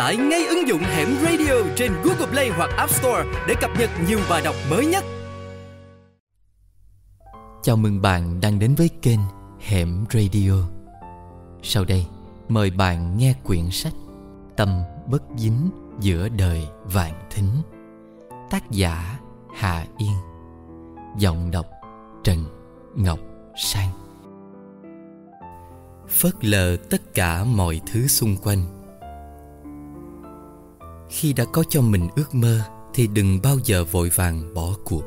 tải ngay ứng dụng Hẻm Radio trên Google Play hoặc App Store để cập nhật nhiều bài đọc mới nhất. Chào mừng bạn đang đến với kênh Hẻm Radio. Sau đây, mời bạn nghe quyển sách Tâm bất dính giữa đời vạn thính. Tác giả Hà Yên. Giọng đọc Trần Ngọc Sang. Phớt lờ tất cả mọi thứ xung quanh. Khi đã có cho mình ước mơ thì đừng bao giờ vội vàng bỏ cuộc.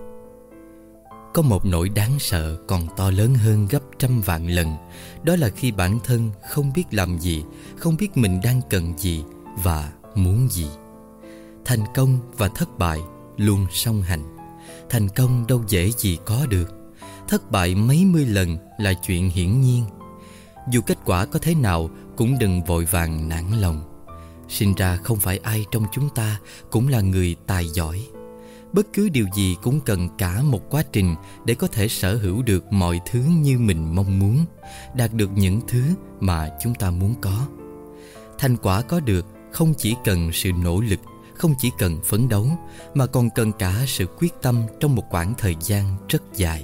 Có một nỗi đáng sợ còn to lớn hơn gấp trăm vạn lần. Đó là khi bản thân không biết làm gì, không biết mình đang cần gì và muốn gì. Thành công và thất bại luôn song hành. Thành công đâu dễ gì có được. Thất bại mấy mươi lần là chuyện hiển nhiên. Dù kết quả có thế nào cũng đừng vội vàng nản lòng. Sinh ra không phải ai trong chúng ta cũng là người tài giỏi. Bất cứ điều gì cũng cần cả một quá trình để có thể sở hữu được mọi thứ như mình mong muốn, đạt được những thứ mà chúng ta muốn có. Thành quả có được không chỉ cần sự nỗ lực, không chỉ cần phấn đấu, mà còn cần cả sự quyết tâm trong một khoảng thời gian rất dài.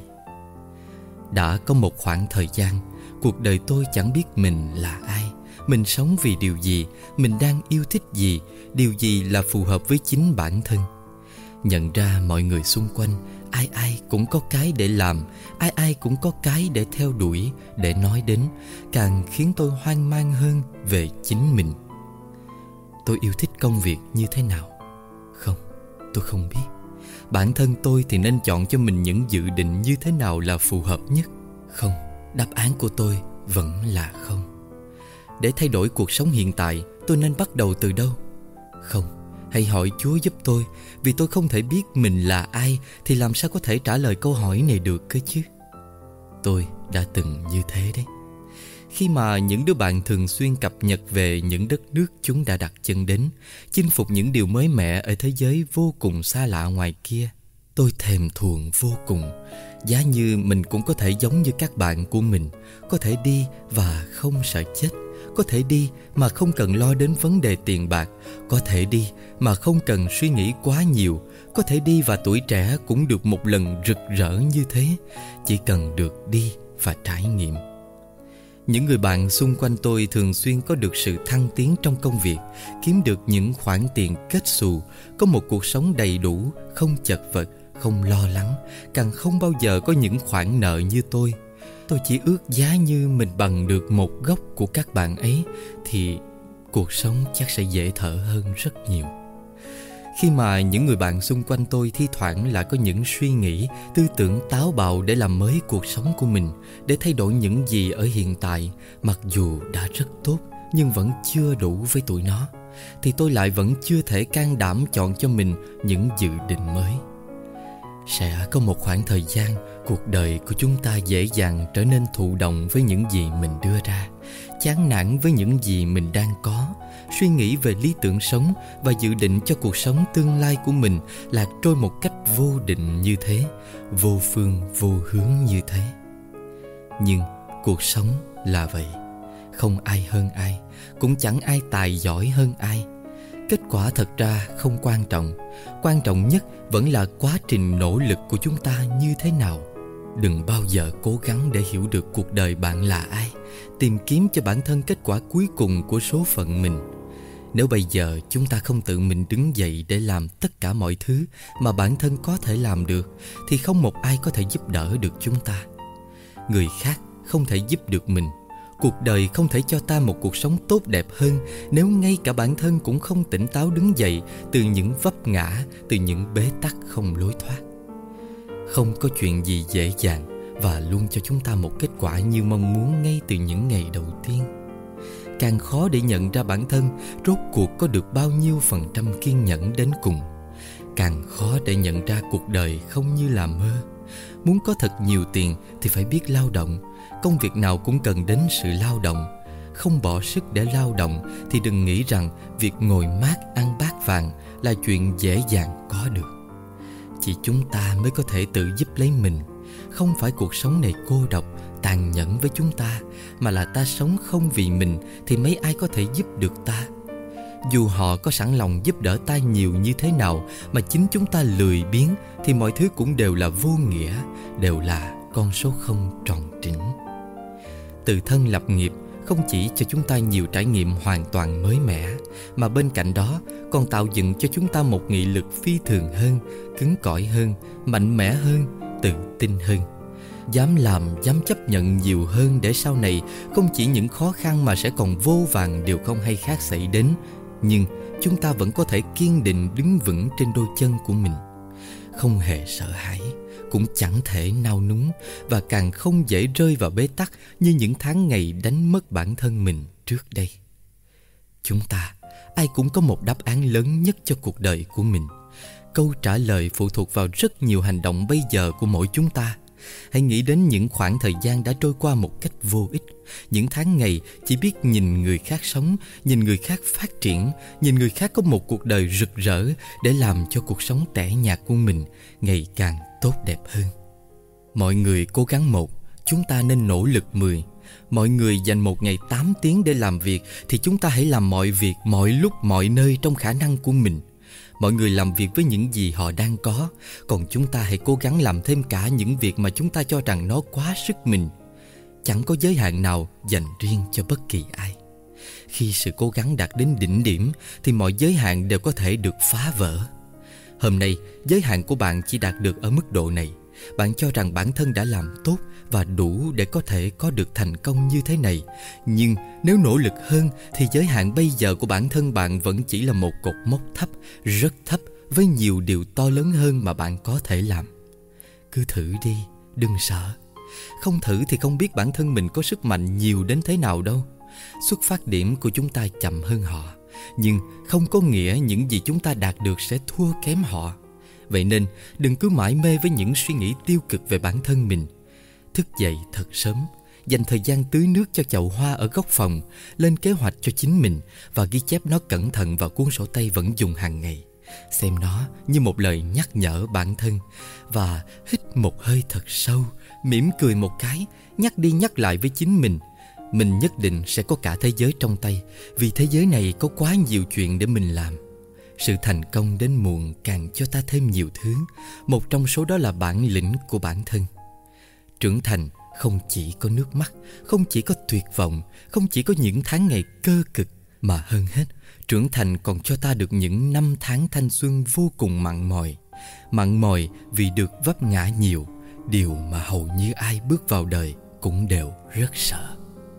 Đã có một khoảng thời gian, cuộc đời tôi chẳng biết mình là ai, mình sống vì điều gì, mình đang yêu thích gì, điều gì là phù hợp với chính bản thân. Nhận ra mọi người xung quanh, ai ai cũng có cái để làm, ai ai cũng có cái để theo đuổi, để nói đến, càng khiến tôi hoang mang hơn về chính mình. Tôi yêu thích công việc như thế nào? Không, tôi không biết. Bản thân tôi thì nên chọn cho mình những dự định như thế nào là phù hợp nhất? Không, đáp án của tôi vẫn là không. Để thay đổi cuộc sống hiện tại, tôi nên bắt đầu từ đâu? Không, hãy hỏi Chúa giúp tôi, vì tôi không thể biết mình là ai thì làm sao có thể trả lời câu hỏi này được cơ chứ? Tôi đã từng như thế đấy. Khi mà những đứa bạn thường xuyên cập nhật về những đất nước chúng đã đặt chân đến, chinh phục những điều mới mẻ ở thế giới vô cùng xa lạ ngoài kia, tôi thèm thuồng vô cùng. Giá như mình cũng có thể giống như các bạn của mình, có thể đi và không sợ chết, có thể đi mà không cần lo đến vấn đề tiền bạc, có thể đi mà không cần suy nghĩ quá nhiều, có thể đi và tuổi trẻ cũng được một lần rực rỡ như thế, chỉ cần được đi và trải nghiệm. Những người bạn xung quanh tôi thường xuyên có được sự thăng tiến trong công việc, kiếm được những khoản tiền kết xù, có một cuộc sống đầy đủ, không chật vật, không lo lắng, càng không bao giờ có những khoản nợ như tôi. Tôi chỉ ước giá như mình bằng được một góc của các bạn ấy thì cuộc sống chắc sẽ dễ thở hơn rất nhiều. Khi mà những người bạn xung quanh tôi thi thoảng lại có những suy nghĩ, tư tưởng táo bạo để làm mới cuộc sống của mình, để thay đổi những gì ở hiện tại, mặc dù đã rất tốt nhưng vẫn chưa đủ với tụi nó, thì tôi lại vẫn chưa thể can đảm chọn cho mình những dự định mới. Sẽ có một khoảng thời gian, cuộc đời của chúng ta dễ dàng trở nên thụ động với những gì mình đưa ra, chán nản với những gì mình đang có, suy nghĩ về lý tưởng sống và dự định cho cuộc sống tương lai của mình lạc trôi một cách vô định như thế, vô phương vô hướng như thế. Nhưng cuộc sống là vậy, không ai hơn ai, cũng chẳng ai tài giỏi hơn ai. Kết quả thật ra không quan trọng, quan trọng nhất vẫn là quá trình nỗ lực của chúng ta như thế nào. Đừng bao giờ cố gắng để hiểu được cuộc đời bạn là ai, tìm kiếm cho bản thân kết quả cuối cùng của số phận mình. Nếu bây giờ chúng ta không tự mình đứng dậy để làm tất cả mọi thứ mà bản thân có thể làm được, thì không một ai có thể giúp đỡ được chúng ta. Người khác không thể giúp được mình. Cuộc đời không thể cho ta một cuộc sống tốt đẹp hơn nếu ngay cả bản thân cũng không tỉnh táo đứng dậy từ những vấp ngã, từ những bế tắc không lối thoát. Không có chuyện gì dễ dàng và luôn cho chúng ta một kết quả như mong muốn ngay từ những ngày đầu tiên. Càng khó để nhận ra bản thân rốt cuộc có được bao nhiêu phần trăm kiên nhẫn đến cùng. Càng khó để nhận ra cuộc đời không như là mơ. Muốn có thật nhiều tiền thì phải biết lao động. Công việc nào cũng cần đến sự lao động. Không bỏ sức để lao động thì đừng nghĩ rằng việc ngồi mát ăn bát vàng là chuyện dễ dàng có được. Chỉ chúng ta mới có thể tự giúp lấy mình. Không phải cuộc sống này cô độc, tàn nhẫn với chúng ta, mà là ta sống không vì mình thì mấy ai có thể giúp được ta. Dù họ có sẵn lòng giúp đỡ ta nhiều như thế nào mà chính chúng ta lười biếng thì mọi thứ cũng đều là vô nghĩa, đều là con số không tròn trĩnh. Tự thân lập nghiệp không chỉ cho chúng ta nhiều trải nghiệm hoàn toàn mới mẻ, mà bên cạnh đó còn tạo dựng cho chúng ta một nghị lực phi thường hơn, cứng cỏi hơn, mạnh mẽ hơn, tự tin hơn. Dám làm, dám chấp nhận nhiều hơn để sau này không chỉ những khó khăn mà sẽ còn vô vàn điều không hay khác xảy đến, nhưng chúng ta vẫn có thể kiên định đứng vững trên đôi chân của mình. Không hề sợ hãi, cũng chẳng thể nao núng, và càng không dễ rơi vào bế tắc như những tháng ngày đánh mất bản thân mình trước đây. Chúng ta, ai cũng có một đáp án lớn nhất cho cuộc đời của mình. Câu trả lời phụ thuộc vào rất nhiều hành động bây giờ của mỗi chúng ta. Hãy nghĩ đến những khoảng thời gian đã trôi qua một cách vô ích, những tháng ngày chỉ biết nhìn người khác sống, nhìn người khác phát triển, nhìn người khác có một cuộc đời rực rỡ để làm cho cuộc sống tẻ nhạt của mình ngày càng tốt đẹp hơn. Mọi người cố gắng 1, chúng ta nên nỗ lực 10. Mọi người dành một ngày 8 tiếng để làm việc thì chúng ta hãy làm mọi việc, mọi lúc, mọi nơi trong khả năng của mình. Mọi người làm việc với những gì họ đang có, còn chúng ta hãy cố gắng làm thêm cả những việc mà chúng ta cho rằng nó quá sức mình. Chẳng có giới hạn nào dành riêng cho bất kỳ ai. Khi sự cố gắng đạt đến đỉnh điểm thì mọi giới hạn đều có thể được phá vỡ. Hôm nay, giới hạn của bạn chỉ đạt được ở mức độ này. Bạn cho rằng bản thân đã làm tốt và đủ để có thể có được thành công như thế này. Nhưng nếu nỗ lực hơn thì giới hạn bây giờ của bản thân bạn vẫn chỉ là một cột mốc thấp, rất thấp, với nhiều điều to lớn hơn mà bạn có thể làm. Cứ thử đi, đừng sợ. Không thử thì không biết bản thân mình có sức mạnh nhiều đến thế nào đâu. Xuất phát điểm của chúng ta chậm hơn họ, nhưng không có nghĩa những gì chúng ta đạt được sẽ thua kém họ. Vậy nên đừng cứ mải mê với những suy nghĩ tiêu cực về bản thân mình. Thức dậy thật sớm, dành thời gian tưới nước cho chậu hoa ở góc phòng, lên kế hoạch cho chính mình và ghi chép nó cẩn thận vào cuốn sổ tay vẫn dùng hàng ngày. Xem nó như một lời nhắc nhở bản thân và hít một hơi thật sâu, mỉm cười một cái, nhắc đi nhắc lại với chính mình nhất định sẽ có cả thế giới trong tay, vì thế giới này có quá nhiều chuyện để mình làm. Sự thành công đến muộn càng cho ta thêm nhiều thứ, một trong số đó là bản lĩnh của bản thân. Trưởng thành không chỉ có nước mắt, không chỉ có tuyệt vọng, không chỉ có những tháng ngày cơ cực, mà hơn hết, trưởng thành còn cho ta được những năm tháng thanh xuân vô cùng mặn mòi. Mặn mòi vì được vấp ngã nhiều, điều mà hầu như ai bước vào đời cũng đều rất sợ.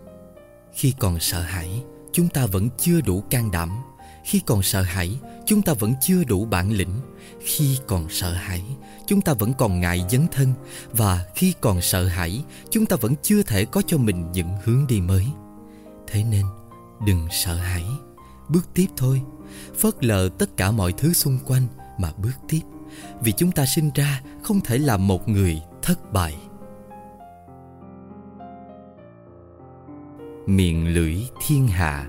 Khi còn sợ hãi, chúng ta vẫn chưa đủ can đảm. Khi còn sợ hãi, chúng ta vẫn chưa đủ bản lĩnh. Khi còn sợ hãi, chúng ta vẫn còn ngại dấn thân. Và khi còn sợ hãi, chúng ta vẫn chưa thể có cho mình những hướng đi mới. Thế nên, đừng sợ hãi, bước tiếp thôi. Phớt lờ tất cả mọi thứ xung quanh mà bước tiếp. Vì chúng ta sinh ra không thể làm một người thất bại. Miệng lưỡi thiên hạ.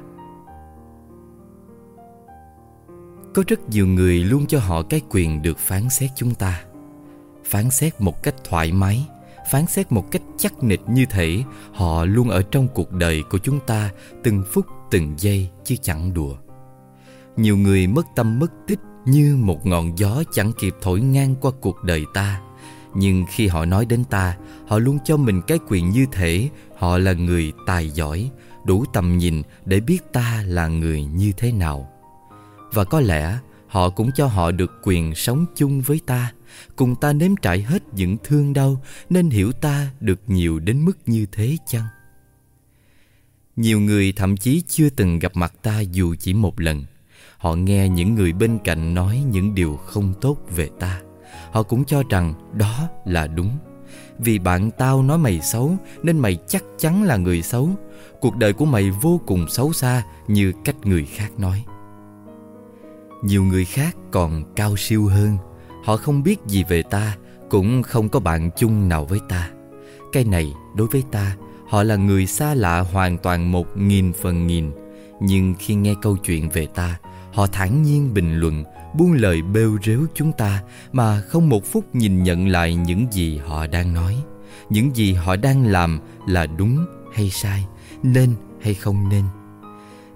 Có rất nhiều người luôn cho họ cái quyền được phán xét chúng ta. Phán xét một cách thoải mái, phán xét một cách chắc nịch, như thể họ luôn ở trong cuộc đời của chúng ta từng phút từng giây chứ chẳng đùa. Nhiều người mất tâm mất tích như một ngọn gió chẳng kịp thổi ngang qua cuộc đời ta. Nhưng khi họ nói đến ta, họ luôn cho mình cái quyền như thể họ là người tài giỏi, đủ tầm nhìn để biết ta là người như thế nào. Và có lẽ họ cũng cho họ được quyền sống chung với ta, cùng ta nếm trải hết những thương đau, nên hiểu ta được nhiều đến mức như thế chăng? Nhiều người thậm chí chưa từng gặp mặt ta dù chỉ một lần. Họ nghe những người bên cạnh nói những điều không tốt về ta. Họ cũng cho rằng đó là đúng. Vì bạn tao nói mày xấu nên mày chắc chắn là người xấu. Cuộc đời của mày vô cùng xấu xa như cách người khác nói. Nhiều người khác còn cao siêu hơn. Họ không biết gì về ta, cũng không có bạn chung nào với ta. Cái này đối với ta, họ là người xa lạ hoàn toàn 1000%. Nhưng khi nghe câu chuyện về ta, họ thản nhiên bình luận, buông lời bêu rếu chúng ta mà không một phút nhìn nhận lại những gì họ đang nói, những gì họ đang làm là đúng hay sai, nên hay không nên.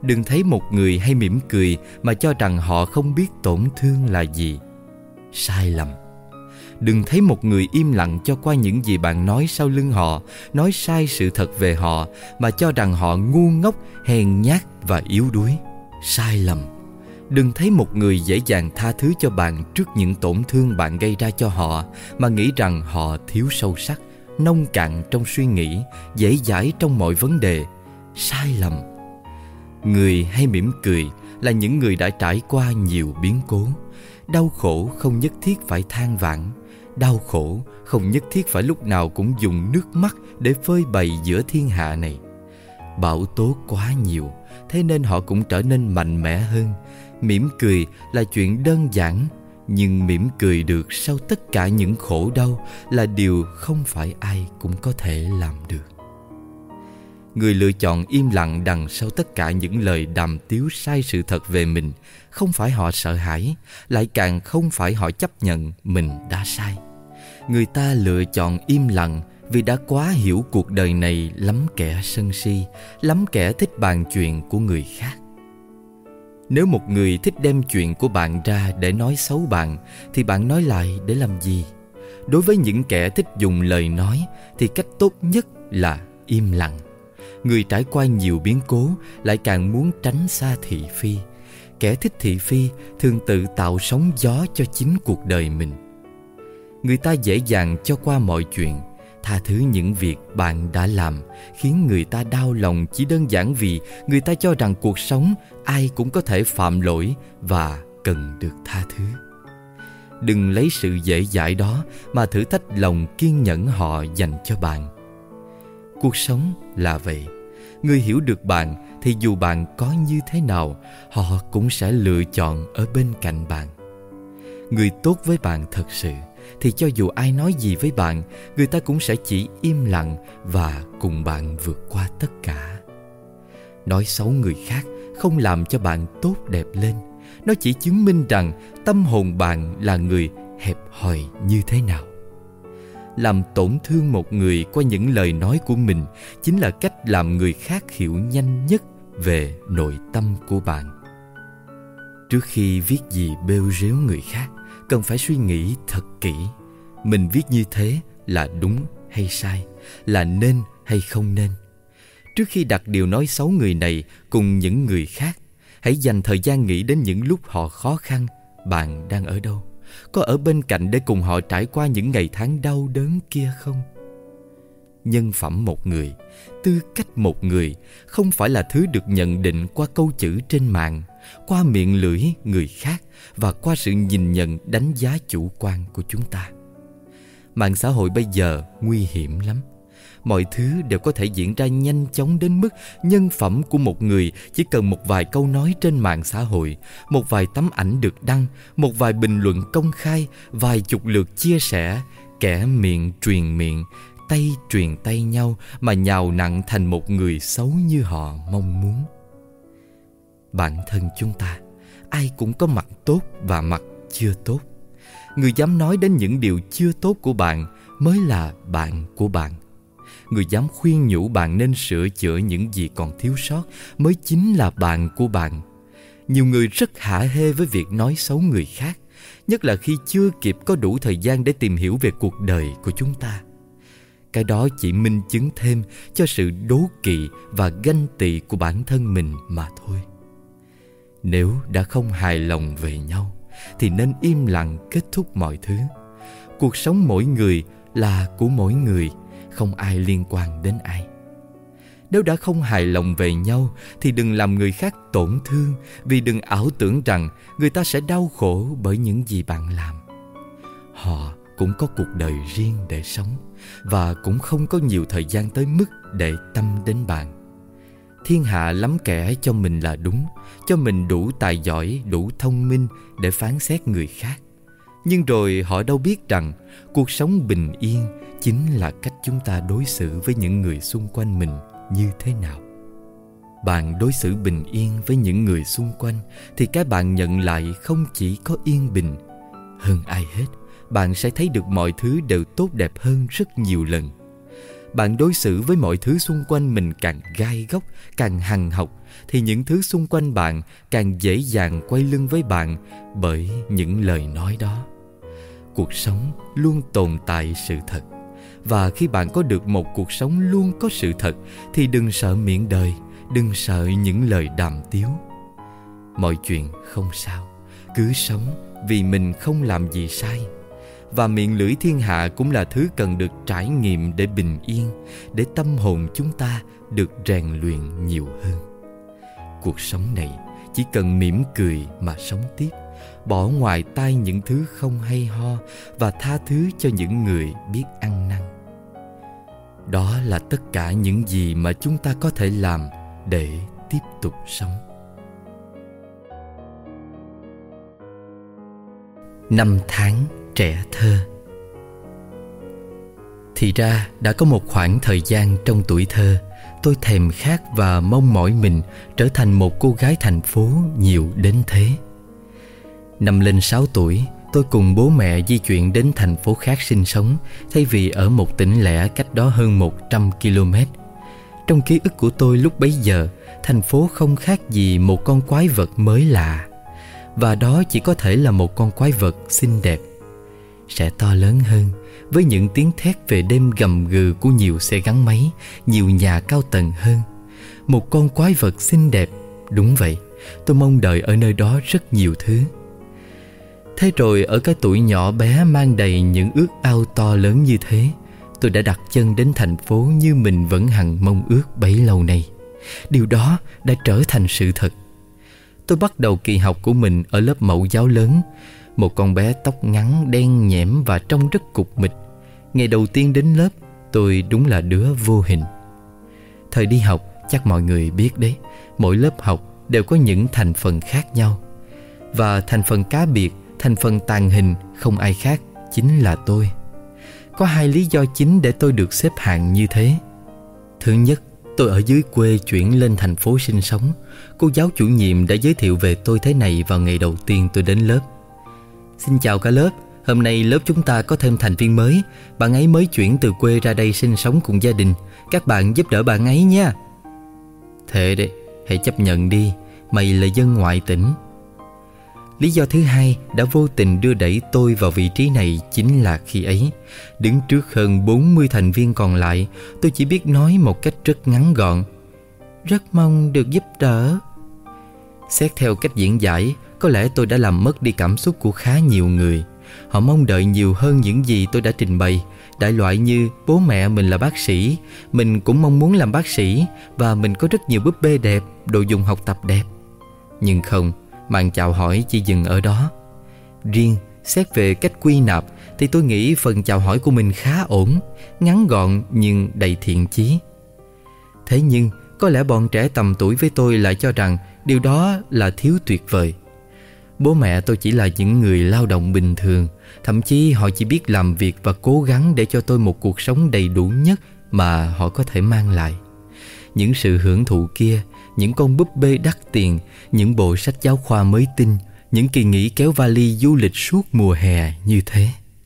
Đừng thấy một người hay mỉm cười mà cho rằng họ không biết tổn thương là gì. Sai lầm. Đừng thấy một người im lặng cho qua những gì bạn nói sau lưng họ, nói sai sự thật về họ mà cho rằng họ ngu ngốc, hèn nhát và yếu đuối. Sai lầm. Đừng thấy một người dễ dàng tha thứ cho bạn trước những tổn thương bạn gây ra cho họ mà nghĩ rằng họ thiếu sâu sắc, nông cạn trong suy nghĩ, dễ dãi trong mọi vấn đề. Sai lầm. Người hay mỉm cười là những người đã trải qua nhiều biến cố. Đau khổ không nhất thiết phải than vãn. Đau khổ không nhất thiết phải lúc nào cũng dùng nước mắt để phơi bày giữa thiên hạ này. Bão tố quá nhiều, thế nên họ cũng trở nên mạnh mẽ hơn. Mỉm cười là chuyện đơn giản, nhưng mỉm cười được sau tất cả những khổ đau là điều không phải ai cũng có thể làm được. Người lựa chọn im lặng đằng sau tất cả những lời đàm tiếu sai sự thật về mình, không phải họ sợ hãi, lại càng không phải họ chấp nhận mình đã sai. Người ta lựa chọn im lặng vì đã quá hiểu cuộc đời này lắm kẻ sân si, lắm kẻ thích bàn chuyện của người khác. Nếu một người thích đem chuyện của bạn ra để nói xấu bạn, thì bạn nói lại để làm gì? Đối với những kẻ thích dùng lời nói, thì cách tốt nhất là im lặng. Người trải qua nhiều biến cố lại càng muốn tránh xa thị phi. Kẻ thích thị phi thường tự tạo sóng gió cho chính cuộc đời mình. Người ta dễ dàng cho qua mọi chuyện, tha thứ những việc bạn đã làm, khiến người ta đau lòng chỉ đơn giản vì người ta cho rằng cuộc sống ai cũng có thể phạm lỗi và cần được tha thứ. Đừng lấy sự dễ dãi đó mà thử thách lòng kiên nhẫn họ dành cho bạn. Cuộc sống là vậy. Người hiểu được bạn thì dù bạn có như thế nào, họ cũng sẽ lựa chọn ở bên cạnh bạn. Người tốt với bạn thật sự thì cho dù ai nói gì với bạn, người ta cũng sẽ chỉ im lặng và cùng bạn vượt qua tất cả. Nói xấu người khác không làm cho bạn tốt đẹp lên. Nó chỉ chứng minh rằng tâm hồn bạn là người hẹp hòi như thế nào. Làm tổn thương một người qua những lời nói của mình chính là cách làm người khác hiểu nhanh nhất về nội tâm của bạn. Trước khi viết gì bêu rếu người khác, cần phải suy nghĩ thật kỹ. Mình viết như thế là đúng hay sai, là nên hay không nên. Trước khi đặt điều nói xấu người này cùng những người khác, hãy dành thời gian nghĩ đến những lúc họ khó khăn. Bạn đang ở đâu? Có ở bên cạnh để cùng họ trải qua những ngày tháng đau đớn kia không? Nhân phẩm một người, tư cách một người không phải là thứ được nhận định qua câu chữ trên mạng, qua miệng lưỡi người khác và qua sự nhìn nhận đánh giá chủ quan của chúng ta. Mạng xã hội bây giờ nguy hiểm lắm. Mọi thứ đều có thể diễn ra nhanh chóng đến mức nhân phẩm của một người chỉ cần một vài câu nói trên mạng xã hội, một vài tấm ảnh được đăng, một vài bình luận công khai, vài chục lượt chia sẻ, kẻ miệng truyền miệng, tay truyền tay nhau mà nhào nặn thành một người xấu như họ mong muốn. Bản thân chúng ta, ai cũng có mặt tốt và mặt chưa tốt. Người dám nói đến những điều chưa tốt của bạn mới là bạn của bạn. Người dám khuyên nhủ bạn nên sửa chữa những gì còn thiếu sót mới chính là bạn của bạn. Nhiều người rất hả hê với việc nói xấu người khác, nhất là khi chưa kịp có đủ thời gian để tìm hiểu về cuộc đời của chúng ta. Cái đó chỉ minh chứng thêm cho sự đố kỵ và ganh tị của bản thân mình mà thôi. Nếu đã không hài lòng về nhau thì nên im lặng kết thúc mọi thứ. Cuộc sống mỗi người là của mỗi người, không ai liên quan đến ai. Nếu đã không hài lòng về nhau thì đừng làm người khác tổn thương, vì đừng ảo tưởng rằng người ta sẽ đau khổ bởi những gì bạn làm. Họ cũng có cuộc đời riêng để sống và cũng không có nhiều thời gian tới mức để tâm đến bạn. Thiên hạ lắm kẻ cho mình là đúng, cho mình đủ tài giỏi, đủ thông minh để phán xét người khác. Nhưng rồi họ đâu biết rằng cuộc sống bình yên chính là cách chúng ta đối xử với những người xung quanh mình như thế nào. Bạn đối xử bình yên với những người xung quanh thì cái bạn nhận lại không chỉ có yên bình. Hơn ai hết, bạn sẽ thấy được mọi thứ đều tốt đẹp hơn rất nhiều lần. Bạn đối xử với mọi thứ xung quanh mình càng gai góc, càng hằn học, thì những thứ xung quanh bạn càng dễ dàng quay lưng với bạn bởi những lời nói đó. Cuộc sống luôn tồn tại sự thật. Và khi bạn có được một cuộc sống luôn có sự thật thì đừng sợ miệng đời, đừng sợ những lời đàm tiếu. Mọi chuyện không sao, cứ sống vì mình không làm gì sai. Và miệng lưỡi thiên hạ cũng là thứ cần được trải nghiệm để bình yên, để tâm hồn chúng ta được rèn luyện nhiều hơn. Cuộc sống này chỉ cần mỉm cười mà sống tiếp, bỏ ngoài tai những thứ không hay ho và tha thứ cho những người biết ăn năn. Đó là tất cả những gì mà chúng ta có thể làm để tiếp tục sống. 5 tháng trẻ thơ. Thì ra đã có một khoảng thời gian trong tuổi thơ, tôi thèm khát và mong mỏi mình trở thành một cô gái thành phố nhiều đến thế. Năm lên 6 tuổi, tôi cùng bố mẹ di chuyển đến thành phố khác sinh sống, thay vì ở một tỉnh lẻ cách đó hơn 100 km. Trong ký ức của tôi lúc bấy giờ, thành phố không khác gì một con quái vật mới lạ. Và đó chỉ có thể là một con quái vật xinh đẹp. Sẽ to lớn hơn, với những tiếng thét về đêm gầm gừ của nhiều xe gắn máy, nhiều nhà cao tầng hơn. Một con quái vật xinh đẹp, đúng vậy, tôi mong đợi ở nơi đó rất nhiều thứ. Thế rồi ở cái tuổi nhỏ bé mang đầy những ước ao to lớn như thế, tôi đã đặt chân đến thành phố như mình vẫn hằng mong ước bấy lâu nay. Điều đó đã trở thành sự thật. Tôi bắt đầu kỳ học của mình ở lớp mẫu giáo lớn, một con bé tóc ngắn đen nhẽm và trông rất cục mịch. Ngày đầu tiên đến lớp, tôi đúng là đứa vô hình. Thời đi học, chắc mọi người biết đấy, mỗi lớp học đều có những thành phần khác nhau. Và thành phần cá biệt, thành phần tàng hình không ai khác chính là tôi. Có 2 lý do chính để tôi được xếp hạng như thế. Thứ nhất, tôi ở dưới quê chuyển lên thành phố sinh sống. Cô giáo chủ nhiệm đã giới thiệu về tôi thế này vào ngày đầu tiên tôi đến lớp. Xin chào cả lớp, hôm nay lớp chúng ta có thêm thành viên mới. Bạn ấy mới chuyển từ quê ra đây sinh sống cùng gia đình. Các bạn giúp đỡ bạn ấy nha. Thế đấy, hãy chấp nhận đi, mày là dân ngoại tỉnh. Lý do thứ hai đã vô tình đưa đẩy tôi vào vị trí này chính là khi ấy, đứng trước hơn 40 thành viên còn lại, tôi chỉ biết nói một cách rất ngắn gọn: rất mong được giúp đỡ. Xét theo cách diễn giải, có lẽ tôi đã làm mất đi cảm xúc của khá nhiều người. Họ mong đợi nhiều hơn những gì tôi đã trình bày. Đại loại như bố mẹ mình là bác sĩ, mình cũng mong muốn làm bác sĩ, và mình có rất nhiều búp bê đẹp, đồ dùng học tập đẹp. Nhưng không, màn chào hỏi chỉ dừng ở đó. Riêng xét về cách quy nạp thì tôi nghĩ phần chào hỏi của mình khá ổn, ngắn gọn nhưng đầy thiện chí. Thế nhưng có lẽ bọn trẻ tầm tuổi với tôi lại cho rằng điều đó là thiếu tuyệt vời. Bố mẹ tôi chỉ là những người lao động bình thường, thậm chí họ chỉ biết làm việc và cố gắng để cho tôi một cuộc sống đầy đủ nhất mà họ có thể mang lại. Những sự hưởng thụ kia, những con búp bê đắt tiền, những bộ sách giáo khoa mới tinh, những kỳ nghỉ kéo vali du lịch suốt mùa hè như thế,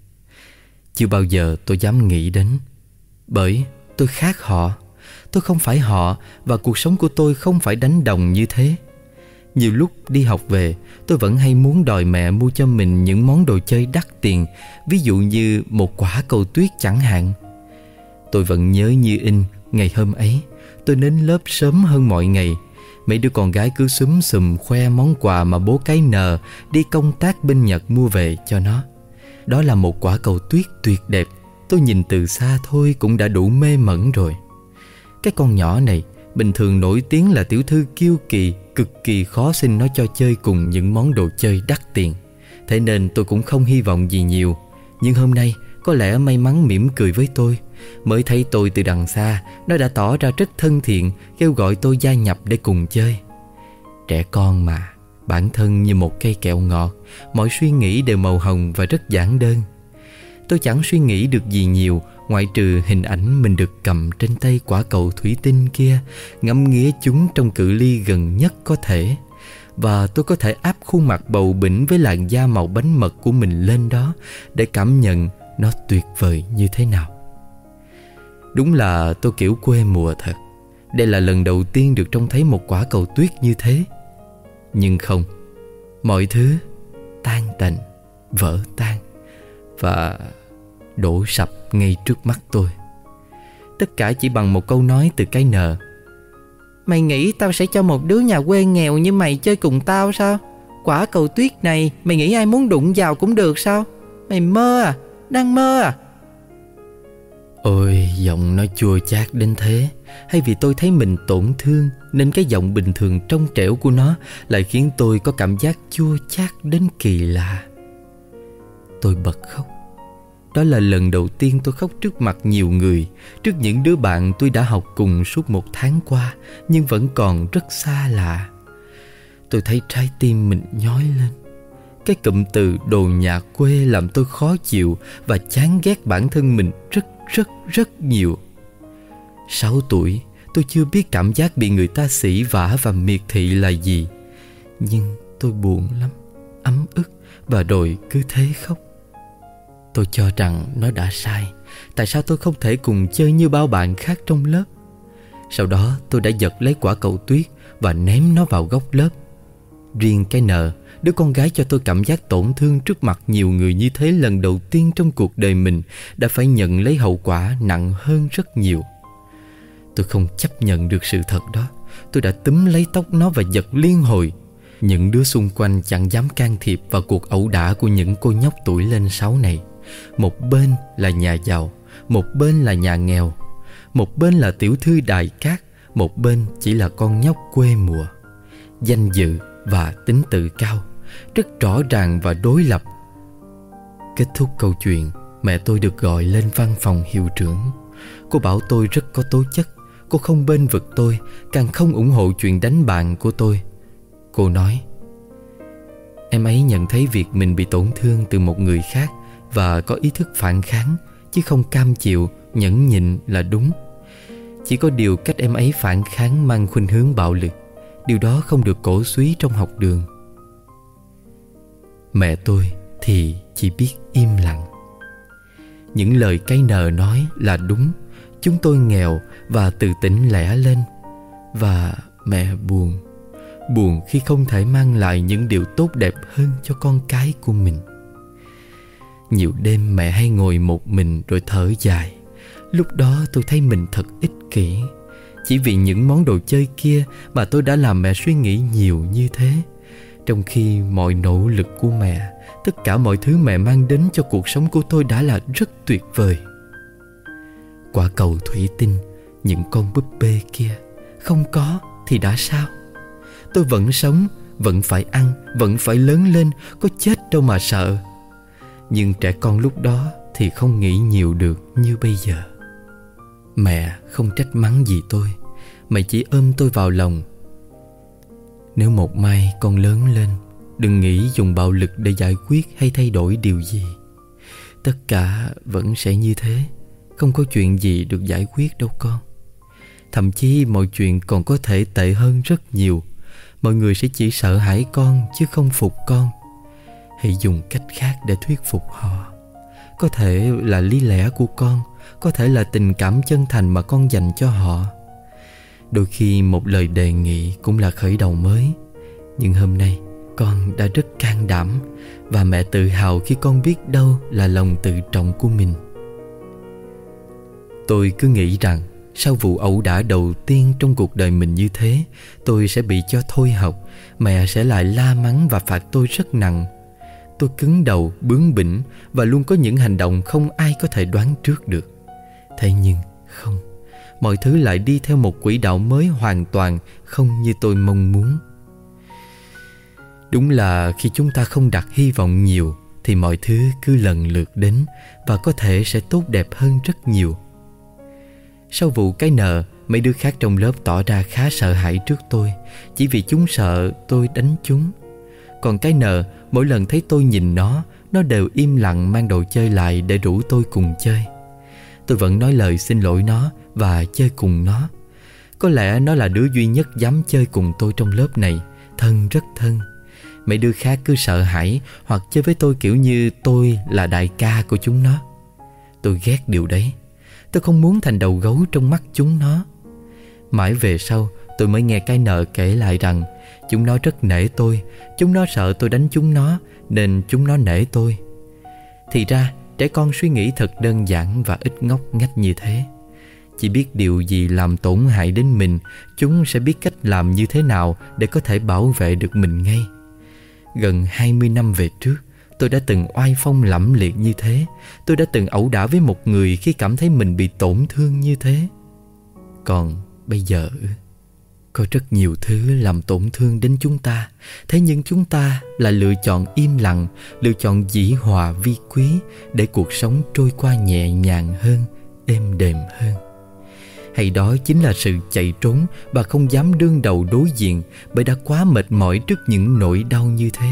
chưa bao giờ tôi dám nghĩ đến. Bởi tôi khác họ, tôi không phải họ, và cuộc sống của tôi không phải đánh đồng như thế. Nhiều lúc đi học về, tôi vẫn hay muốn đòi mẹ mua cho mình những món đồ chơi đắt tiền, ví dụ như một quả cầu tuyết chẳng hạn. Tôi vẫn nhớ như in ngày hôm ấy, tôi đến lớp sớm hơn mọi ngày. Mấy đứa con gái cứ xúm xùm khoe món quà mà bố cái N đi công tác bên Nhật mua về cho nó. Đó là một quả cầu tuyết tuyệt đẹp. Tôi nhìn từ xa thôi cũng đã đủ mê mẩn rồi. Cái con nhỏ này bình thường nổi tiếng là tiểu thư kiêu kỳ, cực kỳ khó xin nó cho chơi cùng những món đồ chơi đắt tiền. Thế nên tôi cũng không hy vọng gì nhiều. Nhưng hôm nay có lẽ may mắn mỉm cười với tôi. Mới thấy tôi từ đằng xa, nó đã tỏ ra rất thân thiện, kêu gọi tôi gia nhập để cùng chơi. Trẻ con mà, bản thân như một cây kẹo ngọt, mọi suy nghĩ đều màu hồng và rất giản đơn. Tôi chẳng suy nghĩ được gì nhiều, ngoại trừ hình ảnh mình được cầm trên tay quả cầu thủy tinh kia, ngắm nghía chúng trong cự ly gần nhất có thể. Và tôi có thể áp khuôn mặt bầu bĩnh với làn da màu bánh mật của mình lên đó để cảm nhận nó tuyệt vời như thế nào. Đúng là tôi kiểu quê mùa thật. Đây là lần đầu tiên được trông thấy một quả cầu tuyết như thế. Nhưng không, mọi thứ tan tành, vỡ tan và đổ sập ngay trước mắt tôi. Tất cả chỉ bằng một câu nói từ cái nờ: "Mày nghĩ tao sẽ cho một đứa nhà quê nghèo như mày chơi cùng tao sao? Quả cầu tuyết này mày nghĩ ai muốn đụng vào cũng được sao? Mày mơ à? Đang mơ à?" Ôi, giọng nó chua chát đến thế. Hay vì tôi thấy mình tổn thương nên cái giọng bình thường trong trẻo của nó lại khiến tôi có cảm giác chua chát đến kỳ lạ. Tôi bật khóc. Đó là lần đầu tiên tôi khóc trước mặt nhiều người, trước những đứa bạn tôi đã học cùng suốt 1 tháng qua nhưng vẫn còn rất xa lạ. Tôi thấy trái tim mình nhói lên. Cái cụm từ đồ nhà quê làm tôi khó chịu và chán ghét bản thân mình rất nhiều. 6 tuổi, tôi chưa biết cảm giác bị người ta sỉ vả và miệt thị là gì. Nhưng tôi buồn lắm, ấm ức và rồi cứ thế khóc. Tôi cho rằng nó đã sai. Tại sao tôi không thể cùng chơi như bao bạn khác trong lớp? Sau đó tôi đã giật lấy quả cầu tuyết và ném nó vào góc lớp. Riêng cái nờ, đứa con gái cho tôi cảm giác tổn thương trước mặt nhiều người như thế lần đầu tiên trong cuộc đời mình, đã phải nhận lấy hậu quả nặng hơn rất nhiều. Tôi không chấp nhận được sự thật đó. Tôi đã túm lấy tóc nó và giật liên hồi. Những đứa xung quanh chẳng dám can thiệp vào cuộc ẩu đả của những cô nhóc tuổi lên 6 này. Một bên là nhà giàu, một bên là nhà nghèo, một bên là tiểu thư đài cát, một bên chỉ là con nhóc quê mùa. Danh dự và tính tự cao, rất rõ ràng và đối lập. Kết thúc câu chuyện, mẹ tôi được gọi lên văn phòng hiệu trưởng. Cô bảo tôi rất có tố chất. Cô không bênh vực tôi, càng không ủng hộ chuyện đánh bạn của tôi. Cô nói: "Em ấy nhận thấy việc mình bị tổn thương từ một người khác và có ý thức phản kháng, chứ không cam chịu, nhẫn nhịn là đúng. Chỉ có điều cách em ấy phản kháng mang khuynh hướng bạo lực. Điều đó không được cổ suý trong học đường." Mẹ tôi thì chỉ biết im lặng. Những lời cái nờ nói là đúng. Chúng tôi nghèo và tự tỉnh lẻ lên. Và mẹ buồn. Buồn khi không thể mang lại những điều tốt đẹp hơn cho con cái của mình. Nhiều đêm mẹ hay ngồi một mình rồi thở dài. Lúc đó tôi thấy mình thật ích kỷ. Chỉ vì những món đồ chơi kia mà tôi đã làm mẹ suy nghĩ nhiều như thế. Trong khi mọi nỗ lực của mẹ, tất cả mọi thứ mẹ mang đến cho cuộc sống của tôi đã là rất tuyệt vời. Quả cầu thủy tinh, những con búp bê kia, không có thì đã sao? Tôi vẫn sống, vẫn phải ăn, vẫn phải lớn lên, có chết đâu mà sợ. Nhưng trẻ con lúc đó thì không nghĩ nhiều được như bây giờ. Mẹ không trách mắng gì tôi. Mẹ chỉ ôm tôi vào lòng. "Nếu một mai con lớn lên, đừng nghĩ dùng bạo lực để giải quyết hay thay đổi điều gì. Tất cả vẫn sẽ như thế. Không có chuyện gì được giải quyết đâu con. Thậm chí mọi chuyện còn có thể tệ hơn rất nhiều. Mọi người sẽ chỉ sợ hãi con chứ không phục con. Hãy dùng cách khác để thuyết phục họ. Có thể là lý lẽ của con, có thể là tình cảm chân thành mà con dành cho họ. Đôi khi một lời đề nghị cũng là khởi đầu mới. Nhưng hôm nay con đã rất can đảm, và mẹ tự hào khi con biết đâu là lòng tự trọng của mình." Tôi cứ nghĩ rằng sau vụ ẩu đả đầu tiên trong cuộc đời mình như thế, tôi sẽ bị cho thôi học. Mẹ sẽ lại la mắng và phạt tôi rất nặng. Tôi cứng đầu, bướng bỉnh và luôn có những hành động không ai có thể đoán trước được. Thế nhưng không, mọi thứ lại đi theo một quỹ đạo mới hoàn toàn không như tôi mong muốn. Đúng là khi chúng ta không đặt hy vọng nhiều thì mọi thứ cứ lần lượt đến và có thể sẽ tốt đẹp hơn rất nhiều. Sau vụ cái nờ, mấy đứa khác trong lớp tỏ ra khá sợ hãi trước tôi, chỉ vì chúng sợ tôi đánh chúng. Còn cái nờ, mỗi lần thấy tôi nhìn nó đều im lặng mang đồ chơi lại để rủ tôi cùng chơi. Tôi vẫn nói lời xin lỗi nó và chơi cùng nó. Có lẽ nó là đứa duy nhất dám chơi cùng tôi trong lớp này, thân rất thân. Mấy đứa khác cứ sợ hãi hoặc chơi với tôi kiểu như tôi là đại ca của chúng nó. Tôi ghét điều đấy. Tôi không muốn thành đầu gấu trong mắt chúng nó. Mãi về sau tôi mới nghe cái nợ kể lại rằng chúng nó rất nể tôi. Chúng nó sợ tôi đánh chúng nó nên chúng nó nể tôi. Thì ra trẻ con suy nghĩ thật đơn giản và ít ngốc nghếch như thế. Chỉ biết điều gì làm tổn hại đến mình, chúng sẽ biết cách làm như thế nào để có thể bảo vệ được mình ngay. Gần 20 năm về trước, tôi đã từng oai phong lẫm liệt như thế. Tôi đã từng ẩu đả với một người khi cảm thấy mình bị tổn thương như thế. Còn bây giờ, có rất nhiều thứ làm tổn thương đến chúng ta. Thế nhưng chúng ta là lựa chọn im lặng, lựa chọn dĩ hòa vi quý để cuộc sống trôi qua nhẹ nhàng hơn, êm đềm hơn. Hay đó chính là sự chạy trốn và không dám đương đầu đối diện bởi đã quá mệt mỏi trước những nỗi đau như thế.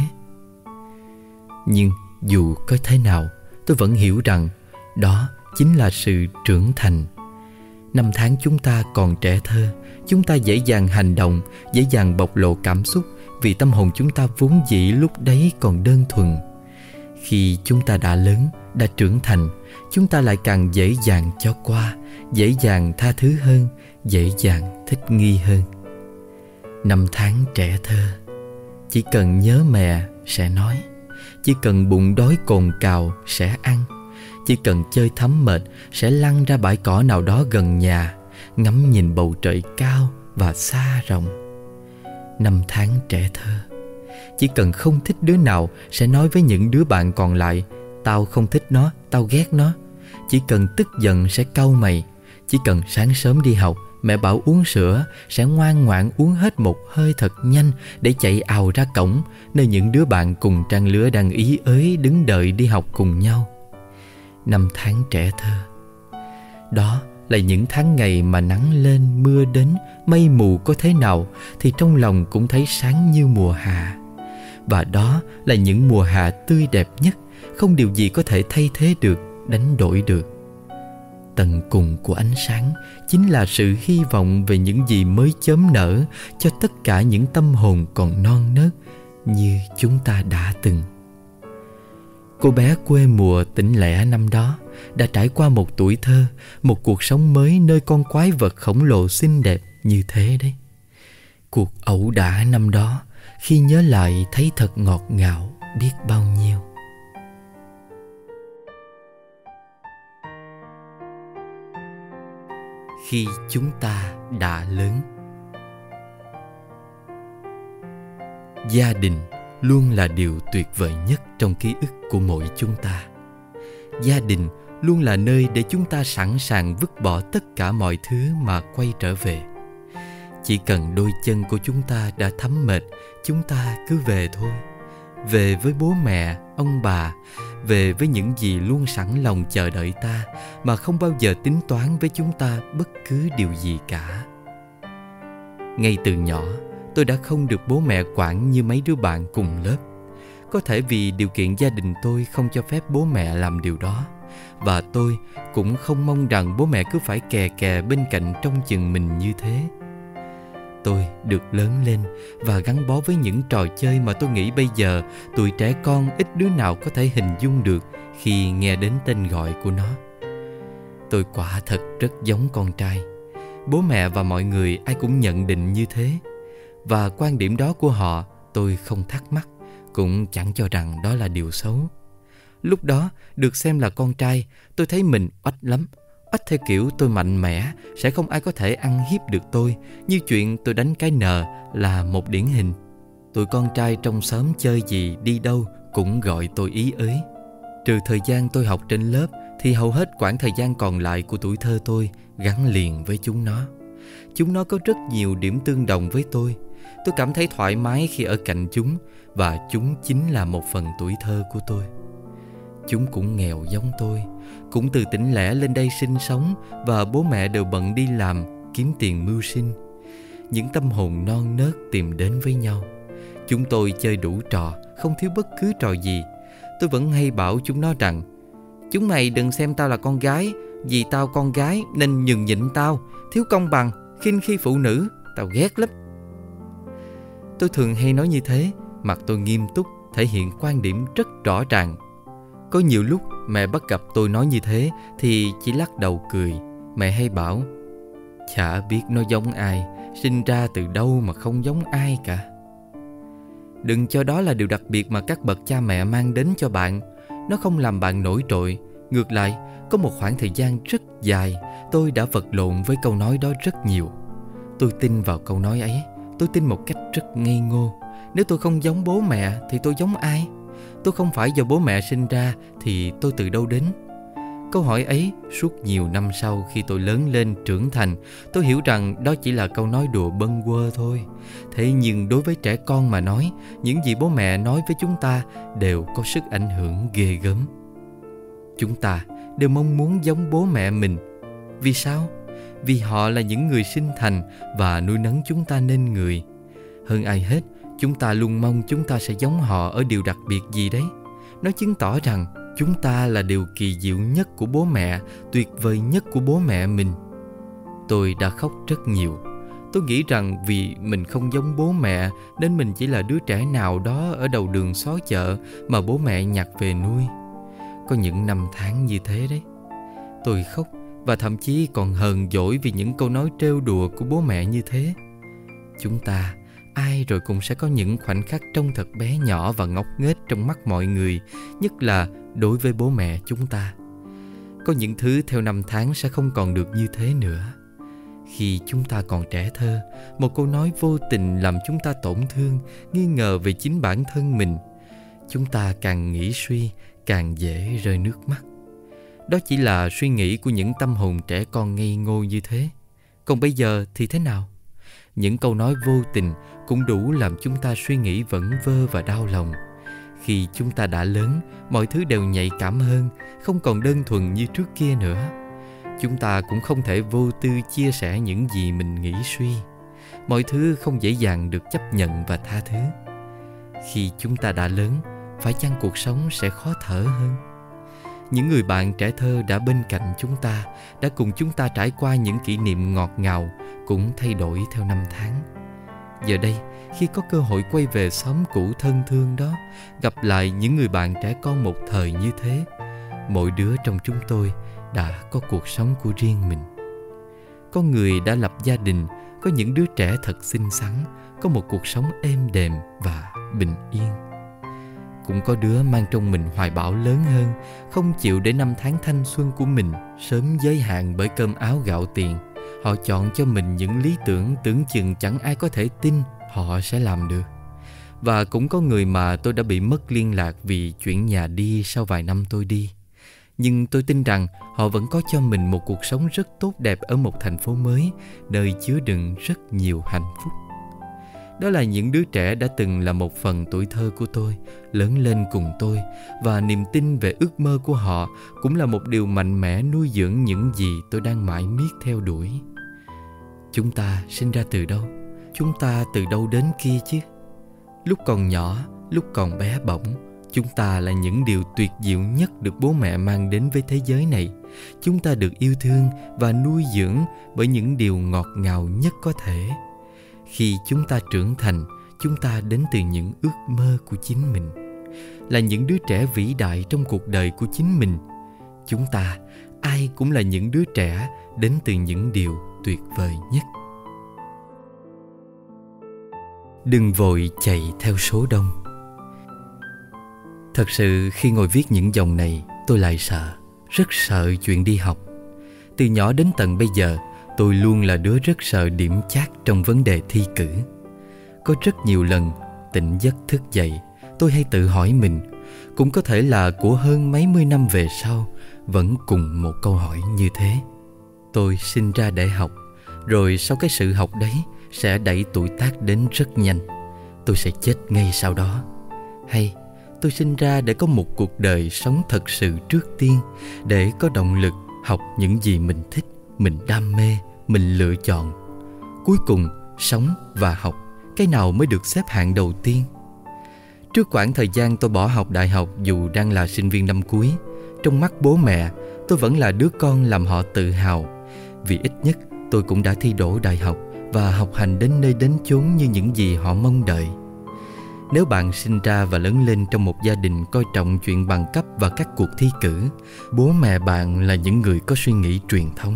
Nhưng dù có thế nào, tôi vẫn hiểu rằng đó chính là sự trưởng thành. Năm tháng chúng ta còn trẻ thơ, chúng ta dễ dàng hành động, dễ dàng bộc lộ cảm xúc vì tâm hồn chúng ta vốn dĩ lúc đấy còn đơn thuần. Khi chúng ta đã lớn, đã trưởng thành, chúng ta lại càng dễ dàng cho qua, dễ dàng tha thứ hơn, dễ dàng thích nghi hơn. Năm tháng trẻ thơ, chỉ cần nhớ mẹ sẽ nói, chỉ cần bụng đói cồn cào sẽ ăn, chỉ cần chơi thấm mệt sẽ lăn ra bãi cỏ nào đó gần nhà, ngắm nhìn bầu trời cao và xa rộng. Năm tháng trẻ thơ, chỉ cần không thích đứa nào sẽ nói với những đứa bạn còn lại, tao không thích nó, tao ghét nó. Chỉ cần tức giận sẽ cau mày. Chỉ cần sáng sớm đi học, mẹ bảo uống sữa sẽ ngoan ngoãn uống hết một hơi thật nhanh để chạy ào ra cổng, nơi những đứa bạn cùng trang lứa đang ý ới đứng đợi đi học cùng nhau. Năm tháng trẻ thơ, đó là những tháng ngày mà nắng lên mưa đến, mây mù có thế nào thì trong lòng cũng thấy sáng như mùa hạ. Và đó là những mùa hạ tươi đẹp nhất, không điều gì có thể thay thế được, đánh đổi được. Tận cùng của ánh sáng chính là sự hy vọng về những gì mới chớm nở cho tất cả những tâm hồn còn non nớt như chúng ta đã từng. Cô bé quê mùa Tỉnh Lẻ năm đó đã trải qua một tuổi thơ, một cuộc sống mới nơi con quái vật khổng lồ xinh đẹp như thế đấy. Cuộc ẩu đả năm đó, khi nhớ lại thấy thật ngọt ngào biết bao nhiêu. Khi chúng ta đã lớn. Gia đình luôn là điều tuyệt vời nhất trong ký ức của mỗi chúng ta. Gia đình luôn là nơi để chúng ta sẵn sàng vứt bỏ tất cả mọi thứ mà quay trở về. Chỉ cần đôi chân của chúng ta đã thấm mệt, chúng ta cứ về thôi. Về với bố mẹ, ông bà, về với những gì luôn sẵn lòng chờ đợi ta mà không bao giờ tính toán với chúng ta bất cứ điều gì cả. Ngay từ nhỏ, tôi đã không được bố mẹ quản như mấy đứa bạn cùng lớp. Có thể vì điều kiện gia đình tôi không cho phép bố mẹ làm điều đó, và tôi cũng không mong rằng bố mẹ cứ phải kè kè bên cạnh trông chừng mình như thế. Tôi được lớn lên và gắn bó với những trò chơi mà tôi nghĩ bây giờ tụi trẻ con ít đứa nào có thể hình dung được khi nghe đến tên gọi của nó. Tôi quả thật rất giống con trai. Bố mẹ và mọi người ai cũng nhận định như thế. Và quan điểm đó của họ tôi không thắc mắc, cũng chẳng cho rằng đó là điều xấu. Lúc đó được xem là con trai, tôi thấy mình oách lắm. Oách theo kiểu tôi mạnh mẽ, sẽ không ai có thể ăn hiếp được tôi, như chuyện tôi đánh cái nờ là một điển hình. Tụi con trai trong xóm chơi gì đi đâu cũng gọi tôi ý ới. Trừ thời gian tôi học trên lớp thì hầu hết quãng thời gian còn lại của tuổi thơ tôi gắn liền với chúng nó. Chúng nó có rất nhiều điểm tương đồng với tôi. Tôi cảm thấy thoải mái khi ở cạnh chúng, và chúng chính là một phần tuổi thơ của tôi. Chúng cũng nghèo giống tôi, cũng từ Tỉnh Lẻ lên đây sinh sống, và bố mẹ đều bận đi làm, kiếm tiền mưu sinh. Những tâm hồn non nớt tìm đến với nhau. Chúng tôi chơi đủ trò, không thiếu bất cứ trò gì. Tôi vẫn hay bảo chúng nó rằng: chúng mày đừng xem tao là con gái, vì tao con gái nên nhường nhịn tao, thiếu công bằng, khinh khi phụ nữ, tao ghét lắm. Tôi thường hay nói như thế, mặt tôi nghiêm túc, thể hiện quan điểm rất rõ ràng. Có nhiều lúc mẹ bắt gặp tôi nói như thế thì chỉ lắc đầu cười, Mẹ hay bảo, chả biết nó giống ai, sinh ra từ đâu mà không giống ai cả. Đừng cho đó là điều đặc biệt mà các bậc cha mẹ mang đến cho bạn. Nó không làm bạn nổi trội. Ngược lại, có một khoảng thời gian rất dài, tôi đã vật lộn với câu nói đó rất nhiều. Tôi tin vào câu nói ấy. Tôi tin một cách rất ngây ngô. Nếu tôi không giống bố mẹ thì tôi giống ai? Tôi không phải do bố mẹ sinh ra thì tôi từ đâu đến? Câu hỏi ấy suốt nhiều năm sau, khi tôi lớn lên trưởng thành, tôi hiểu rằng đó chỉ là câu nói đùa bâng quơ thôi. Thế nhưng đối với trẻ con mà nói, những gì bố mẹ nói với chúng ta đều có sức ảnh hưởng ghê gớm. Chúng ta đều mong muốn giống bố mẹ mình. Vì sao? Vì họ là những người sinh thành và nuôi nấng chúng ta nên người. Hơn ai hết, chúng ta luôn mong chúng ta sẽ giống họ ở điều đặc biệt gì đấy. Nó chứng tỏ rằng chúng ta là điều kỳ diệu nhất của bố mẹ, tuyệt vời nhất của bố mẹ mình. Tôi đã khóc rất nhiều. Tôi nghĩ rằng vì mình không giống bố mẹ nên mình chỉ là đứa trẻ nào đó ở đầu đường xó chợ mà bố mẹ nhặt về nuôi. Có những năm tháng như thế đấy. Tôi khóc và thậm chí còn hờn dỗi vì những câu nói trêu đùa của bố mẹ như thế. Chúng ta ai rồi cũng sẽ có những khoảnh khắc trông thật bé nhỏ và ngốc nghếch trong mắt mọi người, nhất là đối với bố mẹ chúng ta. Có những thứ theo năm tháng sẽ không còn được như thế nữa. Khi chúng ta còn trẻ thơ, một câu nói vô tình làm chúng ta tổn thương, nghi ngờ về chính bản thân mình. Chúng ta càng nghĩ suy, càng dễ rơi nước mắt. Đó chỉ là suy nghĩ của những tâm hồn trẻ con ngây ngô như thế. Còn bây giờ thì thế nào? Những câu nói vô tình cũng đủ làm chúng ta suy nghĩ vẩn vơ và đau lòng. Khi chúng ta đã lớn, mọi thứ đều nhạy cảm hơn, không còn đơn thuần như trước kia nữa. Chúng ta cũng không thể vô tư chia sẻ những gì mình nghĩ suy. Mọi thứ không dễ dàng được chấp nhận và tha thứ. Khi chúng ta đã lớn, phải chăng cuộc sống sẽ khó thở hơn? Những người bạn trẻ thơ đã bên cạnh chúng ta, đã cùng chúng ta trải qua những kỷ niệm ngọt ngào, cũng thay đổi theo năm tháng. Giờ đây, khi có cơ hội quay về xóm cũ thân thương đó, gặp lại những người bạn trẻ con một thời như thế, mỗi đứa trong chúng tôi đã có cuộc sống của riêng mình. Có người đã lập gia đình, có những đứa trẻ thật xinh xắn, có một cuộc sống êm đềm và bình yên. Cũng có đứa mang trong mình hoài bão lớn hơn, không chịu để năm tháng thanh xuân của mình sớm giới hạn bởi cơm áo gạo tiền. Họ chọn cho mình những lý tưởng tưởng chừng chẳng ai có thể tin họ sẽ làm được. Và cũng có người mà tôi đã bị mất liên lạc vì chuyển nhà đi sau vài năm tôi đi. Nhưng tôi tin rằng họ vẫn có cho mình một cuộc sống rất tốt đẹp ở một thành phố mới, nơi chứa đựng rất nhiều hạnh phúc. Đó là những đứa trẻ đã từng là một phần tuổi thơ của tôi, lớn lên cùng tôi, và niềm tin về ước mơ của họ cũng là một điều mạnh mẽ nuôi dưỡng những gì tôi đang mãi miết theo đuổi. Chúng ta sinh ra từ đâu? Chúng ta từ đâu đến kia chứ? Lúc còn nhỏ, lúc còn bé bỏng, chúng ta là những điều tuyệt diệu nhất được bố mẹ mang đến với thế giới này. Chúng ta được yêu thương và nuôi dưỡng bởi những điều ngọt ngào nhất có thể. Khi chúng ta trưởng thành, chúng ta đến từ những ước mơ của chính mình, là những đứa trẻ vĩ đại trong cuộc đời của chính mình. Chúng ta, ai cũng là những đứa trẻ đến từ những điều tuyệt vời nhất. Đừng vội chạy theo số đông. Thật sự khi ngồi viết những dòng này, tôi lại sợ, rất sợ chuyện đi học. Từ nhỏ đến tận bây giờ, tôi luôn là đứa rất sợ điểm chát trong vấn đề thi cử. Có rất nhiều lần tỉnh giấc thức dậy, tôi hay tự hỏi mình, cũng có thể là của hơn mấy mươi năm về sau, vẫn cùng một câu hỏi như thế. Tôi sinh ra để học, rồi sau cái sự học đấy sẽ đẩy tuổi tác đến rất nhanh. Tôi sẽ chết ngay sau đó. Hay tôi sinh ra để có một cuộc đời sống thật sự trước tiên, để có động lực học những gì mình thích, mình đam mê, mình lựa chọn. Cuối cùng, sống và học, cái nào mới được xếp hạng đầu tiên? Trước quãng thời gian tôi bỏ học đại học dù đang là sinh viên năm cuối, trong mắt bố mẹ, tôi vẫn là đứa con làm họ tự hào. Vì ít nhất tôi cũng đã thi đỗ đại học và học hành đến nơi đến chốn như những gì họ mong đợi. Nếu bạn sinh ra và lớn lên trong một gia đình coi trọng chuyện bằng cấp và các cuộc thi cử, bố mẹ bạn là những người có suy nghĩ truyền thống,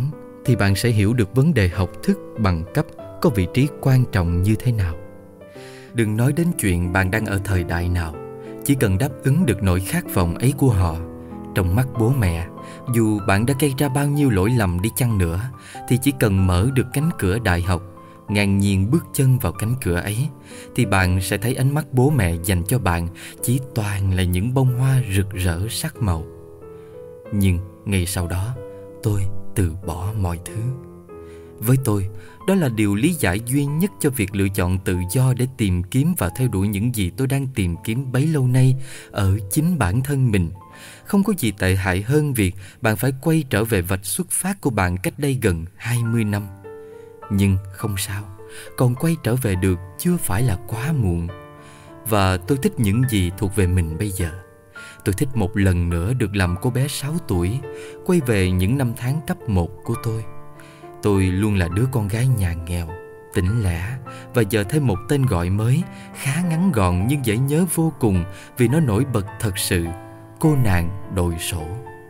thì bạn sẽ hiểu được vấn đề học thức bằng cấp có vị trí quan trọng như thế nào. Đừng nói đến chuyện bạn đang ở thời đại nào, chỉ cần đáp ứng được nỗi khát vọng ấy của họ. Trong mắt bố mẹ, dù bạn đã gây ra bao nhiêu lỗi lầm đi chăng nữa, thì chỉ cần mở được cánh cửa đại học, ngang nhiên bước chân vào cánh cửa ấy, thì bạn sẽ thấy ánh mắt bố mẹ dành cho bạn chỉ toàn là những bông hoa rực rỡ sắc màu. Nhưng ngay sau đó, tôi từ bỏ mọi thứ. Với tôi, đó là điều lý giải duy nhất cho việc lựa chọn tự do để tìm kiếm và theo đuổi những gì tôi đang tìm kiếm bấy lâu nay ở chính bản thân mình. Không có gì tệ hại hơn việc bạn phải quay trở về vạch xuất phát của bạn cách đây gần 20 năm. Nhưng không sao, còn quay trở về được chưa phải là quá muộn. Và tôi thích những gì thuộc về mình bây giờ. Tôi thích một lần nữa được làm cô bé 6 tuổi, quay về những năm tháng cấp 1 của tôi. Tôi luôn là đứa con gái nhà nghèo, tỉnh lẻ, và giờ thêm một tên gọi mới, khá ngắn gọn nhưng dễ nhớ vô cùng vì nó nổi bật thật sự: cô nàng đội sổ.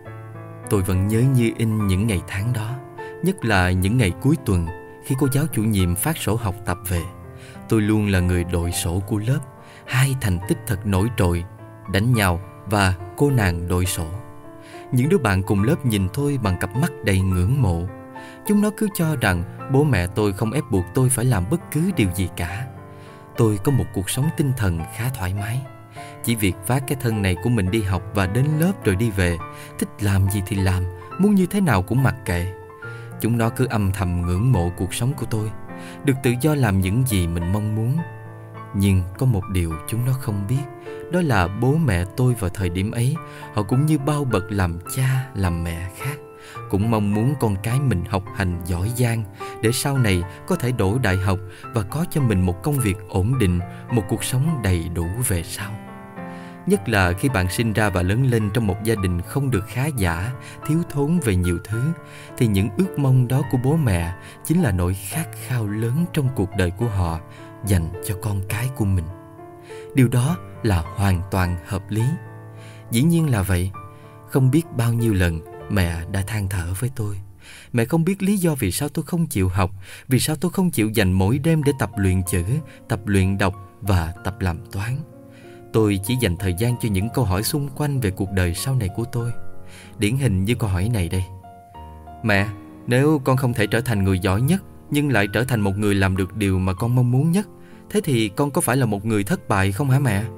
Tôi vẫn nhớ như in những ngày tháng đó, nhất là những ngày cuối tuần khi cô giáo chủ nhiệm phát sổ học tập về. Tôi luôn là người đội sổ của lớp, 2 thành tích thật nổi trội: đánh nhau và cô nàng đội sổ. Những đứa bạn cùng lớp nhìn tôi bằng cặp mắt đầy ngưỡng mộ. Chúng nó cứ cho rằng bố mẹ tôi không ép buộc tôi phải làm bất cứ điều gì cả. Tôi có một cuộc sống tinh thần khá thoải mái, chỉ việc vác cái thân này của mình đi học và đến lớp rồi đi về. Thích làm gì thì làm, muốn như thế nào cũng mặc kệ. Chúng nó cứ âm thầm ngưỡng mộ cuộc sống của tôi, được tự do làm những gì mình mong muốn. Nhưng có một điều chúng nó không biết, đó là bố mẹ tôi vào thời điểm ấy, họ cũng như bao bậc làm cha làm mẹ khác, cũng mong muốn con cái mình học hành giỏi giang để sau này có thể đỗ đại học và có cho mình một công việc ổn định, một cuộc sống đầy đủ về sau. Nhất là khi bạn sinh ra và lớn lên trong một gia đình không được khá giả, thiếu thốn về nhiều thứ, thì những ước mong đó của bố mẹ chính là nỗi khát khao lớn trong cuộc đời của họ dành cho con cái của mình. Điều đó là hoàn toàn hợp lý. Dĩ nhiên là vậy. Không biết bao nhiêu lần mẹ đã than thở với tôi. Mẹ không biết lý do vì sao tôi không chịu học, vì sao tôi không chịu dành mỗi đêm để tập luyện chữ, tập luyện đọc và tập làm toán. Tôi chỉ dành thời gian cho những câu hỏi xung quanh về cuộc đời sau này của tôi. Điển hình như câu hỏi này đây: Mẹ, nếu con không thể trở thành người giỏi nhất nhưng lại trở thành một người làm được điều mà con mong muốn nhất, thế thì con có phải là một người thất bại không hả mẹ?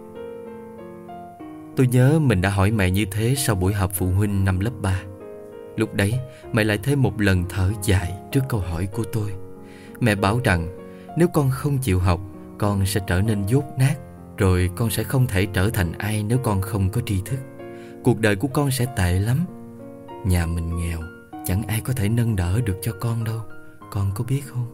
Tôi nhớ mình đã hỏi mẹ như thế sau buổi họp phụ huynh năm lớp 3. Lúc đấy, mẹ lại thêm một lần thở dài trước câu hỏi của tôi. Mẹ bảo rằng nếu con không chịu học, con sẽ trở nên dốt nát, rồi con sẽ không thể trở thành ai nếu con không có tri thức. Cuộc đời của con sẽ tệ lắm. Nhà mình nghèo, chẳng ai có thể nâng đỡ được cho con đâu, con có biết không?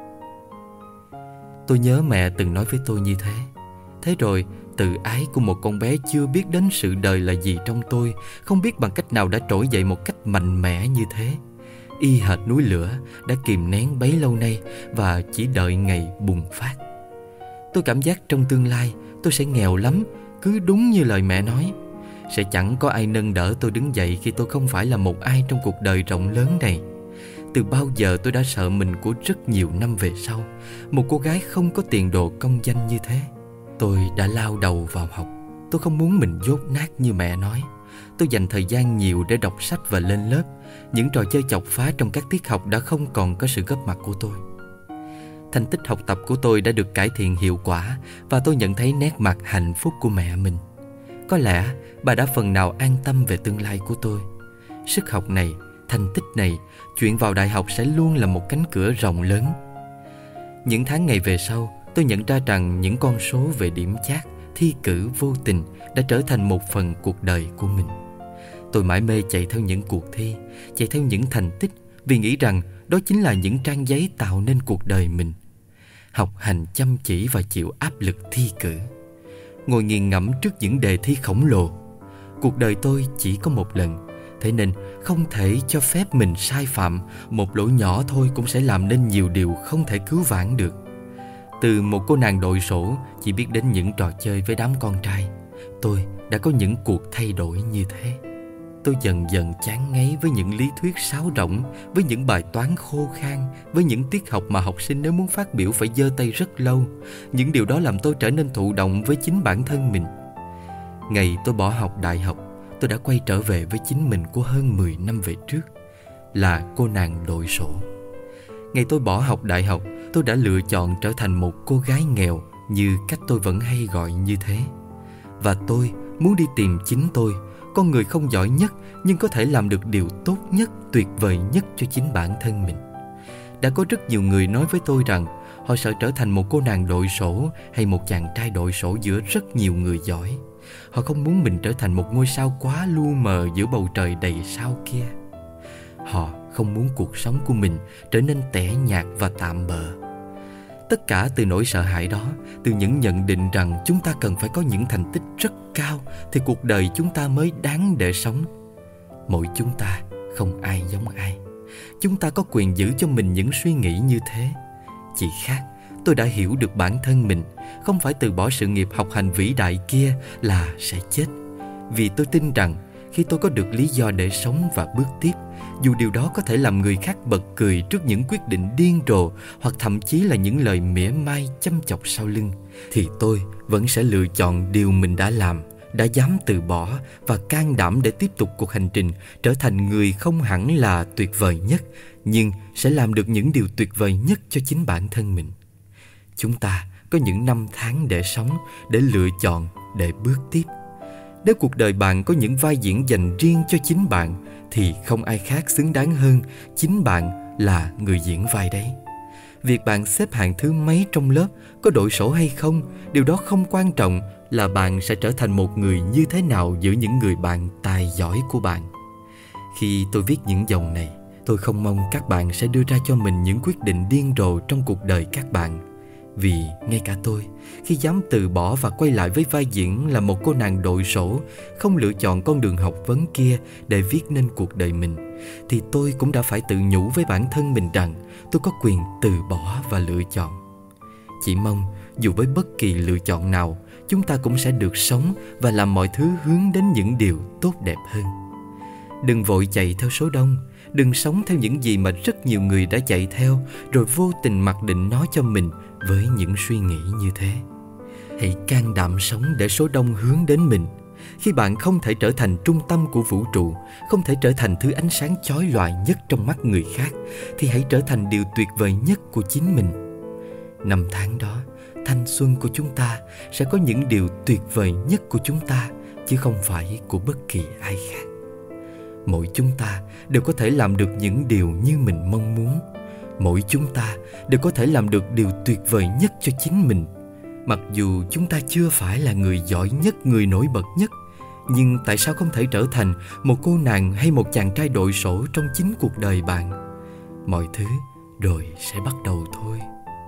Tôi nhớ mẹ từng nói với tôi như thế. Thế rồi, tự ái của một con bé chưa biết đến sự đời là gì trong tôi, không biết bằng cách nào đã trỗi dậy một cách mạnh mẽ như thế. Y hệt núi lửa đã kìm nén bấy lâu nay và chỉ đợi ngày bùng phát. Tôi cảm giác trong tương lai tôi sẽ nghèo lắm, cứ đúng như lời mẹ nói. Sẽ chẳng có ai nâng đỡ tôi đứng dậy khi tôi không phải là một ai trong cuộc đời rộng lớn này. Từ bao giờ tôi đã sợ mình của rất nhiều năm về sau, một cô gái không có tiền đồ công danh như thế. Tôi đã lao đầu vào học. Tôi không muốn mình dốt nát như mẹ nói. Tôi dành thời gian nhiều để đọc sách và lên lớp. Những trò chơi chọc phá trong các tiết học đã không còn có sự góp mặt của tôi. Thành tích học tập của tôi đã được cải thiện hiệu quả và tôi nhận thấy nét mặt hạnh phúc của mẹ mình. Có lẽ bà đã phần nào an tâm về tương lai của tôi. Sức học này, thành tích này, chuyện vào đại học sẽ luôn là một cánh cửa rộng lớn. Những tháng ngày về sau, tôi nhận ra rằng những con số về điểm chát, thi cử vô tình đã trở thành một phần cuộc đời của mình. Tôi mải mê chạy theo những cuộc thi, chạy theo những thành tích vì nghĩ rằng đó chính là những trang giấy tạo nên cuộc đời mình. Học hành chăm chỉ và chịu áp lực thi cử, ngồi nghiền ngẫm trước những đề thi khổng lồ. Cuộc đời tôi chỉ có một lần, thế nên không thể cho phép mình sai phạm. Một lỗi nhỏ thôi cũng sẽ làm nên nhiều điều không thể cứu vãn được. Từ một cô nàng đội sổ chỉ biết đến những trò chơi với đám con trai, tôi đã có những cuộc thay đổi như thế. tôi dần dần chán ngấy với những lý thuyết sáo rỗng, với những bài toán khô khan, với những tiết học mà học sinh nếu muốn phát biểu phải giơ tay rất lâu. Những điều đó làm tôi trở nên thụ động với chính bản thân mình. Ngày tôi bỏ học đại học, tôi đã quay trở về với chính mình của hơn 10 năm về trước, là cô nàng đội sổ. Ngày tôi bỏ học đại học, tôi đã lựa chọn trở thành một cô gái nghèo, như cách tôi vẫn hay gọi như thế. Và tôi muốn đi tìm chính tôi, con người không giỏi nhất nhưng có thể làm được điều tốt nhất, tuyệt vời nhất cho chính bản thân mình. Đã có rất nhiều người nói với tôi rằng họ sợ trở thành một cô nàng đội sổ hay một chàng trai đội sổ giữa rất nhiều người giỏi. Họ không muốn mình trở thành một ngôi sao quá lu mờ giữa bầu trời đầy sao kia. Họ không muốn cuộc sống của mình trở nên tẻ nhạt và tạm bợ. Tất cả từ nỗi sợ hãi đó, từ những nhận định rằng chúng ta cần phải có những thành tích rất cao thì cuộc đời chúng ta mới đáng để sống. Mỗi chúng ta không ai giống ai. Chúng ta có quyền giữ cho mình những suy nghĩ như thế. Chỉ khác, tôi đã hiểu được bản thân mình, không phải từ bỏ sự nghiệp học hành vĩ đại kia là sẽ chết. Vì tôi tin rằng khi tôi có được lý do để sống và bước tiếp, dù điều đó có thể làm người khác bật cười trước những quyết định điên rồ hoặc thậm chí là những lời mỉa mai châm chọc sau lưng, thì tôi vẫn sẽ lựa chọn điều mình đã làm, đã dám từ bỏ và can đảm để tiếp tục cuộc hành trình, trở thành người không hẳn là tuyệt vời nhất, nhưng sẽ làm được những điều tuyệt vời nhất cho chính bản thân mình. Chúng ta có những năm tháng để sống, để lựa chọn, để bước tiếp. Nếu cuộc đời bạn có những vai diễn dành riêng cho chính bạn, thì không ai khác xứng đáng hơn chính bạn là người diễn vai đấy. Việc bạn xếp hạng thứ mấy trong lớp, có đội sổ hay không, điều đó không quan trọng, là bạn sẽ trở thành một người như thế nào giữa những người bạn tài giỏi của bạn. Khi tôi viết những dòng này, tôi không mong các bạn sẽ đưa ra cho mình những quyết định điên rồ trong cuộc đời các bạn. Vì ngay cả tôi, khi dám từ bỏ và quay lại với vai diễn là một cô nàng đội sổ, không lựa chọn con đường học vấn kia để viết nên cuộc đời mình, thì tôi cũng đã phải tự nhủ với bản thân mình rằng tôi có quyền từ bỏ và lựa chọn. Chỉ mong dù với bất kỳ lựa chọn nào, chúng ta cũng sẽ được sống và làm mọi thứ hướng đến những điều tốt đẹp hơn. Đừng vội chạy theo số đông, đừng sống theo những gì mà rất nhiều người đã chạy theo, rồi vô tình mặc định nó cho mình với những suy nghĩ như thế. Hãy can đảm sống để số đông hướng đến mình. Khi bạn không thể trở thành trung tâm của vũ trụ, không thể trở thành thứ ánh sáng chói lòa nhất trong mắt người khác, thì hãy trở thành điều tuyệt vời nhất của chính mình. Năm tháng đó, thanh xuân của chúng ta sẽ có những điều tuyệt vời nhất của chúng ta, chứ không phải của bất kỳ ai khác. Mỗi chúng ta đều có thể làm được những điều như mình mong muốn. Mỗi chúng ta đều có thể làm được điều tuyệt vời nhất cho chính mình. Mặc dù chúng ta chưa phải là người giỏi nhất, người nổi bật nhất, nhưng tại sao không thể trở thành một cô nàng hay một chàng trai đội sổ trong chính cuộc đời bạn? Mọi thứ rồi sẽ bắt đầu thôi.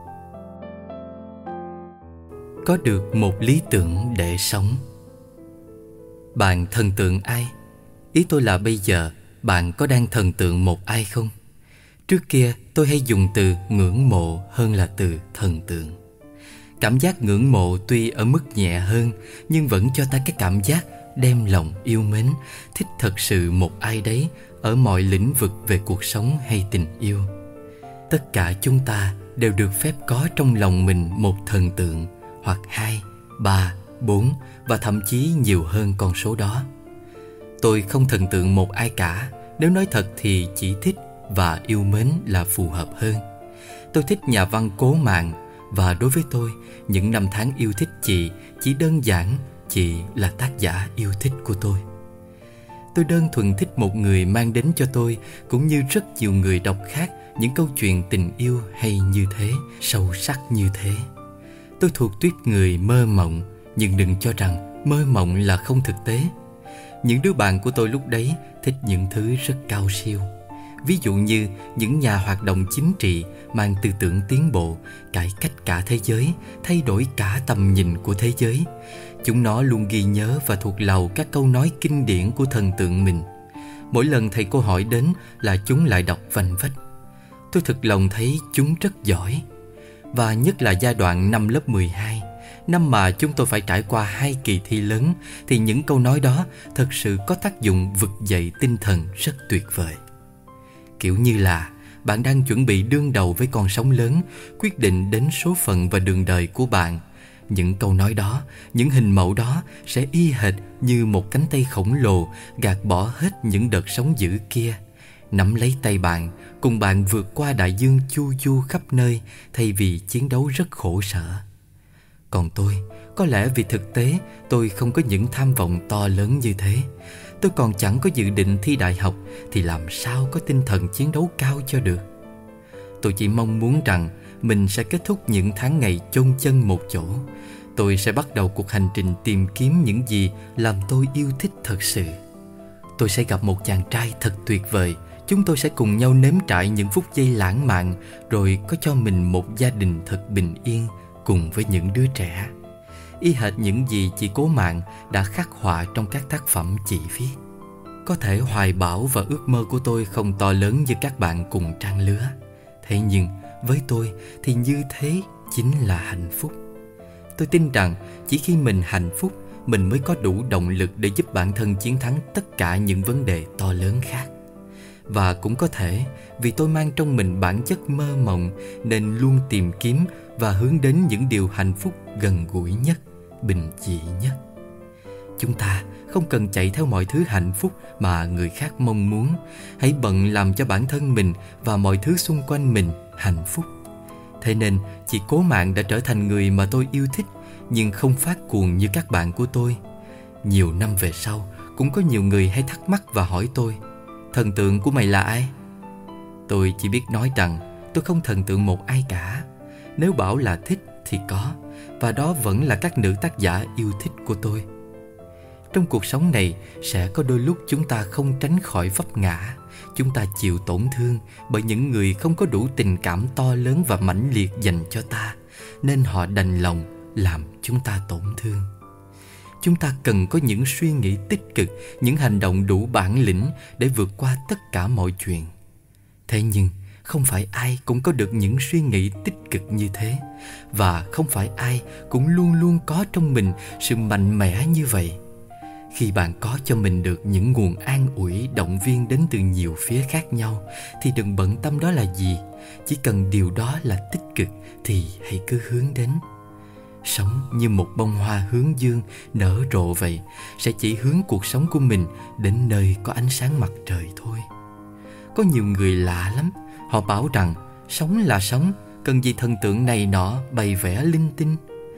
Có được một lý tưởng để sống. Bạn thần tượng ai? Ý tôi là bây giờ bạn có đang thần tượng một ai không? Trước kia tôi hay dùng từ ngưỡng mộ hơn là từ thần tượng. Cảm giác ngưỡng mộ tuy ở mức nhẹ hơn, nhưng vẫn cho ta cái cảm giác đem lòng yêu mến, thích thật sự một ai đấy ở mọi lĩnh vực về cuộc sống hay tình yêu. Tất cả chúng ta đều được phép có trong lòng mình một thần tượng, hoặc 2, 3, 4 và thậm chí nhiều hơn con số đó. Tôi không thần tượng một ai cả. Nếu nói thật thì chỉ thích và yêu mến là phù hợp hơn. Tôi thích nhà văn Cố Mạng, và đối với tôi, những năm tháng yêu thích chị chỉ đơn giản chị là tác giả yêu thích của tôi. Tôi đơn thuần thích một người mang đến cho tôi, cũng như rất nhiều người đọc khác, những câu chuyện tình yêu hay như thế, sâu sắc như thế. Tôi thuộc tuýp người mơ mộng, nhưng đừng cho rằng mơ mộng là không thực tế. Những đứa bạn của tôi lúc đấy thích những thứ rất cao siêu. Ví dụ như những nhà hoạt động chính trị mang tư tưởng tiến bộ, cải cách cả thế giới, thay đổi cả tầm nhìn của thế giới. Chúng nó luôn ghi nhớ và thuộc lòng các câu nói kinh điển của thần tượng mình. Mỗi lần thầy cô hỏi đến là chúng lại đọc vanh vách. Tôi thực lòng thấy chúng rất giỏi. Và nhất là giai đoạn năm lớp 12, Năm mà chúng tôi phải trải qua 2 kỳ thi lớn thì những câu nói đó thật sự có tác dụng vực dậy tinh thần rất tuyệt vời. Kiểu như là bạn đang chuẩn bị đương đầu với con sóng lớn, quyết định đến số phận và đường đời của bạn. Những câu nói đó, những hình mẫu đó sẽ y hệt như một cánh tay khổng lồ gạt bỏ hết những đợt sóng dữ kia, nắm lấy tay bạn, cùng bạn vượt qua đại dương chu du khắp nơi thay vì chiến đấu rất khổ sở. Còn tôi, có lẽ vì thực tế tôi không có những tham vọng to lớn như thế. Tôi còn chẳng có dự định thi đại học thì làm sao có tinh thần chiến đấu cao cho được. Tôi chỉ mong muốn rằng mình sẽ kết thúc những tháng ngày chôn chân một chỗ. Tôi sẽ bắt đầu cuộc hành trình tìm kiếm những gì làm tôi yêu thích thật sự. Tôi sẽ gặp một chàng trai thật tuyệt vời. Chúng tôi sẽ cùng nhau nếm trải những phút giây lãng mạn, rồi có cho mình một gia đình thật bình yên cùng với những đứa trẻ. Y hệt những gì chị Cố Mạng đã khắc họa trong các tác phẩm chị viết. Có thể hoài bão và ước mơ của tôi không to lớn như các bạn cùng trang lứa. Thế nhưng với tôi thì như thế chính là hạnh phúc. Tôi tin rằng chỉ khi mình hạnh phúc, mình mới có đủ động lực để giúp bản thân chiến thắng tất cả những vấn đề to lớn khác. Và cũng có thể vì tôi mang trong mình bản chất mơ mộng nên luôn tìm kiếm và hướng đến những điều hạnh phúc gần gũi nhất, bình dị nhất. Chúng ta không cần chạy theo mọi thứ hạnh phúc mà người khác mong muốn. Hãy bận làm cho bản thân mình và mọi thứ xung quanh mình hạnh phúc. Thế nên chị Cố Mạng đã trở thành người mà tôi yêu thích, nhưng không phát cuồng như các bạn của tôi. Nhiều năm về sau, cũng có nhiều người hay thắc mắc và hỏi tôi: thần tượng của mày là ai? Tôi chỉ biết nói rằng tôi không thần tượng một ai cả. Nếu bảo là thích thì có, và đó vẫn là các nữ tác giả yêu thích của tôi. Trong cuộc sống này sẽ có đôi lúc chúng ta không tránh khỏi vấp ngã. Chúng ta chịu tổn thương bởi những người không có đủ tình cảm to lớn và mãnh liệt dành cho ta, nên họ đành lòng làm chúng ta tổn thương. Chúng ta cần có những suy nghĩ tích cực, những hành động đủ bản lĩnh để vượt qua tất cả mọi chuyện. Thế nhưng không phải ai cũng có được những suy nghĩ tích cực như thế, và không phải ai cũng luôn luôn có trong mình sự mạnh mẽ như vậy. Khi bạn có cho mình được những nguồn an ủi, động viên đến từ nhiều phía khác nhau thì đừng bận tâm đó là gì. Chỉ cần điều đó là tích cực thì hãy cứ hướng đến. Sống như một bông hoa hướng dương nở rộ vậy, sẽ chỉ hướng cuộc sống của mình đến nơi có ánh sáng mặt trời thôi. Có nhiều người lạ lắm, họ bảo rằng sống là sống, cần gì thần tượng này nọ bày vẽ linh tinh.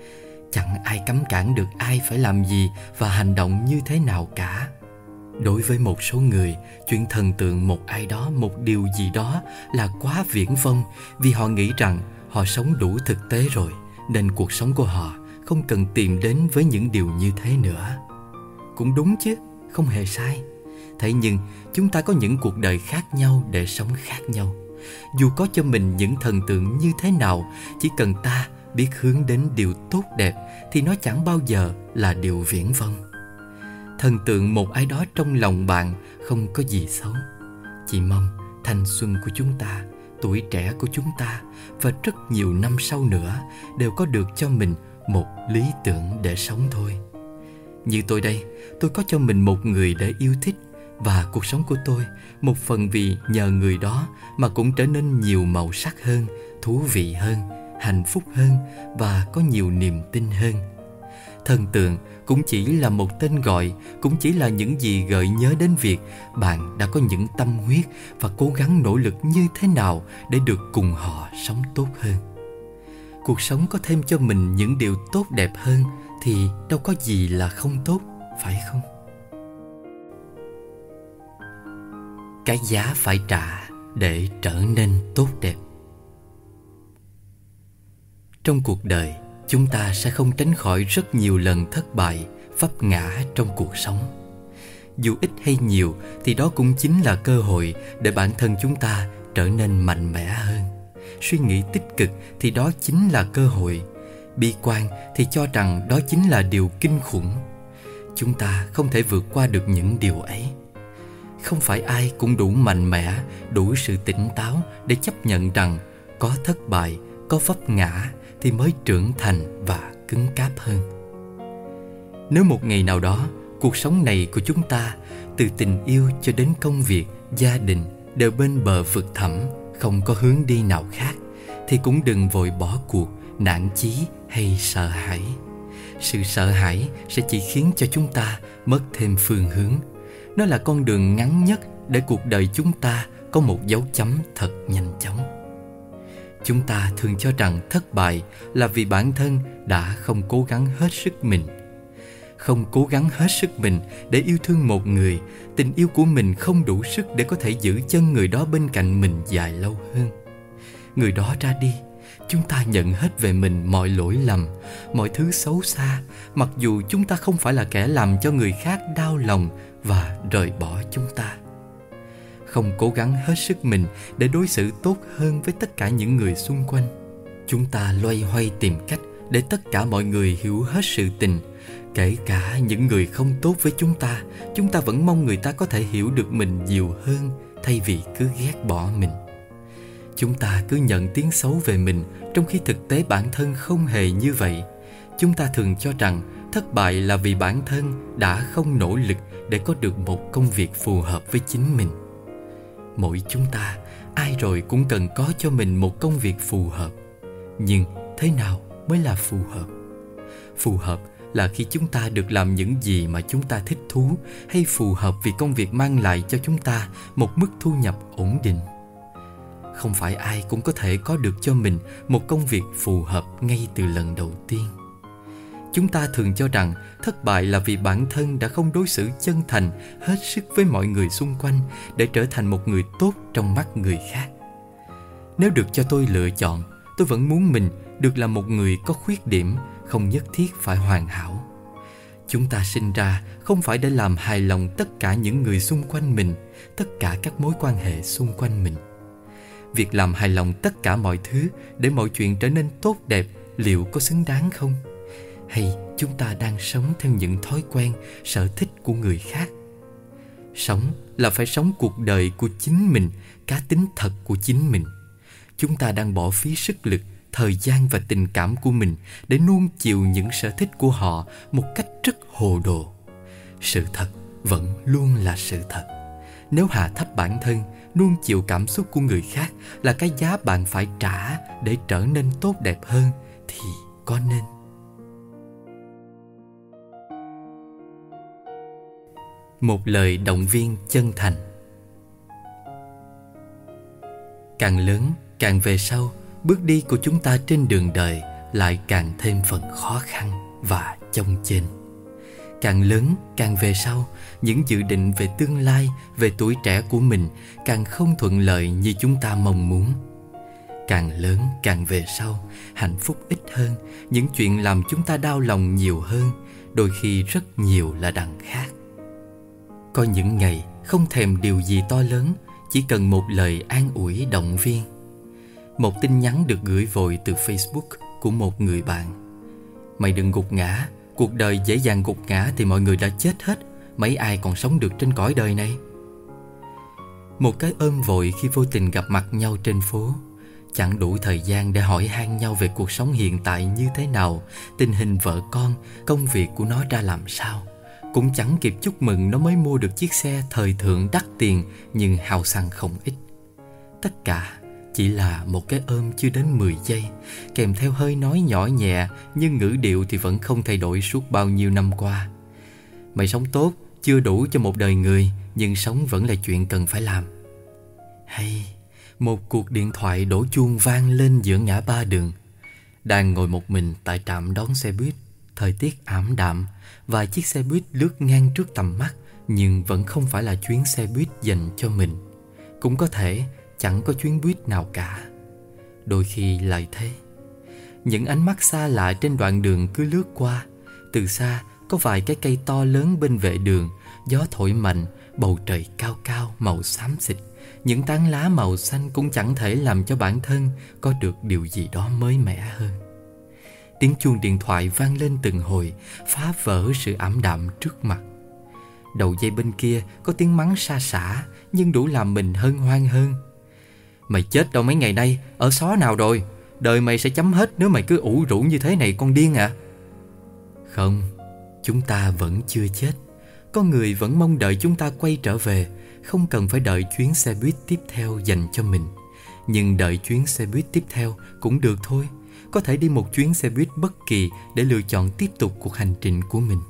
Chẳng ai cấm cản được ai phải làm gì và hành động như thế nào cả. Đối với một số người, chuyện thần tượng một ai đó, một điều gì đó là quá viển vông, vì họ nghĩ rằng họ sống đủ thực tế rồi, nên cuộc sống của họ không cần tìm đến với những điều như thế nữa. Cũng đúng chứ, không hề sai. Thế nhưng chúng ta có những cuộc đời khác nhau để sống khác nhau. Dù có cho mình những thần tượng như thế nào, chỉ cần ta biết hướng đến điều tốt đẹp thì nó chẳng bao giờ là điều viển vông. Thần tượng một ai đó trong lòng bạn không có gì xấu. Chỉ mong thanh xuân của chúng ta, tuổi trẻ của chúng ta và rất nhiều năm sau nữa đều có được cho mình một lý tưởng để sống thôi. Như tôi đây, tôi có cho mình một người để yêu thích, và cuộc sống của tôi một phần vì nhờ người đó mà cũng trở nên nhiều màu sắc hơn, thú vị hơn, hạnh phúc hơn và có nhiều niềm tin hơn. Thần tượng cũng chỉ là một tên gọi, cũng chỉ là những gì gợi nhớ đến việc bạn đã có những tâm huyết và cố gắng nỗ lực như thế nào để được cùng họ sống tốt hơn. Cuộc sống có thêm cho mình những điều tốt đẹp hơn thì đâu có gì là không tốt, phải không? Cái giá phải trả để trở nên tốt đẹp. Trong cuộc đời, chúng ta sẽ không tránh khỏi rất nhiều lần thất bại, vấp ngã trong cuộc sống. Dù ít hay nhiều thì đó cũng chính là cơ hội để bản thân chúng ta trở nên mạnh mẽ hơn. Suy nghĩ tích cực thì đó chính là cơ hội. Bi quan thì cho rằng đó chính là điều kinh khủng. Chúng ta không thể vượt qua được những điều ấy. Không phải ai cũng đủ mạnh mẽ, đủ sự tỉnh táo để chấp nhận rằng có thất bại, có vấp ngã thì mới trưởng thành và cứng cáp hơn. Nếu một ngày nào đó cuộc sống này của chúng ta, từ tình yêu cho đến công việc, gia đình, đều bên bờ vực thẳm, không có hướng đi nào khác, thì cũng đừng vội bỏ cuộc, nản chí hay sợ hãi. Sự sợ hãi sẽ chỉ khiến cho chúng ta mất thêm phương hướng. Nó là con đường ngắn nhất để cuộc đời chúng ta có một dấu chấm thật nhanh chóng. Chúng ta thường cho rằng thất bại là vì bản thân đã không cố gắng hết sức mình. Không cố gắng hết sức mình để yêu thương một người, tình yêu của mình không đủ sức để có thể giữ chân người đó bên cạnh mình dài lâu hơn. Người đó ra đi, chúng ta nhận hết về mình mọi lỗi lầm, mọi thứ xấu xa, mặc dù chúng ta không phải là kẻ làm cho người khác đau lòng và rời bỏ chúng ta. Không cố gắng hết sức mình để đối xử tốt hơn với tất cả những người xung quanh. Chúng ta loay hoay tìm cách để tất cả mọi người hiểu hết sự tình. Kể cả những người không tốt với chúng ta vẫn mong người ta có thể hiểu được mình nhiều hơn thay vì cứ ghét bỏ mình. Chúng ta cứ nhận tiếng xấu về mình, trong khi thực tế bản thân không hề như vậy. Chúng ta thường cho rằng thất bại là vì bản thân đã không nỗ lực để có được một công việc phù hợp với chính mình. Mỗi chúng ta, ai rồi cũng cần có cho mình một công việc phù hợp. Nhưng thế nào mới là phù hợp? Phù hợp là khi chúng ta được làm những gì mà chúng ta thích thú, hay phù hợp vì công việc mang lại cho chúng ta một mức thu nhập ổn định. Không phải ai cũng có thể có được cho mình một công việc phù hợp ngay từ lần đầu tiên. Chúng ta thường cho rằng thất bại là vì bản thân đã không đối xử chân thành hết sức với mọi người xung quanh để trở thành một người tốt trong mắt người khác. Nếu được cho tôi lựa chọn, tôi vẫn muốn mình được là một người có khuyết điểm, không nhất thiết phải hoàn hảo. Chúng ta sinh ra không phải để làm hài lòng tất cả những người xung quanh mình, tất cả các mối quan hệ xung quanh mình. Việc làm hài lòng tất cả mọi thứ để mọi chuyện trở nên tốt đẹp liệu có xứng đáng không? Hay chúng ta đang sống theo những thói quen, sở thích của người khác? Sống là phải sống cuộc đời của chính mình, cá tính thật của chính mình. Chúng ta đang bỏ phí sức lực, thời gian và tình cảm của mình để nuông chiều những sở thích của họ một cách rất hồ đồ. Sự thật vẫn luôn là sự thật. Nếu hạ thấp bản thân, nuông chiều cảm xúc của người khác là cái giá bạn phải trả để trở nên tốt đẹp hơn, thì có nên? Một lời động viên chân thành. Càng lớn, càng về sau, bước đi của chúng ta trên đường đời lại càng thêm phần khó khăn và chông chênh. Càng lớn, càng về sau, những dự định về tương lai, về tuổi trẻ của mình càng không thuận lợi như chúng ta mong muốn. Càng lớn, càng về sau, hạnh phúc ít hơn, những chuyện làm chúng ta đau lòng nhiều hơn, đôi khi rất nhiều là đằng khác. Có những ngày không thèm điều gì to lớn, chỉ cần một lời an ủi động viên. Một tin nhắn được gửi vội từ Facebook của một người bạn. Mày đừng gục ngã, cuộc đời dễ dàng gục ngã thì mọi người đã chết hết, mấy ai còn sống được trên cõi đời này. Một cái ôm vội khi vô tình gặp mặt nhau trên phố. Chẳng đủ thời gian để hỏi han nhau về cuộc sống hiện tại như thế nào, tình hình vợ con, công việc của nó ra làm sao. Cũng chẳng kịp chúc mừng nó mới mua được chiếc xe thời thượng đắt tiền nhưng hao xăng không ít. Tất cả chỉ là một cái ôm chưa đến 10 giây, kèm theo hơi nói nhỏ nhẹ nhưng ngữ điệu thì vẫn không thay đổi suốt bao nhiêu năm qua. Mày sống tốt chưa đủ cho một đời người, nhưng sống vẫn là chuyện cần phải làm. Hay một cuộc điện thoại đổ chuông vang lên giữa ngã ba đường. Đang ngồi một mình tại trạm đón xe buýt, thời tiết ảm đạm, vài chiếc xe buýt lướt ngang trước tầm mắt, nhưng vẫn không phải là chuyến xe buýt dành cho mình. Cũng có thể chẳng có chuyến buýt nào cả. Đôi khi lại thế. Những ánh mắt xa lạ trên đoạn đường cứ lướt qua. Từ xa có vài cái cây to lớn bên vệ đường, gió thổi mạnh, bầu trời cao cao màu xám xịt. Những tán lá màu xanh cũng chẳng thể làm cho bản thân có được điều gì đó mới mẻ hơn. Tiếng chuông điện thoại vang lên từng hồi, phá vỡ sự ảm đạm trước mặt. Đầu dây bên kia có tiếng mắng sa sả, nhưng đủ làm mình hân hoan hơn. Mày chết đâu mấy ngày nay, ở xó nào rồi? Đời mày sẽ chấm hết nếu mày cứ ủ rũ như thế này, con điên à? Không, chúng ta vẫn chưa chết. Con người vẫn mong đợi chúng ta quay trở về. Không cần phải đợi chuyến xe buýt tiếp theo dành cho mình. Nhưng đợi chuyến xe buýt tiếp theo cũng được thôi. Có thể đi một chuyến xe buýt bất kỳ để lựa chọn tiếp tục cuộc hành trình của mình.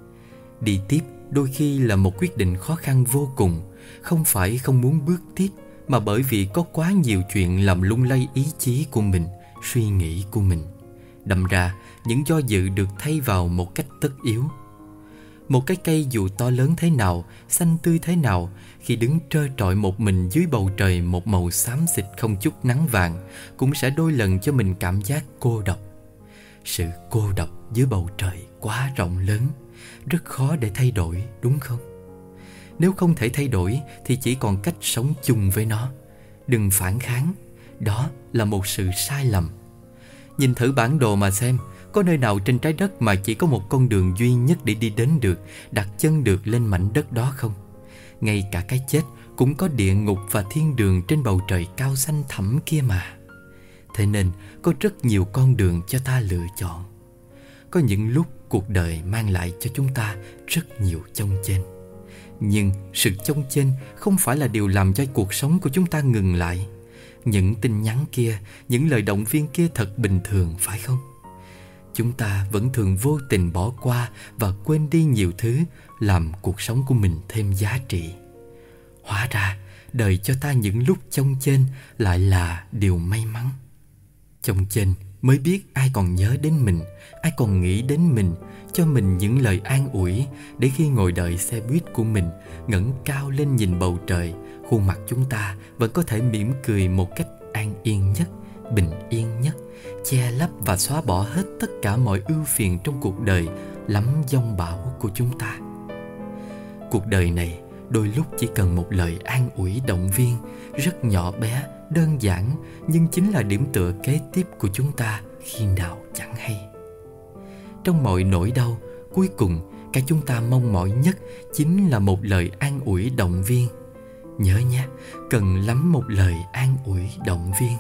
Đi tiếp đôi khi là một quyết định khó khăn vô cùng. Không phải không muốn bước tiếp, mà bởi vì có quá nhiều chuyện làm lung lay ý chí của mình, suy nghĩ của mình. Đâm ra những do dự được thay vào một cách tất yếu. Một cái cây dù to lớn thế nào, xanh tươi thế nào, khi đứng trơ trọi một mình dưới bầu trời một màu xám xịt không chút nắng vàng, cũng sẽ đôi lần cho mình cảm giác cô độc. Sự cô độc dưới bầu trời quá rộng lớn, rất khó để thay đổi, đúng không? Nếu không thể thay đổi thì chỉ còn cách sống chung với nó. Đừng phản kháng, đó là một sự sai lầm. Nhìn thử bản đồ mà xem, có nơi nào trên trái đất mà chỉ có một con đường duy nhất để đi đến được, đặt chân được lên mảnh đất đó không? Ngay cả cái chết cũng có địa ngục và thiên đường trên bầu trời cao xanh thẳm kia mà. Thế nên có rất nhiều con đường cho ta lựa chọn. Có những lúc cuộc đời mang lại cho chúng ta rất nhiều chông chênh. Nhưng sự chông chênh không phải là điều làm cho cuộc sống của chúng ta ngừng lại. Những tin nhắn kia, những lời động viên kia thật bình thường, phải không? Chúng ta vẫn thường vô tình bỏ qua và quên đi nhiều thứ làm cuộc sống của mình thêm giá trị. Hóa ra đời cho ta những lúc chông chênh lại là điều may mắn. Chông chênh mới biết ai còn nhớ đến mình, ai còn nghĩ đến mình, cho mình những lời an ủi, để khi ngồi đợi xe buýt của mình, ngẩng cao lên nhìn bầu trời, khuôn mặt chúng ta vẫn có thể mỉm cười một cách an yên nhất, bình yên nhất, che lấp và xóa bỏ hết tất cả mọi ưu phiền trong cuộc đời lắm giông bão của chúng ta. Cuộc đời này đôi lúc chỉ cần một lời an ủi động viên rất nhỏ bé, đơn giản, nhưng chính là điểm tựa kế tiếp của chúng ta khi nào chẳng hay. Trong mọi nỗi đau, cuối cùng cái chúng ta mong mỏi nhất chính là một lời an ủi động viên. Nhớ nha, cần lắm một lời an ủi động viên.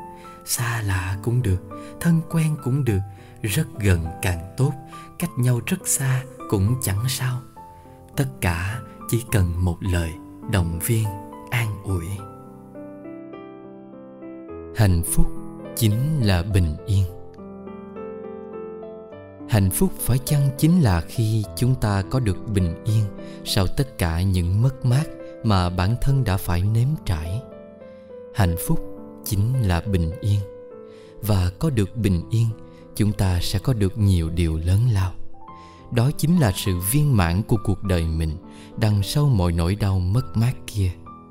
Xa lạ cũng được, thân quen cũng được, rất gần càng tốt, cách nhau rất xa cũng chẳng sao. Tất cả chỉ cần một lời động viên an ủi. Hạnh phúc chính là bình yên. Hạnh phúc phải chăng chính là khi chúng ta có được bình yên sau tất cả những mất mát mà bản thân đã phải nếm trải? Hạnh phúc chính là bình yên. Và có được bình yên, chúng ta sẽ có được nhiều điều lớn lao. Đó chính là sự viên mãn của cuộc đời mình đằng sau mọi nỗi đau mất mát kia.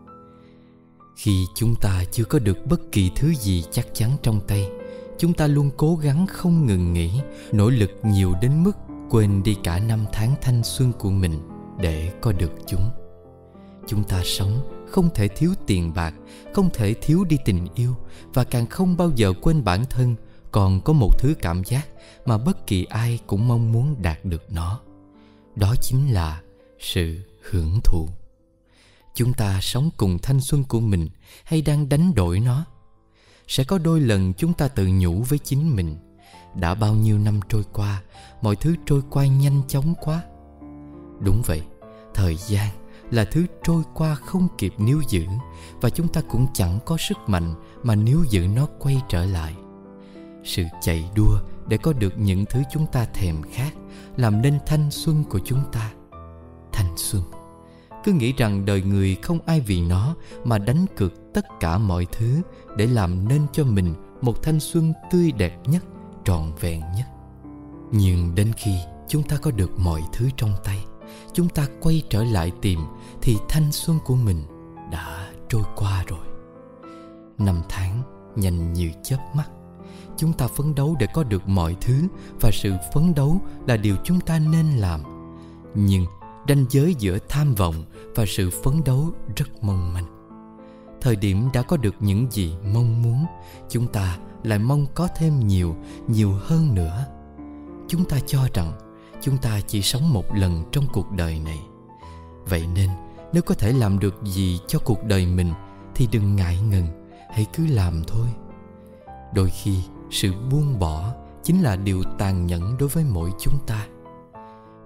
Khi chúng ta chưa có được bất kỳ thứ gì chắc chắn trong tay, chúng ta luôn cố gắng không ngừng nghỉ, nỗ lực nhiều đến mức quên đi cả năm tháng thanh xuân của mình để có được chúng. Chúng ta sống không thể thiếu tiền bạc, không thể thiếu đi tình yêu, và càng không bao giờ quên bản thân còn có một thứ cảm giác mà bất kỳ ai cũng mong muốn đạt được nó. Đó chính là sự hưởng thụ. Chúng ta sống cùng thanh xuân của mình hay đang đánh đổi nó? Sẽ có đôi lần chúng ta tự nhủ với chính mình, đã bao nhiêu năm trôi qua, mọi thứ trôi qua nhanh chóng quá. Đúng vậy, thời gian là thứ trôi qua không kịp níu giữ, và chúng ta cũng chẳng có sức mạnh mà níu giữ nó quay trở lại. Sự chạy đua để có được những thứ chúng ta thèm khát làm nên thanh xuân của chúng ta. Thanh xuân, cứ nghĩ rằng đời người không ai vì nó mà đánh cược tất cả mọi thứ để làm nên cho mình một thanh xuân tươi đẹp nhất, trọn vẹn nhất. Nhưng đến khi chúng ta có được mọi thứ trong tay, chúng ta quay trở lại tìm thì thanh xuân của mình đã trôi qua rồi. Năm tháng nhanh như chớp mắt. Chúng ta phấn đấu để có được mọi thứ, và sự phấn đấu là điều chúng ta nên làm. Nhưng ranh giới giữa tham vọng và sự phấn đấu rất mong manh. Thời điểm đã có được những gì mong muốn, chúng ta lại mong có thêm nhiều, nhiều hơn nữa. Chúng ta cho rằng chúng ta chỉ sống một lần trong cuộc đời này. Vậy nên nếu có thể làm được gì cho cuộc đời mình thì đừng ngại ngần, hãy cứ làm thôi. Đôi khi sự buông bỏ chính là điều tàn nhẫn đối với mỗi chúng ta.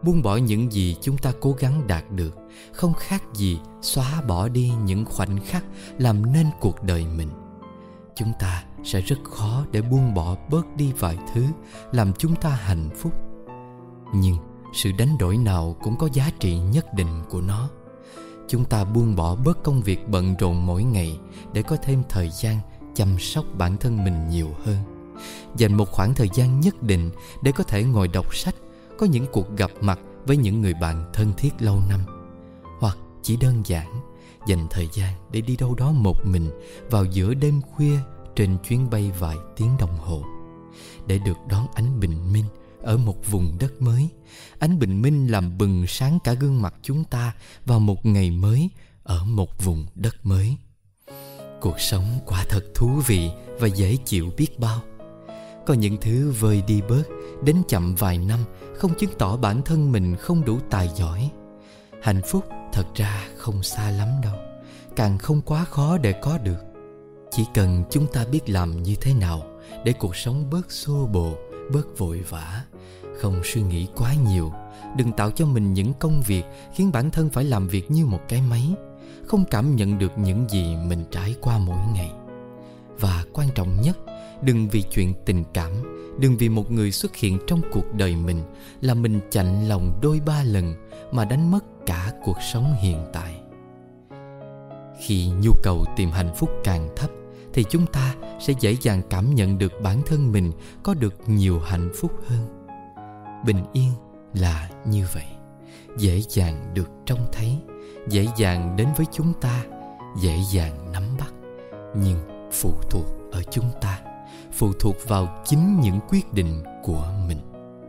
buông bỏ những gì chúng ta cố gắng đạt được không khác gì xóa bỏ đi những khoảnh khắc làm nên cuộc đời mình. Chúng ta sẽ rất khó để buông bỏ bớt đi vài thứ làm chúng ta hạnh phúc. Nhưng sự đánh đổi nào cũng có giá trị nhất định của nó. Chúng ta buông bỏ bớt công việc bận rộn mỗi ngày để có thêm thời gian chăm sóc bản thân mình nhiều hơn. Dành một khoảng thời gian nhất định để có thể ngồi đọc sách, có những cuộc gặp mặt với những người bạn thân thiết lâu năm. Hoặc chỉ đơn giản dành thời gian để đi đâu đó một mình vào giữa đêm khuya trên chuyến bay vài tiếng đồng hồ, để được đón ánh bình minh ở một vùng đất mới. Ánh bình minh làm bừng sáng cả gương mặt chúng ta vào một ngày mới ở một vùng đất mới. Cuộc sống quả thật thú vị và dễ chịu biết bao. Có những thứ vơi đi bớt, đến chậm vài năm không chứng tỏ bản thân mình không đủ tài giỏi. Hạnh phúc thật ra không xa lắm đâu, càng không quá khó để có được. Chỉ cần chúng ta biết làm như thế nào để cuộc sống bớt xô bồ, bớt vội vã, không suy nghĩ quá nhiều, đừng tạo cho mình những công việc khiến bản thân phải làm việc như một cái máy, không cảm nhận được những gì mình trải qua mỗi ngày. Và quan trọng nhất, đừng vì chuyện tình cảm, đừng vì một người xuất hiện trong cuộc đời mình là mình chạnh lòng đôi ba lần mà đánh mất cả cuộc sống hiện tại. Khi nhu cầu tìm hạnh phúc càng thấp thì chúng ta sẽ dễ dàng cảm nhận được bản thân mình có được nhiều hạnh phúc hơn. Bình yên là như vậy, dễ dàng được trông thấy, dễ dàng đến với chúng ta, dễ dàng nắm bắt, nhưng phụ thuộc ở chúng ta, phụ thuộc vào chính những quyết định của mình.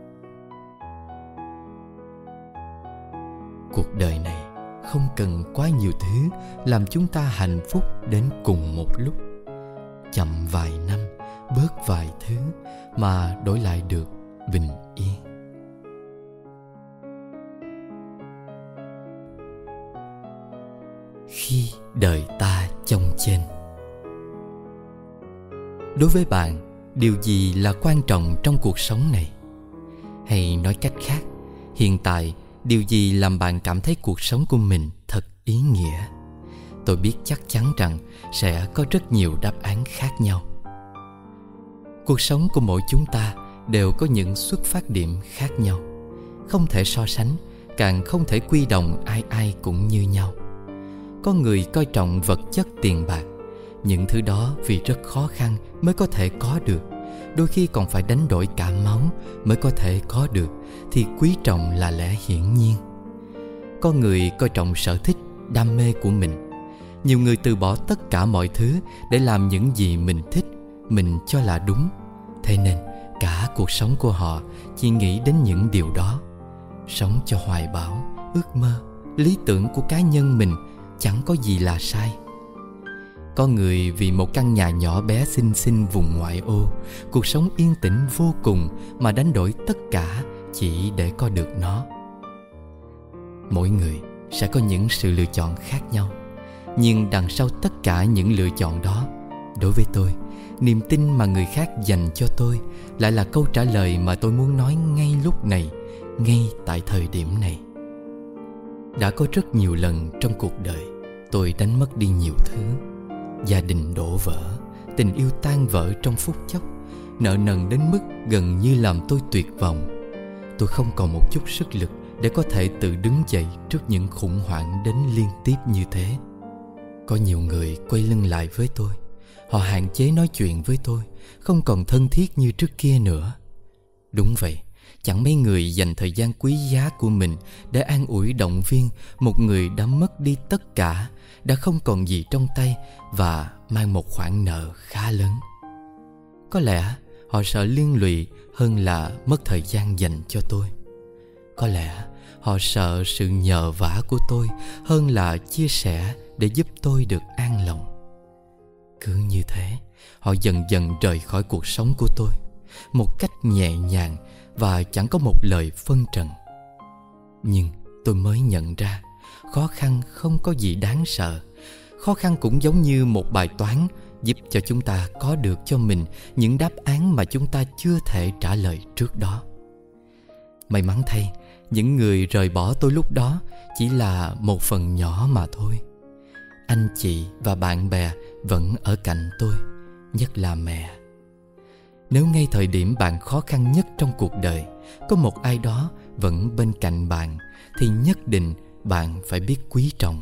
Cuộc đời này không cần quá nhiều thứ làm chúng ta hạnh phúc đến cùng một lúc. Chậm vài năm, bớt vài thứ mà đổi lại được bình yên. Khi đời ta chông chênh. Đối với bạn, điều gì là quan trọng trong cuộc sống này? Hay nói cách khác, hiện tại điều gì làm bạn cảm thấy cuộc sống của mình thật ý nghĩa? Tôi biết chắc chắn rằng sẽ có rất nhiều đáp án khác nhau. Cuộc sống của mỗi chúng ta đều có những xuất phát điểm khác nhau. Không thể so sánh, càng không thể quy đồng ai ai cũng như nhau. Có người coi trọng vật chất tiền bạc. Những thứ đó vì rất khó khăn mới có thể có được, đôi khi còn phải đánh đổi cả máu mới có thể có được, thì quý trọng là lẽ hiển nhiên. Có người coi trọng sở thích, đam mê của mình. Nhiều người từ bỏ tất cả mọi thứ để làm những gì mình thích, mình cho là đúng. Thế nên cả cuộc sống của họ chỉ nghĩ đến những điều đó. Sống cho hoài bão, ước mơ, lý tưởng của cá nhân mình chẳng có gì là sai. Có người vì một căn nhà nhỏ bé xinh xinh vùng ngoại ô, cuộc sống yên tĩnh vô cùng mà đánh đổi tất cả chỉ để có được nó. Mỗi người sẽ có những sự lựa chọn khác nhau, nhưng đằng sau tất cả những lựa chọn đó, đối với tôi, niềm tin mà người khác dành cho tôi lại là câu trả lời mà tôi muốn nói ngay lúc này, ngay tại thời điểm này. Đã có rất nhiều lần trong cuộc đời tôi đánh mất đi nhiều thứ. Gia đình đổ vỡ, tình yêu tan vỡ trong phút chốc, nợ nần đến mức gần như làm tôi tuyệt vọng. Tôi không còn một chút sức lực để có thể tự đứng dậy trước những khủng hoảng đến liên tiếp như thế. Có nhiều người quay lưng lại với tôi. Họ hạn chế nói chuyện với tôi, không còn thân thiết như trước kia nữa. Đúng vậy, chẳng mấy người dành thời gian quý giá của mình để an ủi động viên một người đã mất đi tất cả, đã không còn gì trong tay và mang một khoản nợ khá lớn. Có lẽ họ sợ liên lụy hơn là mất thời gian dành cho tôi. Có lẽ họ sợ sự nhờ vả của tôi hơn là chia sẻ để giúp tôi được an lòng. Cứ như thế, họ dần dần rời khỏi cuộc sống của tôi một cách nhẹ nhàng và chẳng có một lời phân trần. Nhưng tôi mới nhận ra, khó khăn không có gì đáng sợ. Khó khăn cũng giống như một bài toán, giúp cho chúng ta có được cho mình những đáp án mà chúng ta chưa thể trả lời trước đó. May mắn thay, Những người rời bỏ tôi lúc đó chỉ là một phần nhỏ mà thôi. Anh chị và bạn bè vẫn ở cạnh tôi, nhất là mẹ. Nếu ngay thời điểm bạn khó khăn nhất trong cuộc đời có một ai đó vẫn bên cạnh bạn, thì nhất định bạn phải biết quý trọng.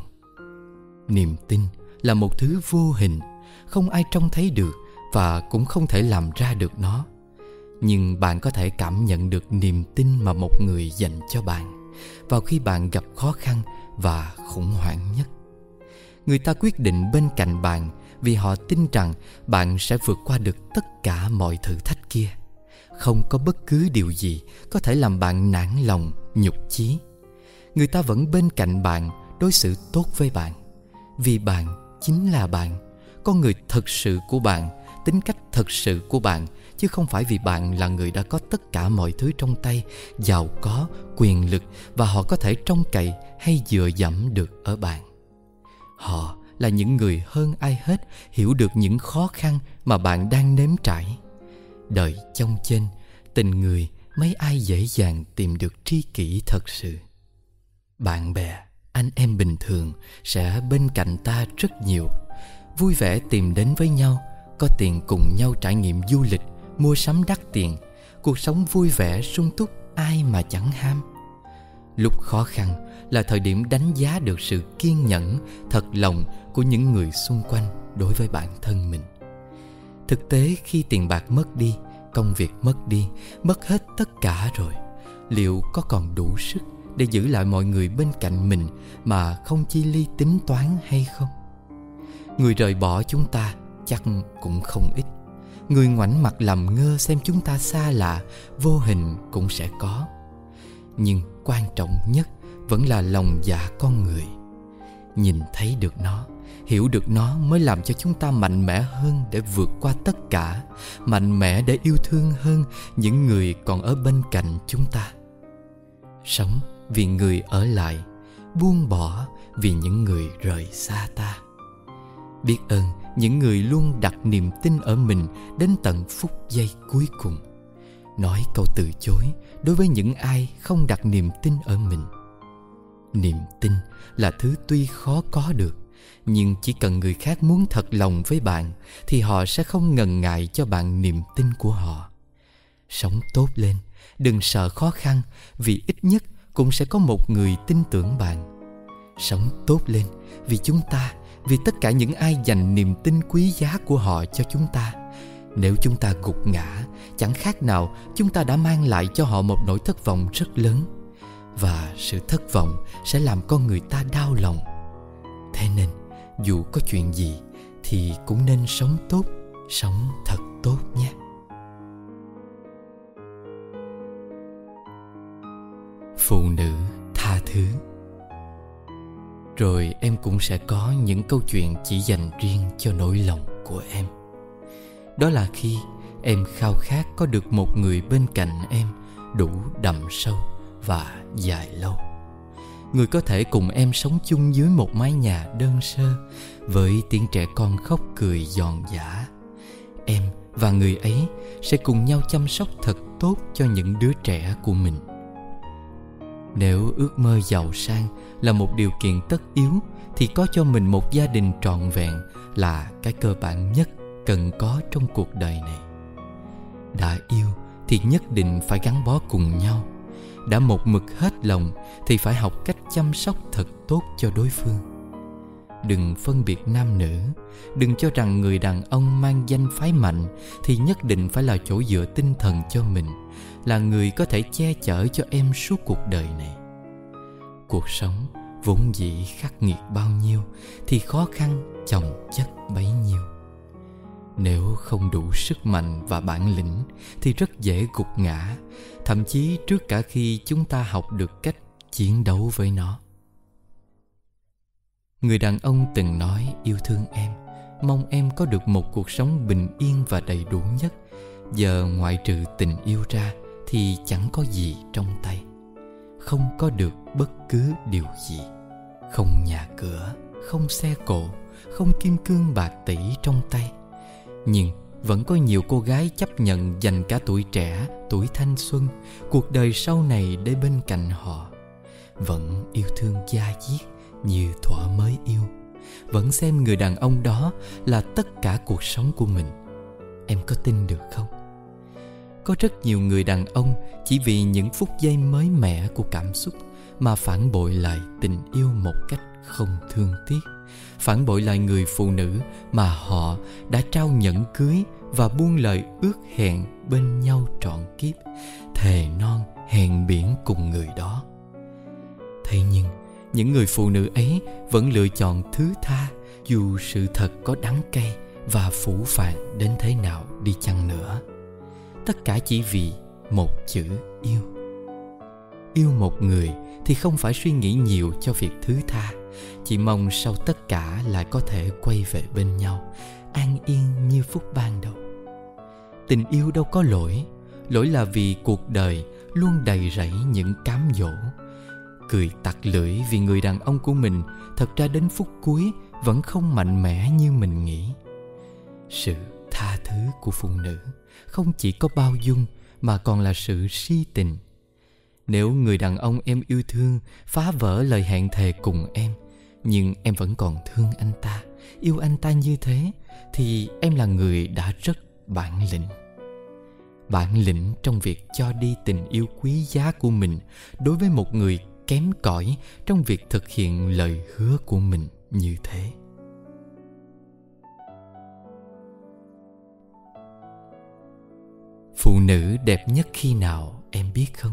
Niềm tin là một thứ vô hình, không ai trông thấy được và cũng không thể làm ra được nó. Nhưng bạn có thể cảm nhận được niềm tin mà một người dành cho bạn vào khi bạn gặp khó khăn và khủng hoảng nhất. Người ta quyết định bên cạnh bạn vì họ tin rằng bạn sẽ vượt qua được tất cả mọi thử thách kia. Không có bất cứ điều gì có thể làm bạn nản lòng, nhục chí. Người ta vẫn bên cạnh bạn, đối xử tốt với bạn, vì bạn chính là bạn, con người thật sự của bạn, tính cách thật sự của bạn, chứ không phải vì bạn là người đã có tất cả mọi thứ trong tay, giàu có, quyền lực và họ có thể trông cậy hay dựa dẫm được ở bạn. Họ là những người hơn ai hết hiểu được những khó khăn mà bạn đang nếm trải. Đời chông chênh, tình người mấy ai dễ dàng tìm được tri kỷ thật sự. Bạn bè, anh em bình thường sẽ bên cạnh ta rất nhiều, vui vẻ tìm đến với nhau, có tiền cùng nhau trải nghiệm du lịch, mua sắm đắt tiền, cuộc sống vui vẻ sung túc, ai mà chẳng ham. Lúc khó khăn là thời điểm đánh giá được sự kiên nhẫn, thật lòng của những người xung quanh đối với bản thân mình. Thực tế khi tiền bạc mất đi, công việc mất đi, mất hết tất cả rồi, liệu có còn đủ sức để giữ lại mọi người bên cạnh mình mà không chi ly tính toán hay không? Người rời bỏ chúng ta chắc cũng không ít. Người ngoảnh mặt làm ngơ xem chúng ta xa lạ, vô hình cũng sẽ có. Nhưng quan trọng nhất vẫn là lòng dạ con người. Nhìn thấy được nó, hiểu được nó mới làm cho chúng ta mạnh mẽ hơn để vượt qua tất cả, mạnh mẽ để yêu thương hơn những người còn ở bên cạnh chúng ta. Sống vì người ở lại, buông bỏ vì những người rời xa ta. Biết ơn những người luôn đặt niềm tin ở mình đến tận phút giây cuối cùng. Nói câu từ chối đối với những ai không đặt niềm tin ở mình. Niềm tin là thứ tuy khó có được, nhưng chỉ cần người khác muốn thật lòng với bạn thì họ sẽ không ngần ngại cho bạn niềm tin của họ. Sống tốt lên, đừng sợ khó khăn, vì ít nhất cũng sẽ có một người tin tưởng bạn. Sống tốt lên vì chúng ta, vì tất cả những ai dành niềm tin quý giá của họ cho chúng ta. Nếu chúng ta gục ngã, chẳng khác nào chúng ta đã mang lại cho họ một nỗi thất vọng rất lớn. Và sự thất vọng sẽ làm con người ta đau lòng. Thế nên, dù có chuyện gì thì cũng nên sống tốt, sống thật tốt nhé. Phụ nữ tha thứ. Rồi em cũng sẽ có những câu chuyện chỉ dành riêng cho nỗi lòng của em. Đó là khi em khao khát có được một người bên cạnh em đủ đậm sâu và dài lâu. Người có thể cùng em sống chung dưới một mái nhà đơn sơ, với tiếng trẻ con khóc cười giòn giã. Em và người ấy sẽ cùng nhau chăm sóc thật tốt cho những đứa trẻ của mình. Nếu ước mơ giàu sang là một điều kiện tất yếu, thì có cho mình một gia đình trọn vẹn là cái cơ bản nhất cần có trong cuộc đời này. Đã yêu thì nhất định phải gắn bó cùng nhau. Đã một mực hết lòng thì phải học cách chăm sóc thật tốt cho đối phương. Đừng phân biệt nam nữ. Đừng cho rằng người đàn ông mang danh phái mạnh thì nhất định phải là chỗ dựa tinh thần cho mình, là người có thể che chở cho em suốt cuộc đời này. Cuộc sống vốn dĩ khắc nghiệt bao nhiêu thì khó khăn chồng chất bấy nhiêu. Nếu không đủ sức mạnh và bản lĩnh thì rất dễ gục ngã, thậm chí trước cả khi chúng ta học được cách chiến đấu với nó. Người đàn ông từng nói yêu thương em, mong em có được một cuộc sống bình yên và đầy đủ nhất. Giờ ngoại trừ tình yêu ra thì chẳng có gì trong tay. Không có được bất cứ điều gì. Không nhà cửa, không xe cộ, không kim cương bạc tỷ trong tay. Nhưng vẫn có nhiều cô gái chấp nhận dành cả tuổi trẻ, tuổi thanh xuân, cuộc đời sau này để bên cạnh họ. Vẫn yêu thương da diết như thuở mới yêu. Vẫn xem người đàn ông đó là tất cả cuộc sống của mình. Em có tin được không? Có rất nhiều người đàn ông chỉ vì những phút giây mới mẻ của cảm xúc mà phản bội lại tình yêu một cách không thương tiếc. Phản bội lại người phụ nữ mà họ đã trao nhẫn cưới và buông lời ước hẹn bên nhau trọn kiếp, thề non hẹn biển cùng người đó. Thế nhưng những người phụ nữ ấy vẫn lựa chọn thứ tha, dù sự thật có đắng cay và phũ phàng đến thế nào đi chăng nữa. Tất cả chỉ vì một chữ yêu. Yêu một người thì không phải suy nghĩ nhiều cho việc thứ tha, chỉ mong sau tất cả lại có thể quay về bên nhau, an yên như phút ban đầu. Tình yêu đâu có lỗi, lỗi là vì cuộc đời luôn đầy rẫy những cám dỗ. Cười tặc lưỡi vì người đàn ông của mình thật ra đến phút cuối vẫn không mạnh mẽ như mình nghĩ. Sự tha thứ của phụ nữ không chỉ có bao dung mà còn là sự si tình. Nếu người đàn ông em yêu thương phá vỡ lời hẹn thề cùng em, nhưng em vẫn còn thương anh ta, yêu anh ta như thế, thì em là người đã rất bản lĩnh. Bản lĩnh trong việc cho đi tình yêu quý giá của mình đối với một người kém cỏi trong việc thực hiện lời hứa của mình như thế. Phụ nữ đẹp nhất khi nào em biết không?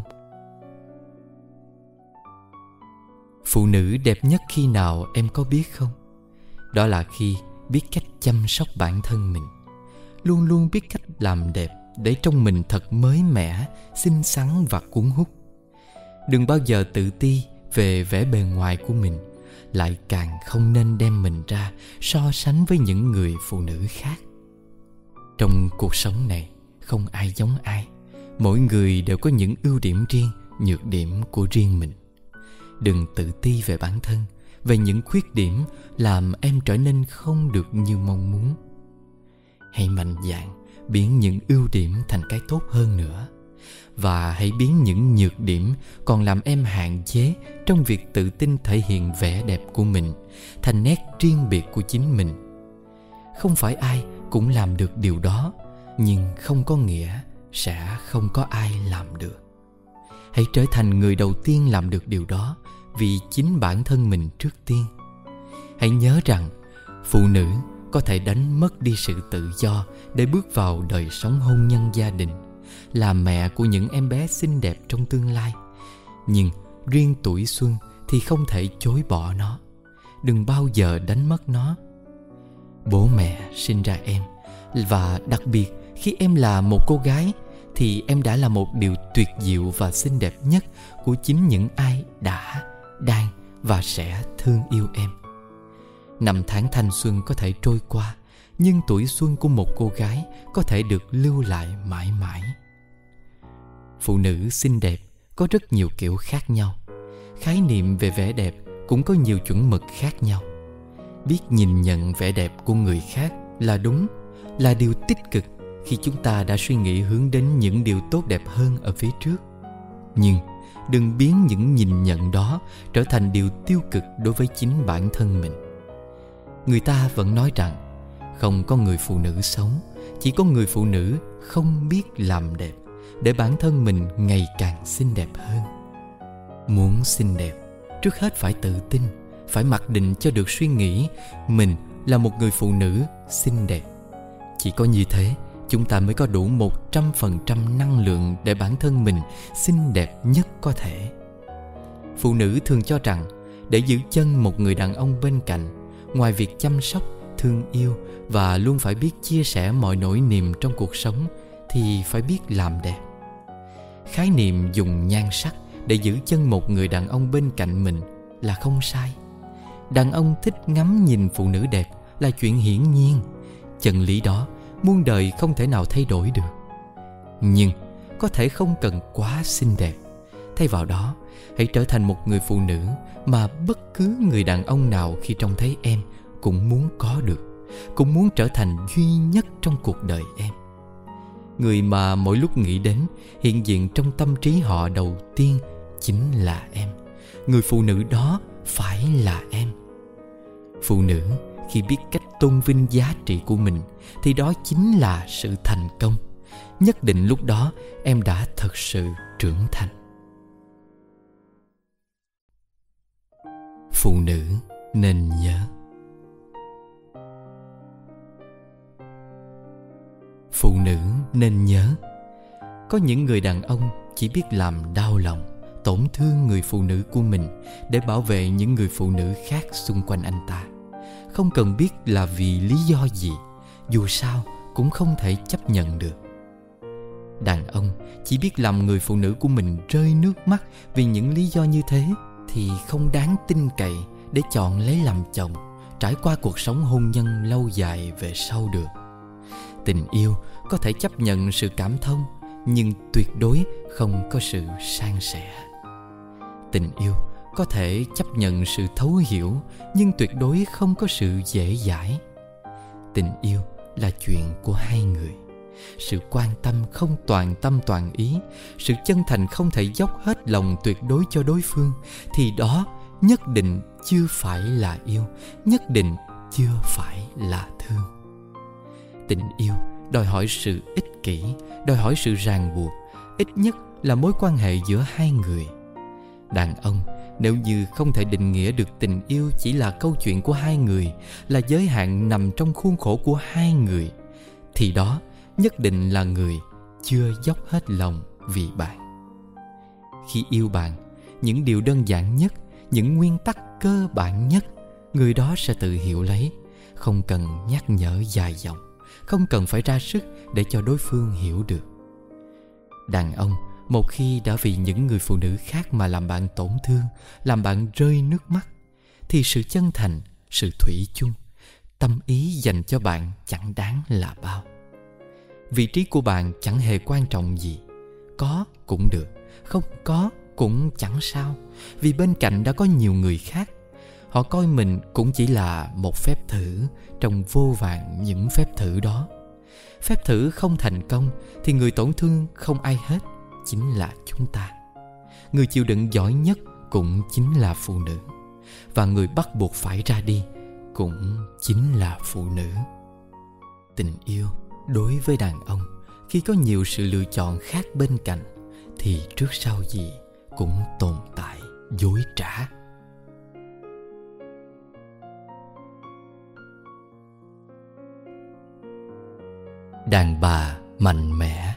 Phụ nữ đẹp nhất khi nào em có biết không? Đó là khi biết cách chăm sóc bản thân mình, luôn luôn biết cách làm đẹp để trông mình thật mới mẻ, xinh xắn và cuốn hút. Đừng bao giờ tự ti về vẻ bề ngoài của mình, lại càng không nên đem mình ra so sánh với những người phụ nữ khác. Trong cuộc sống này không ai giống ai, mỗi người đều có những ưu điểm riêng, nhược điểm của riêng mình. Đừng tự ti về bản thân, về những khuyết điểm làm em trở nên không được như mong muốn. Hãy mạnh dạn biến những ưu điểm thành cái tốt hơn nữa. Và hãy biến những nhược điểm còn làm em hạn chế trong việc tự tin thể hiện vẻ đẹp của mình thành nét riêng biệt của chính mình. Không phải ai cũng làm được điều đó, nhưng không có nghĩa sẽ không có ai làm được. Hãy trở thành người đầu tiên làm được điều đó vì chính bản thân mình trước tiên. Hãy nhớ rằng phụ nữ có thể đánh mất đi sự tự do để bước vào đời sống hôn nhân gia đình, làm mẹ của những em bé xinh đẹp trong tương lai. Nhưng riêng tuổi xuân thì không thể chối bỏ nó. Đừng bao giờ đánh mất nó. Bố mẹ sinh ra em, và đặc biệt khi em là một cô gái, thì em đã là một điều tuyệt diệu và xinh đẹp nhất của chính những ai đã, đang và sẽ thương yêu em. Năm tháng thanh xuân có thể trôi qua, nhưng tuổi xuân của một cô gái có thể được lưu lại mãi mãi. Phụ nữ xinh đẹp có rất nhiều kiểu khác nhau. Khái niệm về vẻ đẹp cũng có nhiều chuẩn mực khác nhau. Biết nhìn nhận vẻ đẹp của người khác là đúng, là điều tích cực khi chúng ta đã suy nghĩ hướng đến những điều tốt đẹp hơn ở phía trước. Nhưng đừng biến những nhìn nhận đó trở thành điều tiêu cực đối với chính bản thân mình. Người ta vẫn nói rằng không có người phụ nữ xấu, chỉ có người phụ nữ không biết làm đẹp để bản thân mình ngày càng xinh đẹp hơn. Muốn xinh đẹp, trước hết phải tự tin, phải mặc định cho được suy nghĩ mình là một người phụ nữ xinh đẹp. Chỉ có như thế, chúng ta mới có đủ 100% năng lượng để bản thân mình xinh đẹp nhất có thể. Phụ nữ thường cho rằng để giữ chân một người đàn ông bên cạnh, ngoài việc chăm sóc, thương yêu và luôn phải biết chia sẻ mọi nỗi niềm trong cuộc sống, thì phải biết làm đẹp. Khái niệm dùng nhan sắc để giữ chân một người đàn ông bên cạnh mình là không sai. Đàn ông thích ngắm nhìn phụ nữ đẹp là chuyện hiển nhiên. Chân lý đó muôn đời không thể nào thay đổi được. Nhưng có thể không cần quá xinh đẹp. Thay vào đó, hãy trở thành một người phụ nữ mà bất cứ người đàn ông nào khi trông thấy em cũng muốn có được. cũng muốn trở thành duy nhất trong cuộc đời em. Người mà mỗi lúc nghĩ đến, hiện diện trong tâm trí họ đầu tiên chính là em. Người phụ nữ đó phải là em. Phụ nữ khi biết cách tôn vinh giá trị của mình thì đó chính là sự thành công. Nhất định lúc đó em đã thật sự trưởng thành. Phụ nữ nên nhớ. Phụ nữ nên nhớ, có những người đàn ông chỉ biết làm đau lòng, tổn thương người phụ nữ của mình để bảo vệ những người phụ nữ khác xung quanh anh ta. Không cần biết là vì lý do gì, dù sao cũng không thể chấp nhận được. Đàn ông chỉ biết làm người phụ nữ của mình rơi nước mắt vì những lý do như thế thì không đáng tin cậy để chọn lấy làm chồng, trải qua cuộc sống hôn nhân lâu dài về sau được. Tình yêu có thể chấp nhận sự cảm thông, nhưng tuyệt đối không có sự san sẻ. Tình yêu có thể chấp nhận sự thấu hiểu, nhưng tuyệt đối không có sự dễ dãi. Tình yêu là chuyện của hai người. Sự quan tâm không toàn tâm toàn ý, sự chân thành không thể dốc hết lòng tuyệt đối cho đối phương, thì đó nhất định chưa phải là yêu, nhất định chưa phải là thương. Tình yêu đòi hỏi sự ích kỷ, đòi hỏi sự ràng buộc, ít nhất là mối quan hệ giữa hai người. Đàn ông nếu như không thể định nghĩa được tình yêu chỉ là câu chuyện của hai người, là giới hạn nằm trong khuôn khổ của hai người, thì đó nhất định là người chưa dốc hết lòng vì bạn. Khi yêu bạn, những điều đơn giản nhất, những nguyên tắc cơ bản nhất, người đó sẽ tự hiểu lấy, không cần nhắc nhở dài dòng, không cần phải ra sức để cho đối phương hiểu được. Đàn ông một khi đã vì những người phụ nữ khác mà làm bạn tổn thương, làm bạn rơi nước mắt, thì sự chân thành, sự thủy chung, tâm ý dành cho bạn chẳng đáng là bao. Vị trí của bạn chẳng hề quan trọng gì. Có cũng được, không có cũng chẳng sao, vì bên cạnh đã có nhiều người khác. Họ coi mình cũng chỉ là một phép thử trong vô vàn những phép thử đó. Phép thử không thành công thì người tổn thương không ai hết, chính là chúng ta. Người chịu đựng giỏi nhất cũng chính là phụ nữ, và người bắt buộc phải ra đi cũng chính là phụ nữ. Tình yêu đối với đàn ông, khi có nhiều sự lựa chọn khác bên cạnh, thì trước sau gì cũng tồn tại dối trá. Đàn bà mạnh mẽ.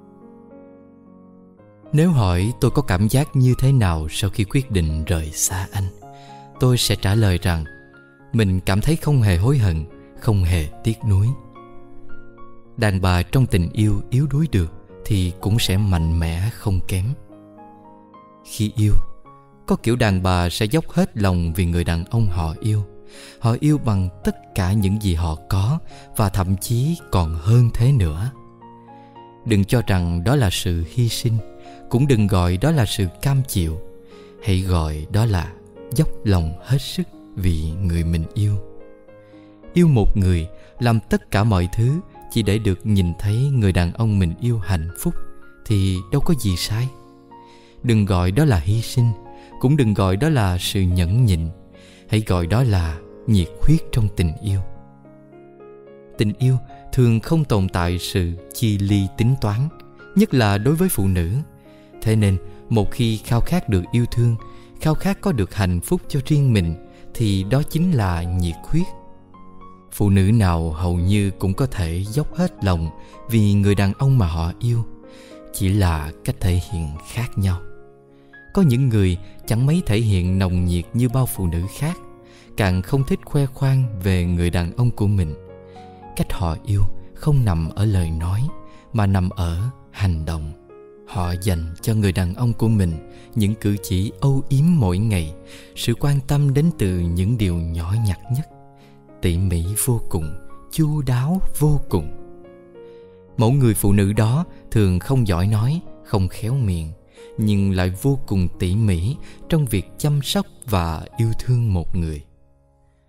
Nếu hỏi tôi có cảm giác như thế nào sau khi quyết định rời xa anh, tôi sẽ trả lời rằng mình cảm thấy không hề hối hận, không hề tiếc nuối. Đàn bà trong tình yêu yếu đuối được thì cũng sẽ mạnh mẽ không kém. Khi yêu, có kiểu đàn bà sẽ dốc hết lòng vì người đàn ông họ yêu. Họ yêu bằng tất cả những gì họ có, và thậm chí còn hơn thế nữa. Đừng cho rằng đó là sự hy sinh, cũng đừng gọi đó là sự cam chịu. Hãy gọi đó là dốc lòng hết sức vì người mình yêu. Yêu một người, làm tất cả mọi thứ chỉ để được nhìn thấy người đàn ông mình yêu hạnh phúc, thì đâu có gì sai. Đừng gọi đó là hy sinh, cũng đừng gọi đó là sự nhẫn nhịn. Hãy gọi đó là nhiệt huyết trong tình yêu. Tình yêu thường không tồn tại sự chi ly tính toán, nhất là đối với phụ nữ. Thế nên một khi khao khát được yêu thương, khao khát có được hạnh phúc cho riêng mình, thì đó chính là nhiệt huyết. Phụ nữ nào hầu như cũng có thể dốc hết lòng vì người đàn ông mà họ yêu, chỉ là cách thể hiện khác nhau. Có những người chẳng mấy thể hiện nồng nhiệt như bao phụ nữ khác, càng không thích khoe khoang về người đàn ông của mình. Cách họ yêu không nằm ở lời nói, mà nằm ở hành động. Họ dành cho người đàn ông của mình những cử chỉ âu yếm mỗi ngày, sự quan tâm đến từ những điều nhỏ nhặt nhất, tỉ mỉ vô cùng, chu đáo vô cùng. Mẫu người phụ nữ đó thường không giỏi nói, không khéo miệng, nhưng lại vô cùng tỉ mỉ trong việc chăm sóc và yêu thương một người.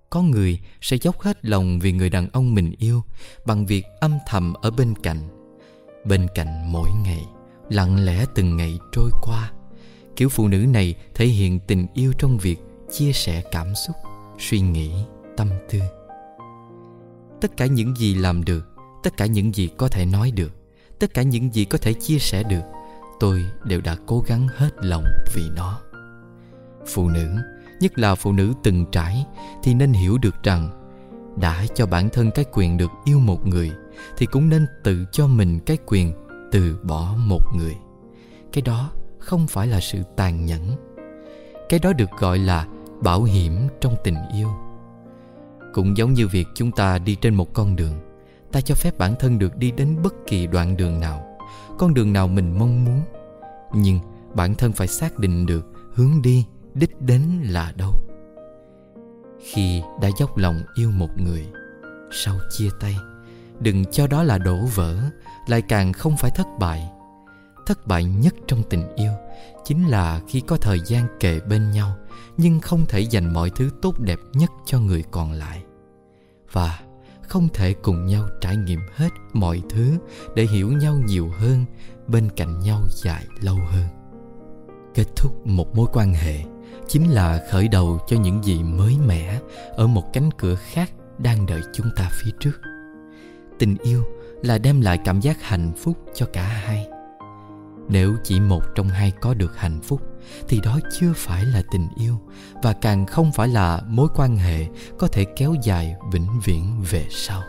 Có người sẽ dốc hết lòng vì người đàn ông mình yêu bằng việc âm thầm ở bên cạnh mỗi ngày, lặng lẽ từng ngày trôi qua. Kiểu phụ nữ này thể hiện tình yêu trong việc chia sẻ cảm xúc, suy nghĩ, tâm tư. Tất cả những gì làm được, tất cả những gì có thể nói được, tất cả những gì có thể chia sẻ được, tôi đều đã cố gắng hết lòng vì nó. Phụ nữ, nhất là phụ nữ từng trải, thì nên hiểu được rằng đã cho bản thân cái quyền được yêu một người thì cũng nên tự cho mình cái quyền từ bỏ một người. Cái đó không phải là sự tàn nhẫn. Cái đó được gọi là bảo hiểm trong tình yêu. Cũng giống như việc chúng ta đi trên một con đường, ta cho phép bản thân được đi đến bất kỳ đoạn đường nào, con đường nào mình mong muốn. Nhưng bản thân phải xác định được hướng đi, đích đến là đâu. Khi đã dốc lòng yêu một người, sau chia tay, đừng cho đó là đổ vỡ, lại càng không phải thất bại. Thất bại nhất trong tình yêu chính là khi có thời gian kề bên nhau nhưng không thể dành mọi thứ tốt đẹp nhất cho người còn lại, và không thể cùng nhau trải nghiệm hết mọi thứ để hiểu nhau nhiều hơn, bên cạnh nhau dài lâu hơn. Kết thúc một mối quan hệ chính là khởi đầu cho những gì mới mẻ ở một cánh cửa khác đang đợi chúng ta phía trước. Tình yêu là đem lại cảm giác hạnh phúc cho cả hai. Nếu chỉ một trong hai có được hạnh phúc thì đó chưa phải là tình yêu, và càng không phải là mối quan hệ có thể kéo dài vĩnh viễn về sau.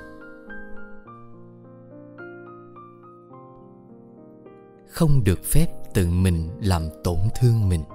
Không được phép tự mình làm tổn thương mình.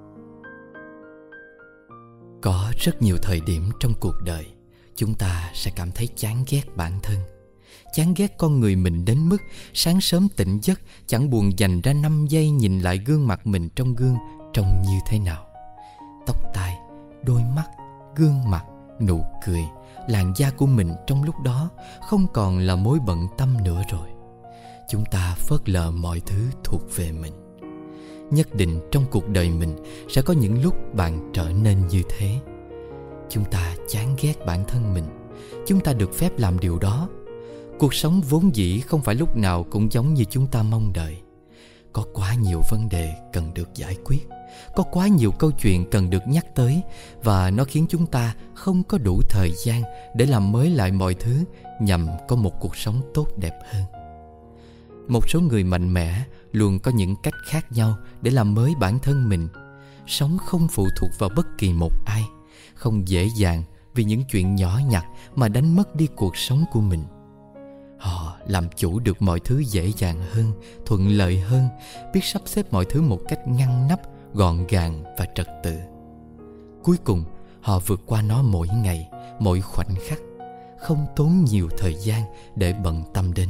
Có rất nhiều thời điểm trong cuộc đời chúng ta sẽ cảm thấy chán ghét bản thân, chán ghét con người mình đến mức sáng sớm tỉnh giấc chẳng buồn dành ra 5 giây nhìn lại gương mặt mình trong gương trông như thế nào. Tóc tai, đôi mắt, gương mặt, nụ cười, làn da của mình trong lúc đó không còn là mối bận tâm nữa rồi. Chúng ta phớt lờ mọi thứ thuộc về mình. Nhất định trong cuộc đời mình sẽ có những lúc bạn trở nên như thế. Chúng ta chán ghét bản thân mình. Chúng ta được phép làm điều đó. Cuộc sống vốn dĩ không phải lúc nào cũng giống như chúng ta mong đợi. Có quá nhiều vấn đề cần được giải quyết, có quá nhiều câu chuyện cần được nhắc tới, và nó khiến chúng ta không có đủ thời gian để làm mới lại mọi thứ nhằm có một cuộc sống tốt đẹp hơn. Một số người mạnh mẽ luôn có những cách khác nhau để làm mới bản thân mình. Sống không phụ thuộc vào bất kỳ một ai, không dễ dàng vì những chuyện nhỏ nhặt mà đánh mất đi cuộc sống của mình. Họ làm chủ được mọi thứ dễ dàng hơn, thuận lợi hơn, biết sắp xếp mọi thứ một cách ngăn nắp, gọn gàng và trật tự. Cuối cùng, họ vượt qua nó mỗi ngày, mỗi khoảnh khắc, không tốn nhiều thời gian để bận tâm đến.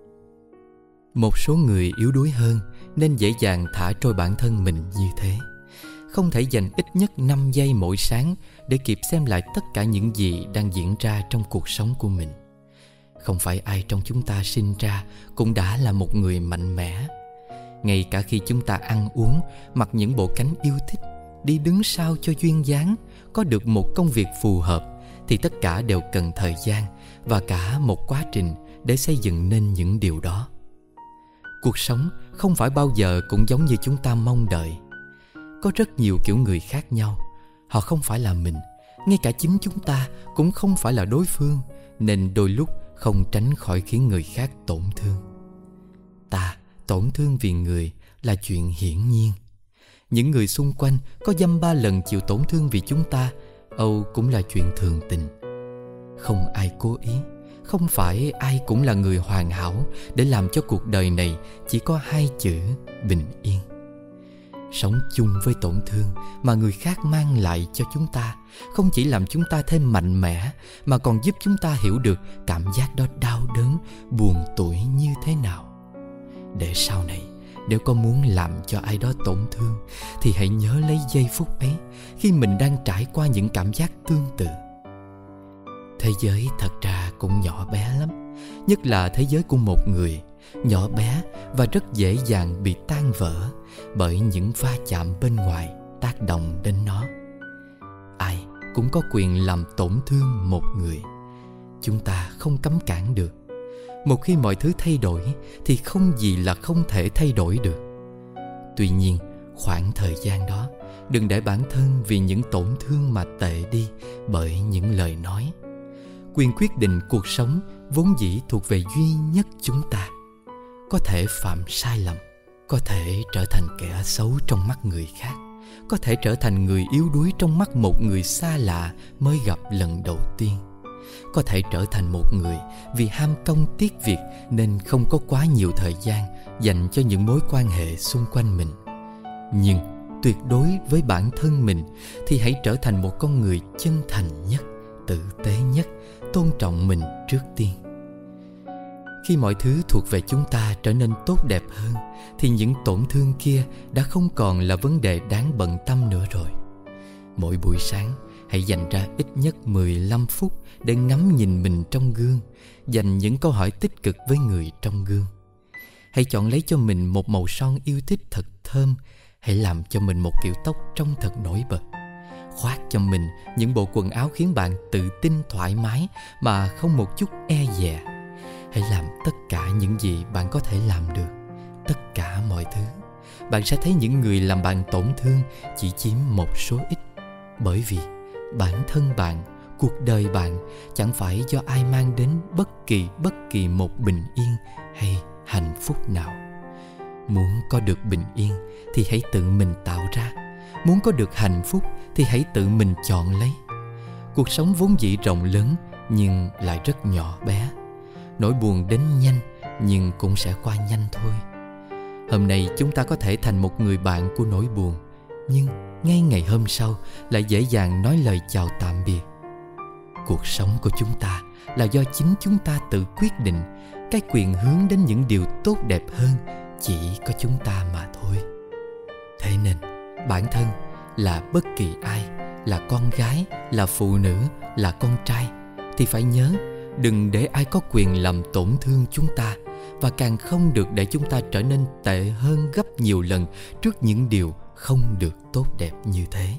Một số người yếu đuối hơn nên dễ dàng thả trôi bản thân mình như thế. Không thể dành ít nhất 5 giây mỗi sáng để kịp xem lại tất cả những gì đang diễn ra trong cuộc sống của mình. Không phải ai trong chúng ta sinh ra cũng đã là một người mạnh mẽ. Ngay cả khi chúng ta ăn uống, mặc những bộ cánh yêu thích, đi đứng sao cho duyên dáng, có được một công việc phù hợp, thì tất cả đều cần thời gian và cả một quá trình để xây dựng nên những điều đó. Cuộc sống không phải bao giờ cũng giống như chúng ta mong đợi. Có rất nhiều kiểu người khác nhau. Họ không phải là mình, ngay cả chính chúng ta cũng không phải là đối phương, nên đôi lúc không tránh khỏi khiến người khác tổn thương. Ta tổn thương vì người là chuyện hiển nhiên. Những người xung quanh có dăm ba lần chịu tổn thương vì chúng ta, âu cũng là chuyện thường tình. Không ai cố ý, không phải ai cũng là người hoàn hảo để làm cho cuộc đời này chỉ có 2 chữ bình yên. Sống chung với tổn thương mà người khác mang lại cho chúng ta không chỉ làm chúng ta thêm mạnh mẽ, mà còn giúp chúng ta hiểu được cảm giác đó đau đớn, buồn tủi như thế nào. Để sau này, nếu có muốn làm cho ai đó tổn thương, thì hãy nhớ lấy giây phút ấy khi mình đang trải qua những cảm giác tương tự. Thế giới thật ra cũng nhỏ bé lắm, nhất là thế giới của một người, nhỏ bé và rất dễ dàng bị tan vỡ bởi những va chạm bên ngoài tác động đến nó. Ai cũng có quyền làm tổn thương một người. Chúng ta không cấm cản được. Một khi mọi thứ thay đổi thì không gì là không thể thay đổi được. Tuy nhiên, khoảng thời gian đó, đừng để bản thân vì những tổn thương mà tệ đi bởi những lời nói. Quyền quyết định cuộc sống vốn dĩ thuộc về duy nhất chúng ta. Có thể phạm sai lầm, có thể trở thành kẻ xấu trong mắt người khác, có thể trở thành người yếu đuối trong mắt một người xa lạ mới gặp lần đầu tiên, có thể trở thành một người vì ham công tiếc việc nên không có quá nhiều thời gian dành cho những mối quan hệ xung quanh mình. Nhưng tuyệt đối với bản thân mình thì hãy trở thành một con người chân thành nhất, tử tế nhất, tôn trọng mình trước tiên. Khi mọi thứ thuộc về chúng ta trở nên tốt đẹp hơn thì những tổn thương kia đã không còn là vấn đề đáng bận tâm nữa rồi. Mỗi buổi sáng, hãy dành ra ít nhất 15 phút để ngắm nhìn mình trong gương, dành những câu hỏi tích cực với người trong gương. Hãy chọn lấy cho mình một màu son yêu thích thật thơm. Hãy làm cho mình một kiểu tóc trông thật nổi bật. Khoác cho mình những bộ quần áo khiến bạn tự tin thoải mái mà không một chút e dè. Hãy làm tất cả những gì bạn có thể làm được, tất cả mọi thứ. Bạn sẽ thấy những người làm bạn tổn thương chỉ chiếm một số ít. Bởi vì bản thân bạn, cuộc đời bạn chẳng phải do ai mang đến bất kỳ một bình yên hay hạnh phúc nào. Muốn có được bình yên thì hãy tự mình tạo ra. Muốn có được hạnh phúc thì hãy tự mình chọn lấy. Cuộc sống vốn dĩ rộng lớn nhưng lại rất nhỏ bé. Nỗi buồn đến nhanh nhưng cũng sẽ qua nhanh thôi. Hôm nay chúng ta có thể thành một người bạn của nỗi buồn, nhưng ngay ngày hôm sau lại dễ dàng nói lời chào tạm biệt. Cuộc sống của chúng ta là do chính chúng ta tự quyết định. Cái quyền hướng đến những điều tốt đẹp hơn chỉ có chúng ta mà thôi. Thế nên bản thân là bất kỳ ai, là con gái, là phụ nữ, là con trai, thì phải nhớ đừng để ai có quyền làm tổn thương chúng ta, và càng không được để chúng ta trở nên tệ hơn gấp nhiều lần trước những điều không được tốt đẹp như thế.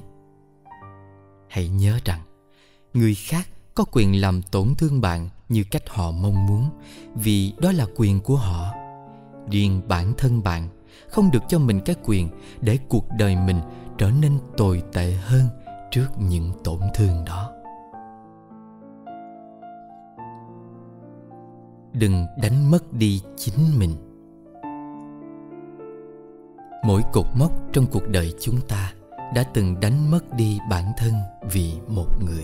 Hãy nhớ rằng người khác có quyền làm tổn thương bạn như cách họ mong muốn, vì đó là quyền của họ. Riêng bản thân bạn không được cho mình cái quyền để cuộc đời mình trở nên tồi tệ hơn trước những tổn thương đó. Đừng đánh mất đi chính mình. Mỗi cột mốc trong cuộc đời chúng ta đã từng đánh mất đi bản thân vì một người.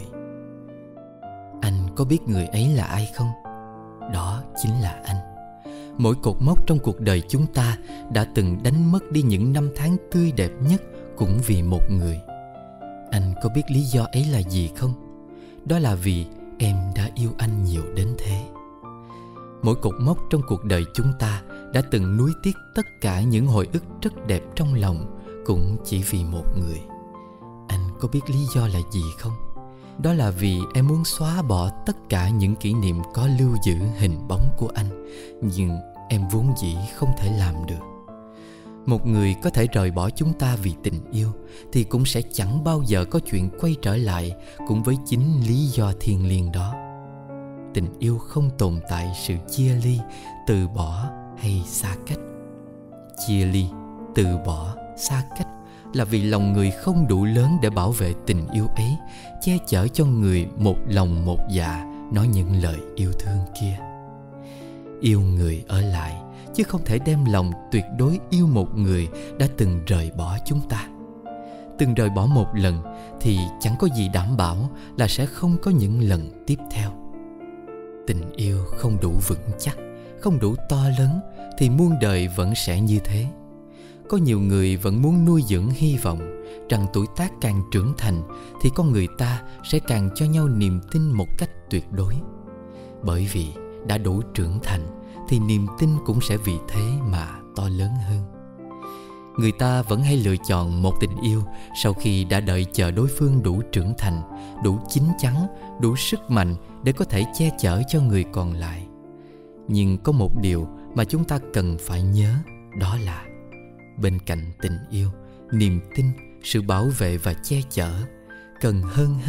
Anh có biết người ấy là ai không? Đó chính là anh. Mỗi cột mốc trong cuộc đời chúng ta đã từng đánh mất đi những năm tháng tươi đẹp nhất cũng vì một người. Anh có biết lý do ấy là gì không? Đó là vì em đã yêu anh nhiều đến thế. Mỗi cột mốc trong cuộc đời chúng ta đã từng nuối tiếc tất cả những hồi ức rất đẹp trong lòng cũng chỉ vì một người. Anh có biết lý do là gì không? Đó là vì em muốn xóa bỏ tất cả những kỷ niệm có lưu giữ hình bóng của anh, nhưng em vốn dĩ không thể làm được. Một người có thể rời bỏ chúng ta vì tình yêu thì cũng sẽ chẳng bao giờ có chuyện quay trở lại cũng với chính lý do thiêng liêng đó. Tình yêu không tồn tại sự chia ly, từ bỏ hay xa cách. Chia ly, từ bỏ, xa cách là vì lòng người không đủ lớn để bảo vệ tình yêu ấy, che chở cho người một lòng một dạ nói những lời yêu thương kia. Yêu người ở lại, chứ không thể đem lòng tuyệt đối yêu một người đã từng rời bỏ chúng ta. Từng rời bỏ một lần thì chẳng có gì đảm bảo là sẽ không có những lần tiếp theo. Tình yêu không đủ vững chắc, không đủ to lớn thì muôn đời vẫn sẽ như thế. Có nhiều người vẫn muốn nuôi dưỡng hy vọng rằng tuổi tác càng trưởng thành thì con người ta sẽ càng cho nhau niềm tin một cách tuyệt đối. Bởi vì đã đủ trưởng thành thì niềm tin cũng sẽ vì thế mà to lớn hơn. Người ta vẫn hay lựa chọn một tình yêu sau khi đã đợi chờ đối phương đủ trưởng thành, đủ chín chắn, đủ sức mạnh để có thể che chở cho người còn lại. Nhưng có một điều mà chúng ta cần phải nhớ, đó là bên cạnh tình yêu, niềm tin, sự bảo vệ và che chở, cần hơn hết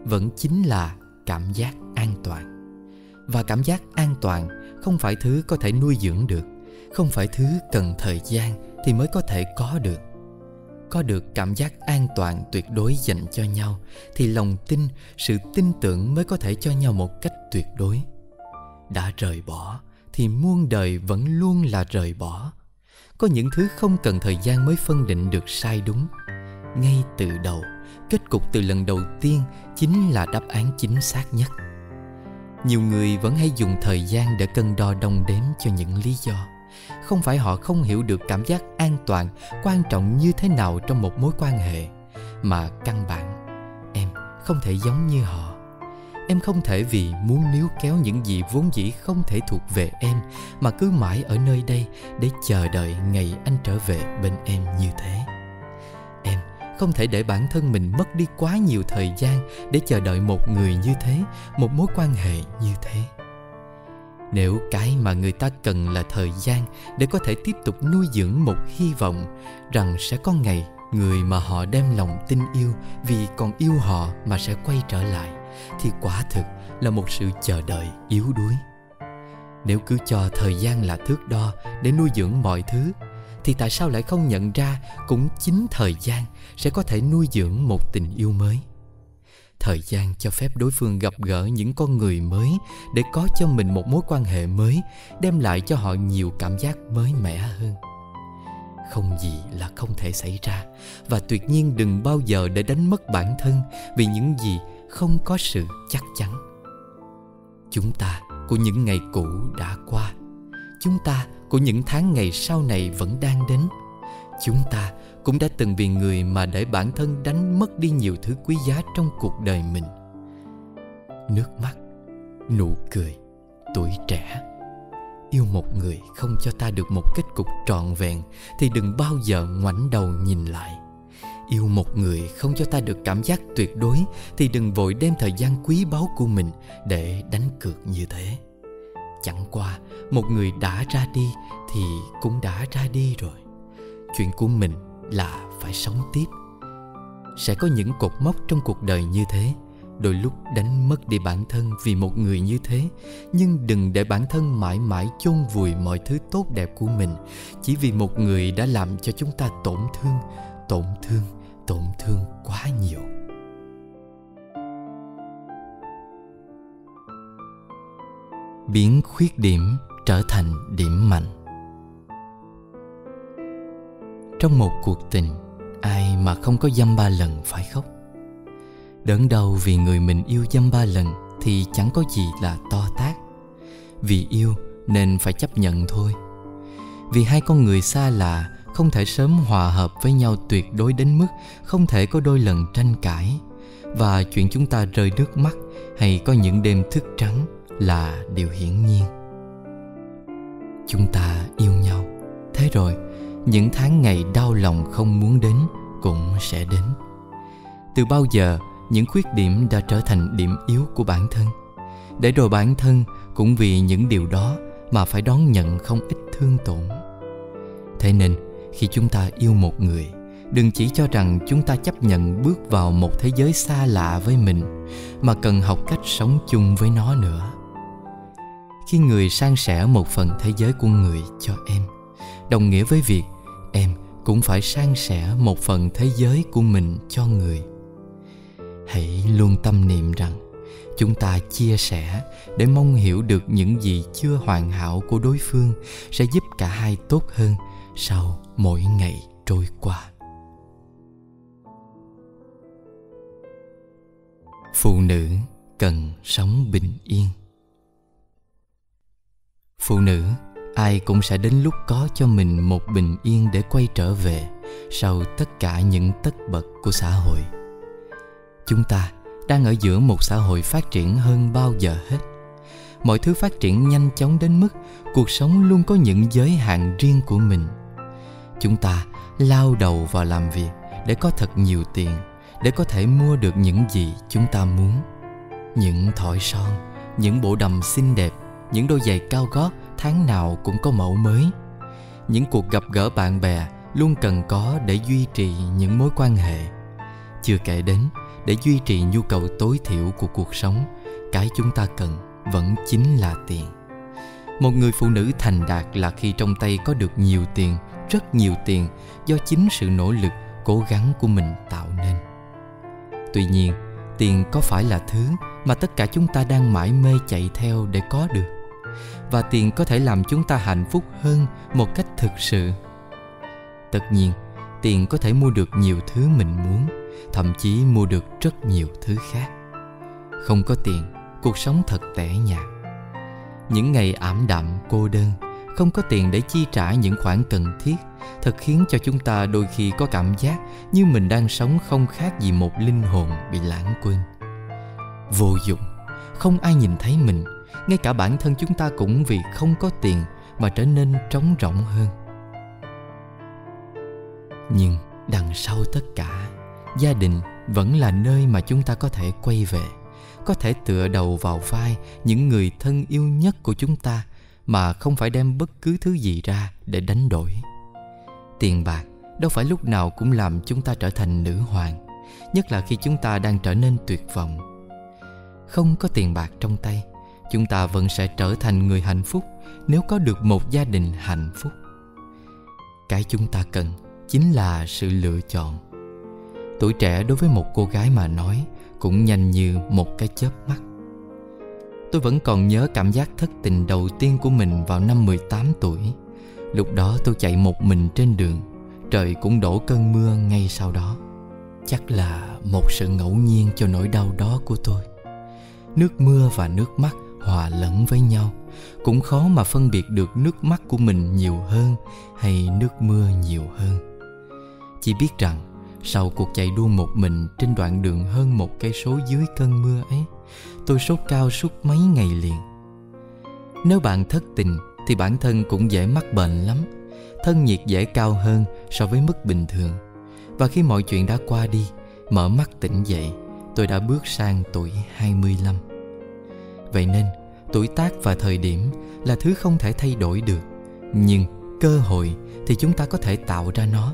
vẫn chính là cảm giác an toàn. Và cảm giác an toàn không phải thứ có thể nuôi dưỡng được, không phải thứ cần thời gian thì mới có thể có được. Có được cảm giác an toàn tuyệt đối dành cho nhau thì lòng tin, sự tin tưởng mới có thể cho nhau một cách tuyệt đối. Đã rời bỏ thì muôn đời vẫn luôn là rời bỏ. Có những thứ không cần thời gian mới phân định được sai đúng. Ngay từ đầu, kết cục từ lần đầu tiên chính là đáp án chính xác nhất. Nhiều người vẫn hay dùng thời gian để cân đo đong đếm cho những lý do. Không phải họ không hiểu được cảm giác an toàn quan trọng như thế nào trong một mối quan hệ, mà căn bản em không thể giống như họ. Em không thể vì muốn níu kéo những gì vốn dĩ không thể thuộc về em mà cứ mãi ở nơi đây để chờ đợi ngày anh trở về bên em như thế. Em không thể để bản thân mình mất đi quá nhiều thời gian để chờ đợi một người như thế, một mối quan hệ như thế. Nếu cái mà người ta cần là thời gian để có thể tiếp tục nuôi dưỡng một hy vọng rằng sẽ có ngày người mà họ đem lòng tin yêu vì còn yêu họ mà sẽ quay trở lại, thì quả thực là một sự chờ đợi yếu đuối. Nếu cứ cho thời gian là thước đo để nuôi dưỡng mọi thứ, thì tại sao lại không nhận ra cũng chính thời gian sẽ có thể nuôi dưỡng một tình yêu mới? Thời gian cho phép đối phương gặp gỡ những con người mới để có cho mình một mối quan hệ mới, đem lại cho họ nhiều cảm giác mới mẻ hơn. Không gì là không thể xảy ra, và tuyệt nhiên đừng bao giờ để đánh mất bản thân vì những gì không có sự chắc chắn. Chúng ta của những ngày cũ đã qua, chúng ta của những tháng ngày sau này vẫn đang đến. Chúng ta cũng đã từng vì người mà để bản thân đánh mất đi nhiều thứ quý giá trong cuộc đời mình. Nước mắt, nụ cười, tuổi trẻ. Yêu một người không cho ta được một kết cục trọn vẹn thì đừng bao giờ ngoảnh đầu nhìn lại. Yêu một người không cho ta được cảm giác tuyệt đối thì đừng vội đem thời gian quý báu của mình để đánh cược như thế. Chẳng qua một người đã ra đi thì cũng đã ra đi rồi. Chuyện của mình là phải sống tiếp. Sẽ có những cột mốc trong cuộc đời như thế. Đôi lúc đánh mất đi bản thân vì một người như thế. Nhưng đừng để bản thân mãi mãi chôn vùi mọi thứ tốt đẹp của mình chỉ vì một người đã làm cho chúng ta tổn thương quá nhiều. Biến khuyết điểm trở thành điểm mạnh. Trong một cuộc tình, ai mà không có dăm ba lần phải khóc. Đớn đau vì người mình yêu dăm ba lần thì chẳng có gì là to tát. Vì yêu nên phải chấp nhận thôi. Vì hai con người xa lạ không thể sớm hòa hợp với nhau tuyệt đối đến mức không thể có đôi lần tranh cãi. Và chuyện chúng ta rơi nước mắt hay có những đêm thức trắng là điều hiển nhiên. Chúng ta yêu nhau, thế rồi những tháng ngày đau lòng không muốn đến cũng sẽ đến. Từ bao giờ những khuyết điểm đã trở thành điểm yếu của bản thân, để rồi bản thân cũng vì những điều đó mà phải đón nhận không ít thương tổn. Thế nên khi chúng ta yêu một người, đừng chỉ cho rằng chúng ta chấp nhận bước vào một thế giới xa lạ với mình, mà cần học cách sống chung với nó nữa. Khi người san sẻ một phần thế giới của người cho em, đồng nghĩa với việc em cũng phải san sẻ một phần thế giới của mình cho người. Hãy luôn tâm niệm rằng chúng ta chia sẻ để mong hiểu được những gì chưa hoàn hảo của đối phương sẽ giúp cả hai tốt hơn sau mỗi ngày trôi qua. Phụ nữ cần sống bình yên. Phụ nữ, ai cũng sẽ đến lúc có cho mình một bình yên để quay trở về sau tất cả những tất bật của xã hội. Chúng ta đang ở giữa một xã hội phát triển hơn bao giờ hết. Mọi thứ phát triển nhanh chóng đến mức cuộc sống luôn có những giới hạn riêng của mình. Chúng ta lao đầu vào làm việc để có thật nhiều tiền, để có thể mua được những gì chúng ta muốn. Những thỏi son, những bộ đầm xinh đẹp, những đôi giày cao gót tháng nào cũng có mẫu mới. Những cuộc gặp gỡ bạn bè luôn cần có để duy trì những mối quan hệ. Chưa kể đến để duy trì nhu cầu tối thiểu của cuộc sống, cái chúng ta cần vẫn chính là tiền. Một người phụ nữ thành đạt là khi trong tay có được nhiều tiền, rất nhiều tiền, do chính sự nỗ lực, cố gắng của mình tạo nên. Tuy nhiên, tiền có phải là thứ mà tất cả chúng ta đang mải mê chạy theo để có được? Và tiền có thể làm chúng ta hạnh phúc hơn một cách thực sự. Tất nhiên, tiền có thể mua được nhiều thứ mình muốn, thậm chí mua được rất nhiều thứ khác. Không có tiền, cuộc sống thật tẻ nhạt. Những ngày ảm đạm, cô đơn, không có tiền để chi trả những khoản cần thiết, thật khiến cho chúng ta đôi khi có cảm giác như mình đang sống không khác gì một linh hồn bị lãng quên. Vô dụng, không ai nhìn thấy mình, ngay cả bản thân chúng ta cũng vì không có tiền mà trở nên trống rỗng hơn. Nhưng đằng sau tất cả, gia đình vẫn là nơi mà chúng ta có thể quay về, có thể tựa đầu vào vai những người thân yêu nhất của chúng ta mà không phải đem bất cứ thứ gì ra để đánh đổi. Tiền bạc đâu phải lúc nào cũng làm chúng ta trở thành nữ hoàng, nhất là khi chúng ta đang trở nên tuyệt vọng. Không có tiền bạc trong tay, chúng ta vẫn sẽ trở thành người hạnh phúc nếu có được một gia đình hạnh phúc. Cái chúng ta cần chính là sự lựa chọn. Tuổi trẻ đối với một cô gái mà nói cũng nhanh như một cái chớp mắt. Tôi vẫn còn nhớ cảm giác thất tình đầu tiên của mình vào năm 18 tuổi. Lúc đó tôi chạy một mình trên đường, trời cũng đổ cơn mưa ngay sau đó. Chắc là một sự ngẫu nhiên cho nỗi đau đó của tôi. Nước mưa và nước mắt hòa lẫn với nhau, cũng khó mà phân biệt được nước mắt của mình nhiều hơn hay nước mưa nhiều hơn. Chỉ biết rằng sau cuộc chạy đua một mình trên đoạn đường hơn 1 cây số dưới cơn mưa ấy, tôi sốt cao suốt mấy ngày liền. Nếu bạn thất tình thì bản thân cũng dễ mắc bệnh lắm. Thân nhiệt dễ cao hơn so với mức bình thường. Và khi mọi chuyện đã qua đi, mở mắt tỉnh dậy, tôi đã bước sang tuổi 25. Vậy nên, tuổi tác và thời điểm là thứ không thể thay đổi được. Nhưng cơ hội thì chúng ta có thể tạo ra nó.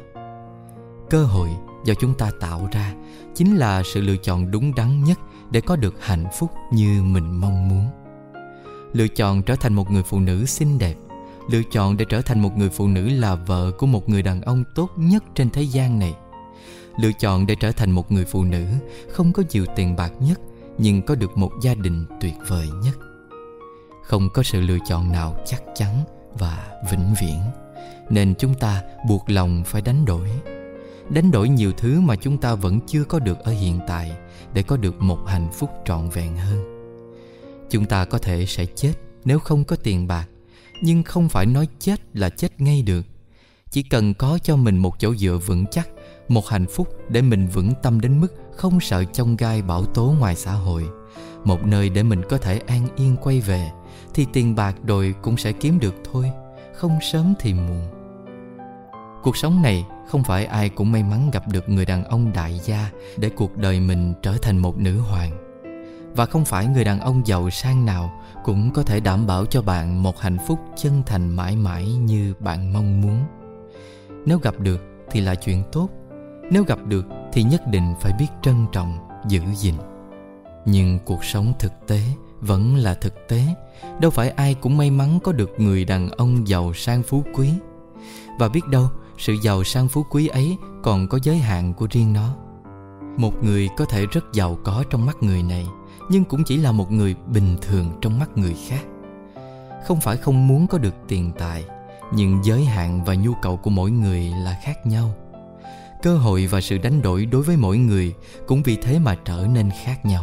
Cơ hội do chúng ta tạo ra chính là sự lựa chọn đúng đắn nhất để có được hạnh phúc như mình mong muốn. Lựa chọn trở thành một người phụ nữ xinh đẹp, lựa chọn để trở thành một người phụ nữ là vợ của một người đàn ông tốt nhất trên thế gian này. Lựa chọn để trở thành một người phụ nữ không có nhiều tiền bạc nhất, nhưng có được một gia đình tuyệt vời nhất. Không có sự lựa chọn nào chắc chắn và vĩnh viễn, nên chúng ta buộc lòng phải đánh đổi nhiều thứ mà chúng ta vẫn chưa có được ở hiện tại để có được một hạnh phúc trọn vẹn hơn. Chúng ta có thể sẽ chết nếu không có tiền bạc, nhưng không phải nói chết là chết ngay được. Chỉ cần có cho mình một chỗ dựa vững chắc, một hạnh phúc để mình vững tâm đến mức không sợ chông gai bão tố ngoài xã hội, một nơi để mình có thể an yên quay về, thì tiền bạc rồi cũng sẽ kiếm được thôi, không sớm thì muộn. Cuộc sống này không phải ai cũng may mắn gặp được người đàn ông đại gia để cuộc đời mình trở thành một nữ hoàng. Và không phải người đàn ông giàu sang nào cũng có thể đảm bảo cho bạn một hạnh phúc chân thành mãi mãi như bạn mong muốn. Nếu gặp được thì là chuyện tốt, nếu gặp được thì nhất định phải biết trân trọng, giữ gìn. Nhưng cuộc sống thực tế vẫn là thực tế, đâu phải ai cũng may mắn có được người đàn ông giàu sang phú quý. Và biết đâu sự giàu sang phú quý ấy còn có giới hạn của riêng nó. Một người có thể rất giàu có trong mắt người này, nhưng cũng chỉ là một người bình thường trong mắt người khác. Không phải không muốn có được tiền tài, nhưng giới hạn và nhu cầu của mỗi người là khác nhau. Cơ hội và sự đánh đổi đối với mỗi người cũng vì thế mà trở nên khác nhau.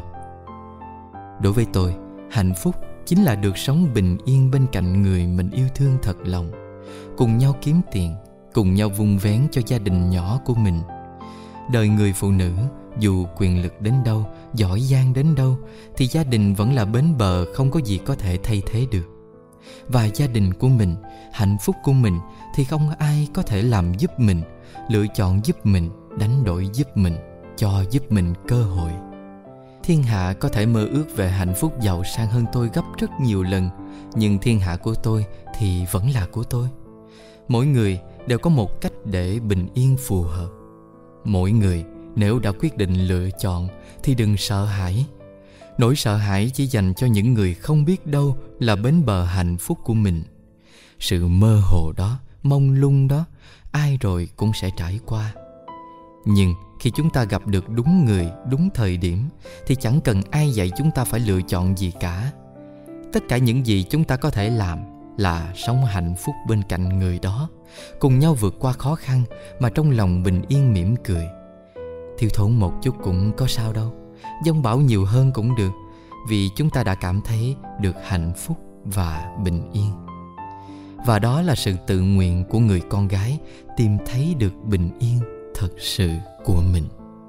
Đối với tôi, hạnh phúc chính là được sống bình yên bên cạnh người mình yêu thương thật lòng, cùng nhau kiếm tiền, cùng nhau vun vén cho gia đình nhỏ của mình. Đời người phụ nữ, dù quyền lực đến đâu, giỏi giang đến đâu, thì gia đình vẫn là bến bờ không có gì có thể thay thế được. Và gia đình của mình, hạnh phúc của mình thì không ai có thể làm giúp mình, lựa chọn giúp mình, đánh đổi giúp mình, cho giúp mình cơ hội. Thiên hạ có thể mơ ước về hạnh phúc giàu sang hơn tôi gấp rất nhiều lần, nhưng thiên hạ của tôi thì vẫn là của tôi. Mỗi người đều có một cách để bình yên phù hợp. Mỗi người Nếu đã quyết định lựa chọn thì đừng sợ hãi. Nỗi sợ hãi chỉ dành cho những người không biết đâu là bến bờ hạnh phúc của mình. Sự mơ hồ đó, mông lung đó, ai rồi cũng sẽ trải qua. Nhưng khi chúng ta gặp được đúng người, đúng thời điểm thì chẳng cần ai dạy chúng ta phải lựa chọn gì cả. Tất cả những gì chúng ta có thể làm là sống hạnh phúc bên cạnh người đó, cùng nhau vượt qua khó khăn mà trong lòng bình yên mỉm cười. Thiếu thốn một chút cũng có sao đâu, giông bão nhiều hơn cũng được, vì chúng ta đã cảm thấy được hạnh phúc và bình yên. Và đó là sự tự nguyện của người con gái tìm thấy được bình yên thật sự của mình.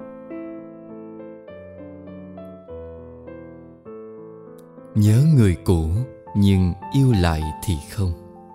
Nhớ người cũ nhưng yêu lại thì không.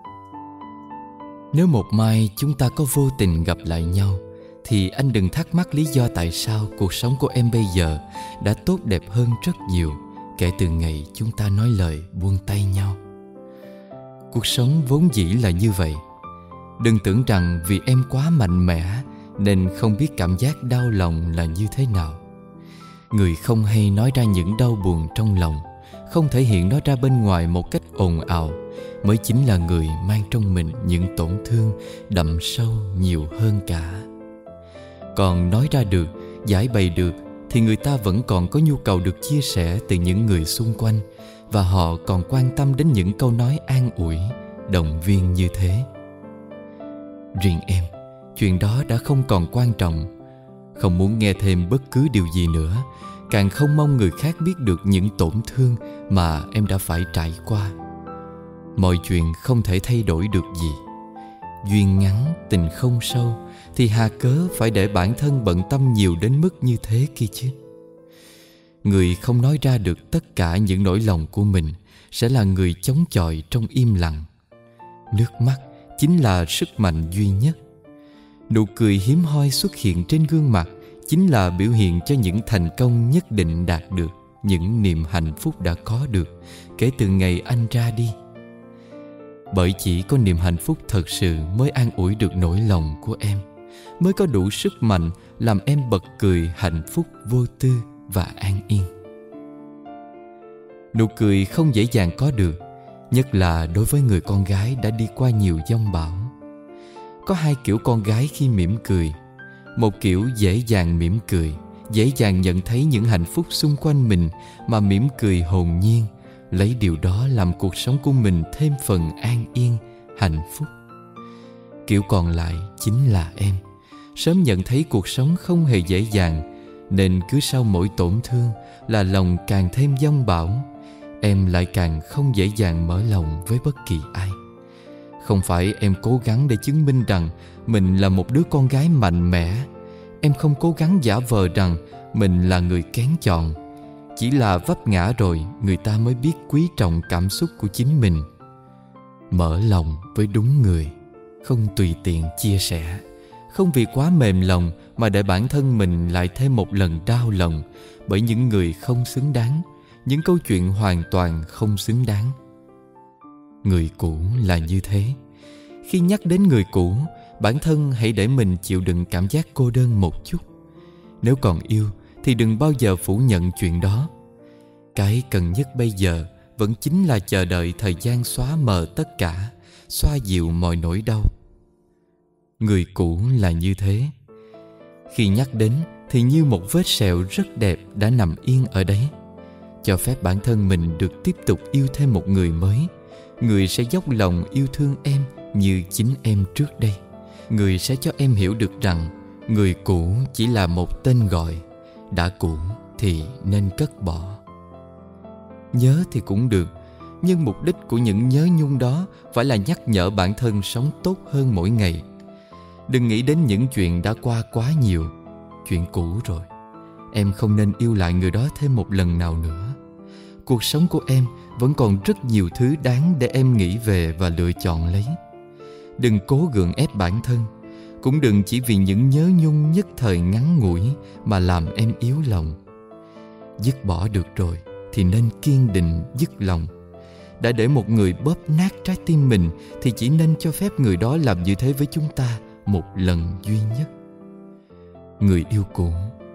Nếu một mai chúng ta có vô tình gặp lại nhau thì anh đừng thắc mắc lý do tại sao cuộc sống của em bây giờ đã tốt đẹp hơn rất nhiều kể từ ngày chúng ta nói lời buông tay nhau. Cuộc sống vốn dĩ là như vậy. Đừng tưởng rằng vì em quá mạnh mẽ nên không biết cảm giác đau lòng là như thế nào. Người không hay nói ra những đau buồn trong lòng, không thể hiện nó ra bên ngoài một cách ồn ào, mới chính là người mang trong mình những tổn thương đậm sâu nhiều hơn cả. Còn nói ra được, giải bày được thì người ta vẫn còn có nhu cầu được chia sẻ từ những người xung quanh, và họ còn quan tâm đến những câu nói an ủi, động viên như thế. Riêng em, chuyện đó đã không còn quan trọng, không muốn nghe thêm bất cứ điều gì nữa, càng không mong người khác biết được những tổn thương mà em đã phải trải qua. Mọi chuyện không thể thay đổi được gì. Duyên ngắn, tình không sâu thì hà cớ phải để bản thân bận tâm nhiều đến mức như thế kia chứ. Người không nói ra được tất cả những nỗi lòng của mình sẽ là người chống chọi trong im lặng. Nước mắt chính là sức mạnh duy nhất. Nụ cười hiếm hoi xuất hiện trên gương mặt chính là biểu hiện cho những thành công nhất định đạt được, những niềm hạnh phúc đã có được kể từ ngày anh ra đi. Bởi chỉ có niềm hạnh phúc thật sự mới an ủi được nỗi lòng của em, mới có đủ sức mạnh làm em bật cười hạnh phúc vô tư và an yên. Nụ cười không dễ dàng có được, nhất là đối với người con gái đã đi qua nhiều giông bão. Có hai kiểu con gái khi mỉm cười. Một kiểu dễ dàng mỉm cười, dễ dàng nhận thấy những hạnh phúc xung quanh mình mà mỉm cười hồn nhiên, lấy điều đó làm cuộc sống của mình thêm phần an yên, hạnh phúc. Kiểu còn lại chính là em, sớm nhận thấy cuộc sống không hề dễ dàng, nên cứ sau mỗi tổn thương là lòng càng thêm giông bão. Em lại càng không dễ dàng mở lòng với bất kỳ ai. Không phải em cố gắng để chứng minh rằng mình là một đứa con gái mạnh mẽ. Em không cố gắng giả vờ rằng mình là người kén chọn. Chỉ là vấp ngã rồi người ta mới biết quý trọng cảm xúc của chính mình. Mở lòng với đúng người, không tùy tiện chia sẻ, không vì quá mềm lòng mà để bản thân mình lại thêm một lần đau lòng bởi những người không xứng đáng, những câu chuyện hoàn toàn không xứng đáng. Người cũ là như thế. Khi nhắc đến người cũ, bản thân hãy để mình chịu đựng cảm giác cô đơn một chút. Nếu còn yêu thì đừng bao giờ phủ nhận chuyện đó. Cái cần nhất bây giờ vẫn chính là chờ đợi thời gian xóa mờ tất cả, xoa dịu mọi nỗi đau. Người cũ là như thế. Khi nhắc đến thì như một vết sẹo rất đẹp đã nằm yên ở đấy. Cho phép bản thân mình được tiếp tục yêu thêm một người mới. Người sẽ dốc lòng yêu thương em như chính em trước đây. Người sẽ cho em hiểu được rằng người cũ chỉ là một tên gọi, đã cũ thì nên cất bỏ. Nhớ thì cũng được, nhưng mục đích của những nhớ nhung đó phải là nhắc nhở bản thân sống tốt hơn mỗi ngày. Đừng nghĩ đến những chuyện đã qua quá nhiều, chuyện cũ rồi. Em không nên yêu lại người đó thêm một lần nào nữa. Cuộc sống của em vẫn còn rất nhiều thứ đáng để em nghĩ về và lựa chọn lấy. Đừng cố gượng ép bản thân, cũng đừng chỉ vì những nhớ nhung nhất thời ngắn ngủi mà làm em yếu lòng. Dứt bỏ được rồi thì nên kiên định dứt lòng. Đã để một người bóp nát trái tim mình thì chỉ nên cho phép người đó làm như thế với chúng ta một lần duy nhất. Người yêu cũ,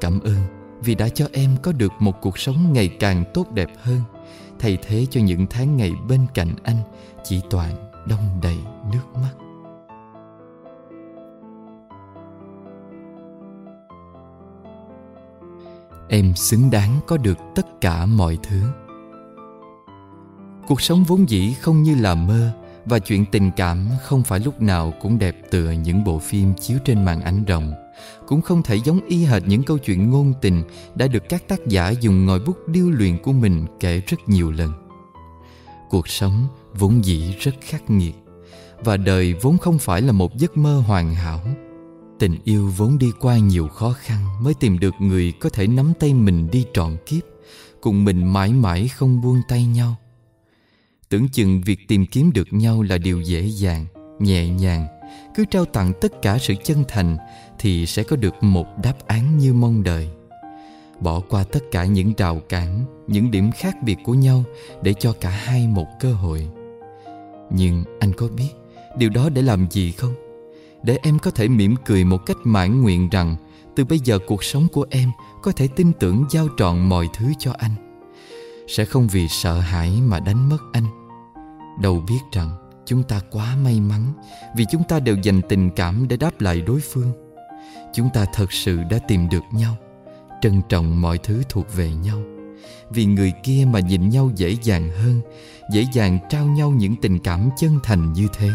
cảm ơn vì đã cho em có được một cuộc sống ngày càng tốt đẹp hơn, thay thế cho những tháng ngày bên cạnh anh chỉ toàn đong đầy nước mắt. Em xứng đáng có được tất cả mọi thứ. Cuộc sống vốn dĩ không như là mơ, và chuyện tình cảm không phải lúc nào cũng đẹp tựa những bộ phim chiếu trên màn ảnh rộng, cũng không thể giống y hệt những câu chuyện ngôn tình đã được các tác giả dùng ngòi bút điêu luyện của mình kể rất nhiều lần. Cuộc sống vốn dĩ rất khắc nghiệt, và đời vốn không phải là một giấc mơ hoàn hảo. Tình yêu vốn đi qua nhiều khó khăn mới tìm được người có thể nắm tay mình đi trọn kiếp, cùng mình mãi mãi không buông tay nhau. Tưởng chừng việc tìm kiếm được nhau là điều dễ dàng, nhẹ nhàng. Cứ trao tặng tất cả sự chân thành thì sẽ có được một đáp án như mong đợi. Bỏ qua tất cả những rào cản, những điểm khác biệt của nhau để cho cả hai một cơ hội. Nhưng anh có biết điều đó để làm gì không? Để em có thể mỉm cười một cách mãn nguyện rằng từ bây giờ cuộc sống của em có thể tin tưởng giao trọn mọi thứ cho anh. Sẽ không vì sợ hãi mà đánh mất anh. Đâu biết rằng chúng ta quá may mắn vì chúng ta đều dành tình cảm để đáp lại đối phương. Chúng ta thật sự đã tìm được nhau, trân trọng mọi thứ thuộc về nhau. Vì người kia mà nhìn nhau dễ dàng hơn, dễ dàng trao nhau những tình cảm chân thành như thế.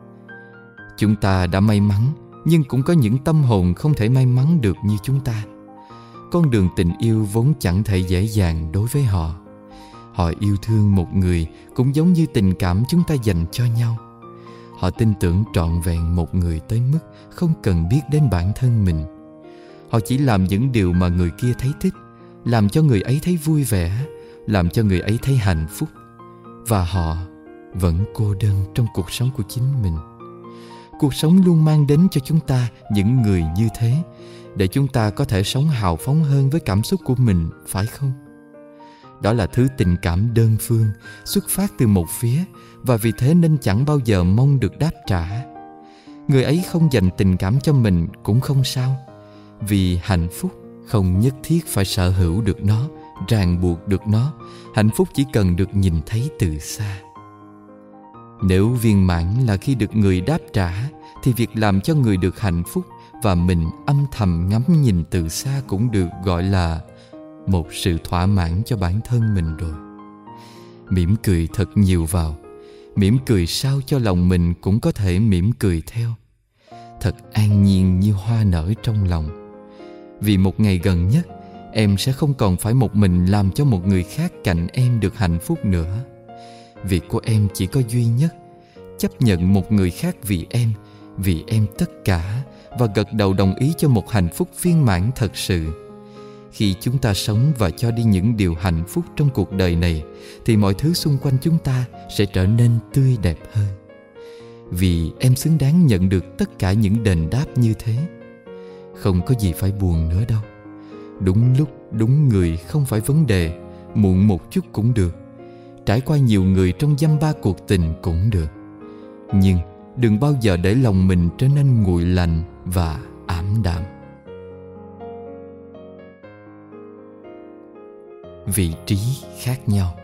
Chúng ta đã may mắn, nhưng cũng có những tâm hồn không thể may mắn được như chúng ta. Con đường tình yêu vốn chẳng thể dễ dàng đối với họ. Họ yêu thương một người cũng giống như tình cảm chúng ta dành cho nhau. Họ tin tưởng trọn vẹn một người tới mức không cần biết đến bản thân mình. Họ chỉ làm những điều mà người kia thấy thích, làm cho người ấy thấy vui vẻ, làm cho người ấy thấy hạnh phúc. Và họ vẫn cô đơn trong cuộc sống của chính mình. Cuộc sống luôn mang đến cho chúng ta những người như thế, để chúng ta có thể sống hào phóng hơn với cảm xúc của mình, phải không? Đó là thứ tình cảm đơn phương, xuất phát từ một phía, và vì thế nên chẳng bao giờ mong được đáp trả. Người ấy không dành tình cảm cho mình cũng không sao, vì hạnh phúc không nhất thiết phải sở hữu được nó, ràng buộc được nó. Hạnh phúc chỉ cần được nhìn thấy từ xa. Nếu viên mãn là khi được người đáp trả, thì việc làm cho người được hạnh phúc và mình âm thầm ngắm nhìn từ xa cũng được gọi là một sự thỏa mãn cho bản thân mình rồi. Mỉm cười thật nhiều vào, mỉm cười sao cho lòng mình cũng có thể mỉm cười theo. Thật an nhiên như hoa nở trong lòng. Vì một ngày gần nhất, em sẽ không còn phải một mình làm cho một người khác cạnh em được hạnh phúc nữa. Việc của em chỉ có duy nhất: chấp nhận một người khác vì em tất cả, và gật đầu đồng ý cho một hạnh phúc viên mãn thật sự. Khi chúng ta sống và cho đi những điều hạnh phúc trong cuộc đời này, thì mọi thứ xung quanh chúng ta sẽ trở nên tươi đẹp hơn. Vì em xứng đáng nhận được tất cả những đền đáp như thế. Không có gì phải buồn nữa đâu. Đúng lúc, đúng người không phải vấn đề. Muộn một chút cũng được. Trải qua nhiều người trong dăm ba cuộc tình cũng được. Nhưng đừng bao giờ để lòng mình trở nên nguội lạnh và ảm đạm. Vị trí khác nhau.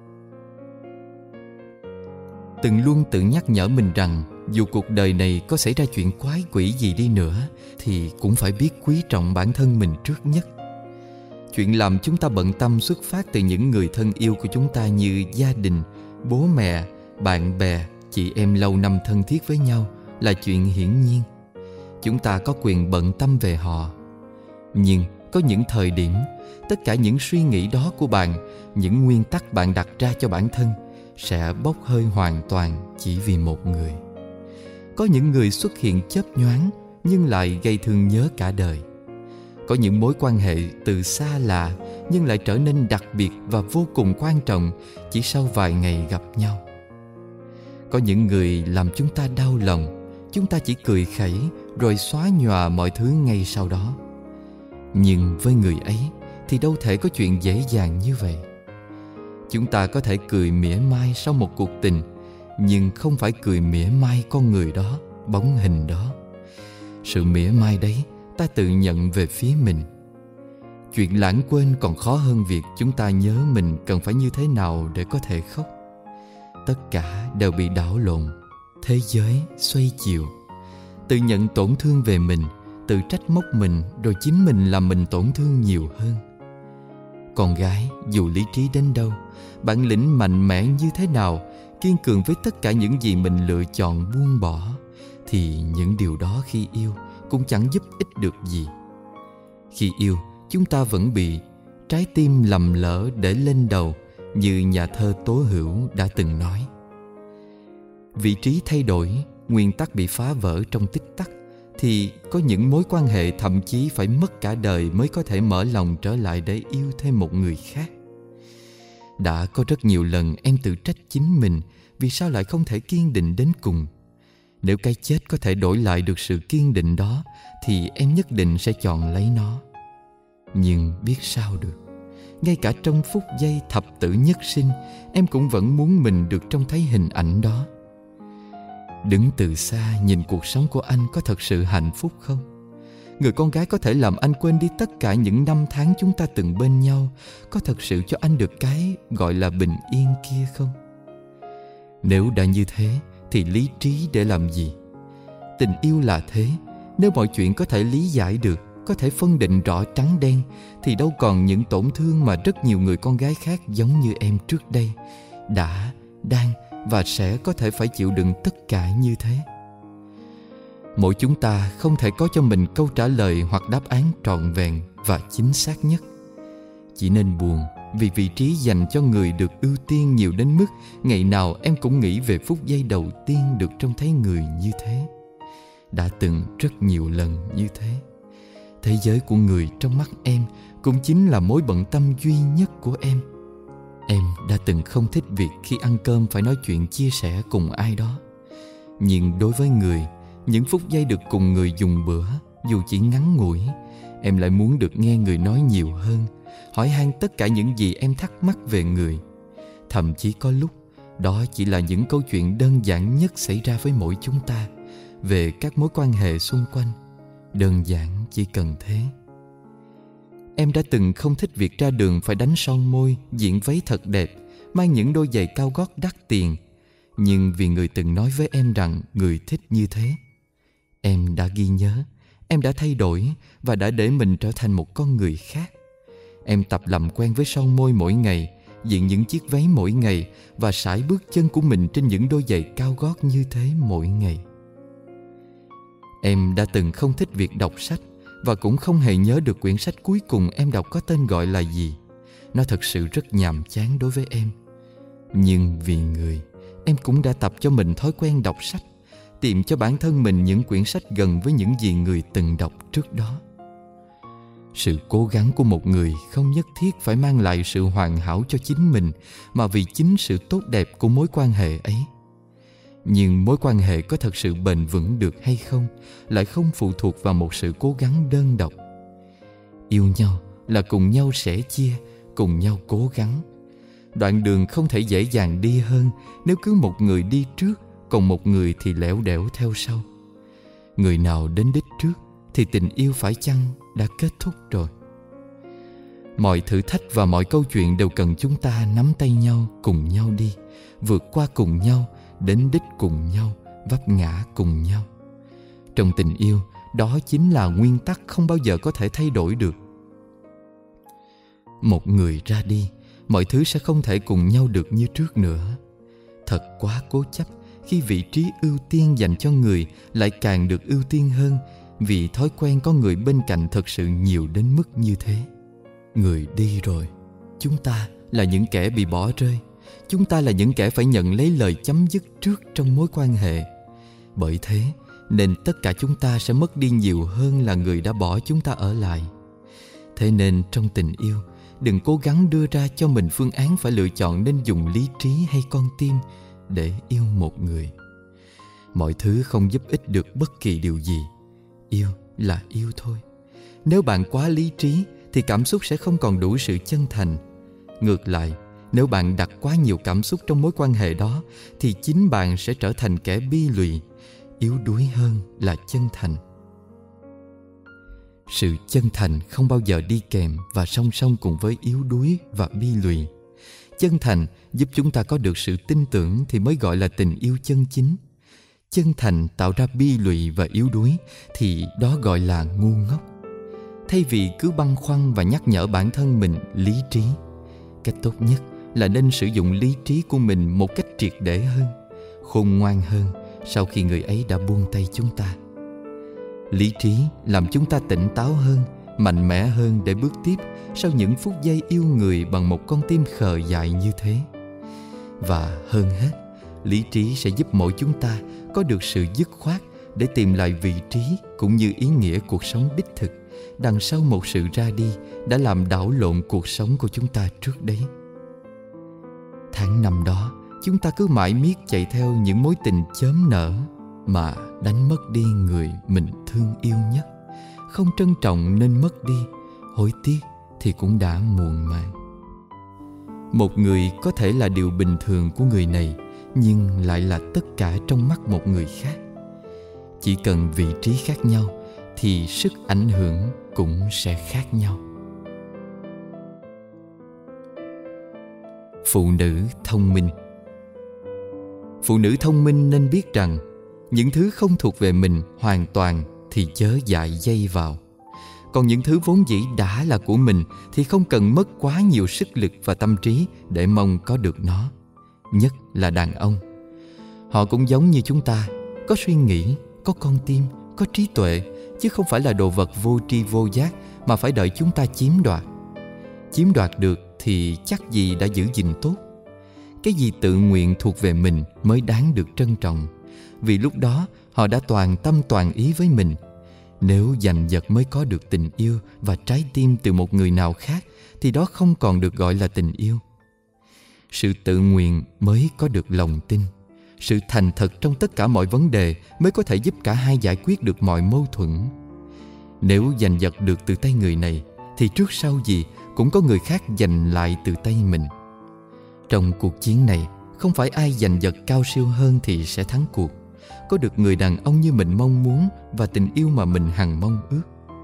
Từng luôn tự nhắc nhở mình rằng dù cuộc đời này có xảy ra chuyện quái quỷ gì đi nữa, thì cũng phải biết quý trọng bản thân mình trước nhất. Chuyện làm chúng ta bận tâm xuất phát từ những người thân yêu của chúng ta như gia đình, bố mẹ, bạn bè, chị em lâu năm thân thiết với nhau là chuyện hiển nhiên. Chúng ta có quyền bận tâm về họ. Nhưng có những thời điểm, tất cả những suy nghĩ đó của bạn, những nguyên tắc bạn đặt ra cho bản thân sẽ bốc hơi hoàn toàn chỉ vì một người. Có những người xuất hiện chớp nhoáng nhưng lại gây thương nhớ cả đời. Có những mối quan hệ từ xa lạ nhưng lại trở nên đặc biệt và vô cùng quan trọng chỉ sau vài ngày gặp nhau. Có những người làm chúng ta đau lòng, chúng ta chỉ cười khẩy rồi xóa nhòa mọi thứ ngay sau đó. Nhưng với người ấy thì đâu thể có chuyện dễ dàng như vậy. Chúng ta có thể cười mỉa mai sau một cuộc tình, nhưng không phải cười mỉa mai con người đó, bóng hình đó. Sự mỉa mai đấy ta tự nhận về phía mình. Chuyện lãng quên còn khó hơn việc chúng ta nhớ mình cần phải như thế nào để có thể khóc. Tất cả đều bị đảo lộn, thế giới xoay chiều. Tự nhận tổn thương về mình, tự trách móc mình, rồi chính mình làm mình tổn thương nhiều hơn. Con gái, dù lý trí đến đâu, bản lĩnh mạnh mẽ như thế nào, kiên cường với tất cả những gì mình lựa chọn buông bỏ, thì những điều đó khi yêu cũng chẳng giúp ích được gì. Khi yêu, chúng ta vẫn bị trái tim lầm lỡ để lên đầu, như nhà thơ Tố Hữu đã từng nói. Vị trí thay đổi, nguyên tắc bị phá vỡ trong tích tắc, thì có những mối quan hệ thậm chí phải mất cả đời mới có thể mở lòng trở lại để yêu thêm một người khác. Đã có rất nhiều lần em tự trách chính mình vì sao lại không thể kiên định đến cùng. Nếu cái chết có thể đổi lại được sự kiên định đó, thì em nhất định sẽ chọn lấy nó. Nhưng biết sao được, ngay cả trong phút giây thập tử nhất sinh, em cũng vẫn muốn mình được trông thấy hình ảnh đó. Đứng từ xa nhìn cuộc sống của anh có thật sự hạnh phúc không? Người con gái có thể làm anh quên đi tất cả những năm tháng chúng ta từng bên nhau, có thật sự cho anh được cái gọi là bình yên kia không? Nếu đã như thế thì lý trí để làm gì? Tình yêu là thế. Nếu mọi chuyện có thể lý giải được, có thể phân định rõ trắng đen, thì đâu còn những tổn thương mà rất nhiều người con gái khác giống như em trước đây đã, đang và sẽ có thể phải chịu đựng tất cả như thế. Mỗi chúng ta không thể có cho mình câu trả lời hoặc đáp án trọn vẹn và chính xác nhất. Chỉ nên buồn vì vị trí dành cho người được ưu tiên nhiều đến mức ngày nào em cũng nghĩ về phút giây đầu tiên được trông thấy người như thế. Đã từng rất nhiều lần như thế. Thế giới của người trong mắt em cũng chính là mối bận tâm duy nhất của em. Em đã từng không thích việc khi ăn cơm phải nói chuyện chia sẻ cùng ai đó. Nhưng đối với người, những phút giây được cùng người dùng bữa, dù chỉ ngắn ngủi, em lại muốn được nghe người nói nhiều hơn, hỏi han tất cả những gì em thắc mắc về người. Thậm chí có lúc, đó chỉ là những câu chuyện đơn giản nhất xảy ra với mỗi chúng ta, về các mối quan hệ xung quanh. Đơn giản chỉ cần thế. Em đã từng không thích việc ra đường phải đánh son môi, diện váy thật đẹp, mang những đôi giày cao gót đắt tiền. Nhưng vì người từng nói với em rằng người thích như thế, em đã ghi nhớ, em đã thay đổi và đã để mình trở thành một con người khác. Em tập làm quen với son môi mỗi ngày, diện những chiếc váy mỗi ngày và sải bước chân của mình trên những đôi giày cao gót như thế mỗi ngày. Em đã từng không thích việc đọc sách và cũng không hề nhớ được quyển sách cuối cùng em đọc có tên gọi là gì. Nó thật sự rất nhàm chán đối với em. Nhưng vì người, em cũng đã tập cho mình thói quen đọc sách, tìm cho bản thân mình những quyển sách gần với những gì người từng đọc trước đó. Sự cố gắng của một người không nhất thiết phải mang lại sự hoàn hảo cho chính mình, mà vì chính sự tốt đẹp của mối quan hệ ấy. Nhưng mối quan hệ có thật sự bền vững được hay không lại không phụ thuộc vào một sự cố gắng đơn độc. Yêu nhau là cùng nhau sẻ chia, cùng nhau cố gắng. Đoạn đường không thể dễ dàng đi hơn nếu cứ một người đi trước, còn một người thì lẻo đẻo theo sau. Người nào đến đích trước thì tình yêu phải chăng đã kết thúc rồi. Mọi thử thách và mọi câu chuyện đều cần chúng ta nắm tay nhau, cùng nhau đi, vượt qua cùng nhau, đến đích cùng nhau, vấp ngã cùng nhau. Trong tình yêu, đó chính là nguyên tắc không bao giờ có thể thay đổi được. Một người ra đi, mọi thứ sẽ không thể cùng nhau được như trước nữa. Thật quá cố chấp khi vị trí ưu tiên dành cho người lại càng được ưu tiên hơn, vì thói quen có người bên cạnh thật sự nhiều đến mức như thế. Người đi rồi, chúng ta là những kẻ bị bỏ rơi. Chúng ta là những kẻ phải nhận lấy lời chấm dứt trước trong mối quan hệ. Bởi thế nên tất cả chúng ta sẽ mất đi nhiều hơn là người đã bỏ chúng ta ở lại. Thế nên trong tình yêu, đừng cố gắng đưa ra cho mình phương án phải lựa chọn nên dùng lý trí hay con tim để yêu một người. Mọi thứ không giúp ích được bất kỳ điều gì. Yêu là yêu thôi. Nếu bạn quá lý trí thì cảm xúc sẽ không còn đủ sự chân thành. Ngược lại, nếu bạn đặt quá nhiều cảm xúc trong mối quan hệ đó thì chính bạn sẽ trở thành kẻ bi lụy, yếu đuối hơn là chân thành. Sự chân thành không bao giờ đi kèm và song song cùng với yếu đuối và bi lụy. Chân thành giúp chúng ta có được sự tin tưởng thì mới gọi là tình yêu chân chính. Chân thành tạo ra bi lụy và yếu đuối thì đó gọi là ngu ngốc. Thay vì cứ băn khoăn và nhắc nhở bản thân mình lý trí, cách tốt nhất là nên sử dụng lý trí của mình một cách triệt để hơn, khôn ngoan hơn sau khi người ấy đã buông tay chúng ta. Lý trí làm chúng ta tỉnh táo hơn, mạnh mẽ hơn để bước tiếp sau những phút giây yêu người bằng một con tim khờ dại như thế. Và hơn hết, lý trí sẽ giúp mỗi chúng ta có được sự dứt khoát để tìm lại vị trí cũng như ý nghĩa cuộc sống đích thực đằng sau một sự ra đi đã làm đảo lộn cuộc sống của chúng ta trước đấy. Tháng năm đó, chúng ta cứ mãi miết chạy theo những mối tình chớm nở mà đánh mất đi người mình thương yêu nhất. Không trân trọng nên mất đi, hối tiếc thì cũng đã muộn màng. Một người có thể là điều bình thường của người này, nhưng lại là tất cả trong mắt một người khác. Chỉ cần vị trí khác nhau thì sức ảnh hưởng cũng sẽ khác nhau. Phụ nữ thông minh. Phụ nữ thông minh nên biết rằng những thứ không thuộc về mình hoàn toàn thì chớ dại dây vào. Còn những thứ vốn dĩ đã là của mình thì không cần mất quá nhiều sức lực và tâm trí để mong có được nó. Nhất là đàn ông. Họ cũng giống như chúng ta, có suy nghĩ, có con tim, có trí tuệ, chứ không phải là đồ vật vô tri vô giác mà phải đợi chúng ta chiếm đoạt. Chiếm đoạt được thì chắc gì đã giữ gìn tốt. Cái gì tự nguyện thuộc về mình mới đáng được trân trọng, vì lúc đó họ đã toàn tâm toàn ý với mình. Nếu giành giật mới có được tình yêu và trái tim từ một người nào khác thì đó không còn được gọi là tình yêu. Sự tự nguyện mới có được lòng tin. Sự thành thật trong tất cả mọi vấn đề mới có thể giúp cả hai giải quyết được mọi mâu thuẫn. Nếu giành giật được từ tay người này thì trước sau gì cũng có người khác giành lại từ tay mình. Trong cuộc chiến này, không phải ai giành giật cao siêu hơn thì sẽ thắng cuộc. Có được người đàn ông như mình mong muốn và tình yêu mà mình hằng mong ước.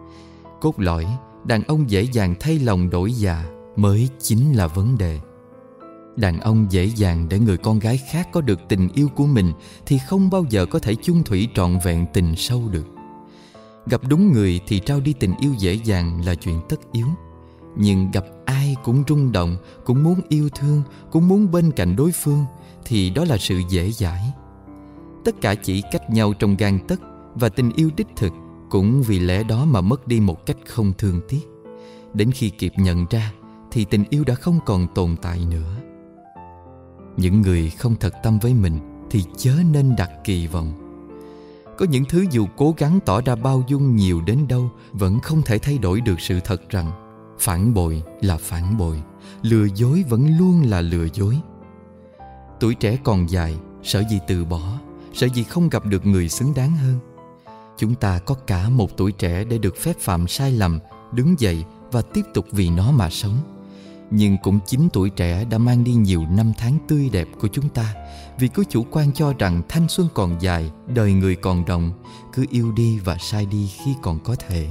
Cốt lõi, đàn ông dễ dàng thay lòng đổi dạ mới chính là vấn đề. Đàn ông dễ dàng để người con gái khác có được tình yêu của mình thì không bao giờ có thể chung thủy trọn vẹn tình sâu được. Gặp đúng người thì trao đi tình yêu dễ dàng là chuyện tất yếu. Nhưng gặp ai cũng rung động, cũng muốn yêu thương, cũng muốn bên cạnh đối phương thì đó là sự dễ dãi. Tất cả chỉ cách nhau trong gang tấc, và tình yêu đích thực cũng vì lẽ đó mà mất đi một cách không thương tiếc. Đến khi kịp nhận ra thì tình yêu đã không còn tồn tại nữa. Những người không thật tâm với mình thì chớ nên đặt kỳ vọng. Có những thứ dù cố gắng tỏ ra bao dung nhiều đến đâu vẫn không thể thay đổi được sự thật rằng phản bội là phản bội, lừa dối vẫn luôn là lừa dối. Tuổi trẻ còn dài, sợ gì từ bỏ, sợ gì không gặp được người xứng đáng hơn. Chúng ta có cả một tuổi trẻ để được phép phạm sai lầm, đứng dậy và tiếp tục vì nó mà sống. Nhưng cũng chính tuổi trẻ đã mang đi nhiều năm tháng tươi đẹp của chúng ta, vì cứ chủ quan cho rằng thanh xuân còn dài, đời người còn rộng, cứ yêu đi và sai đi khi còn có thể.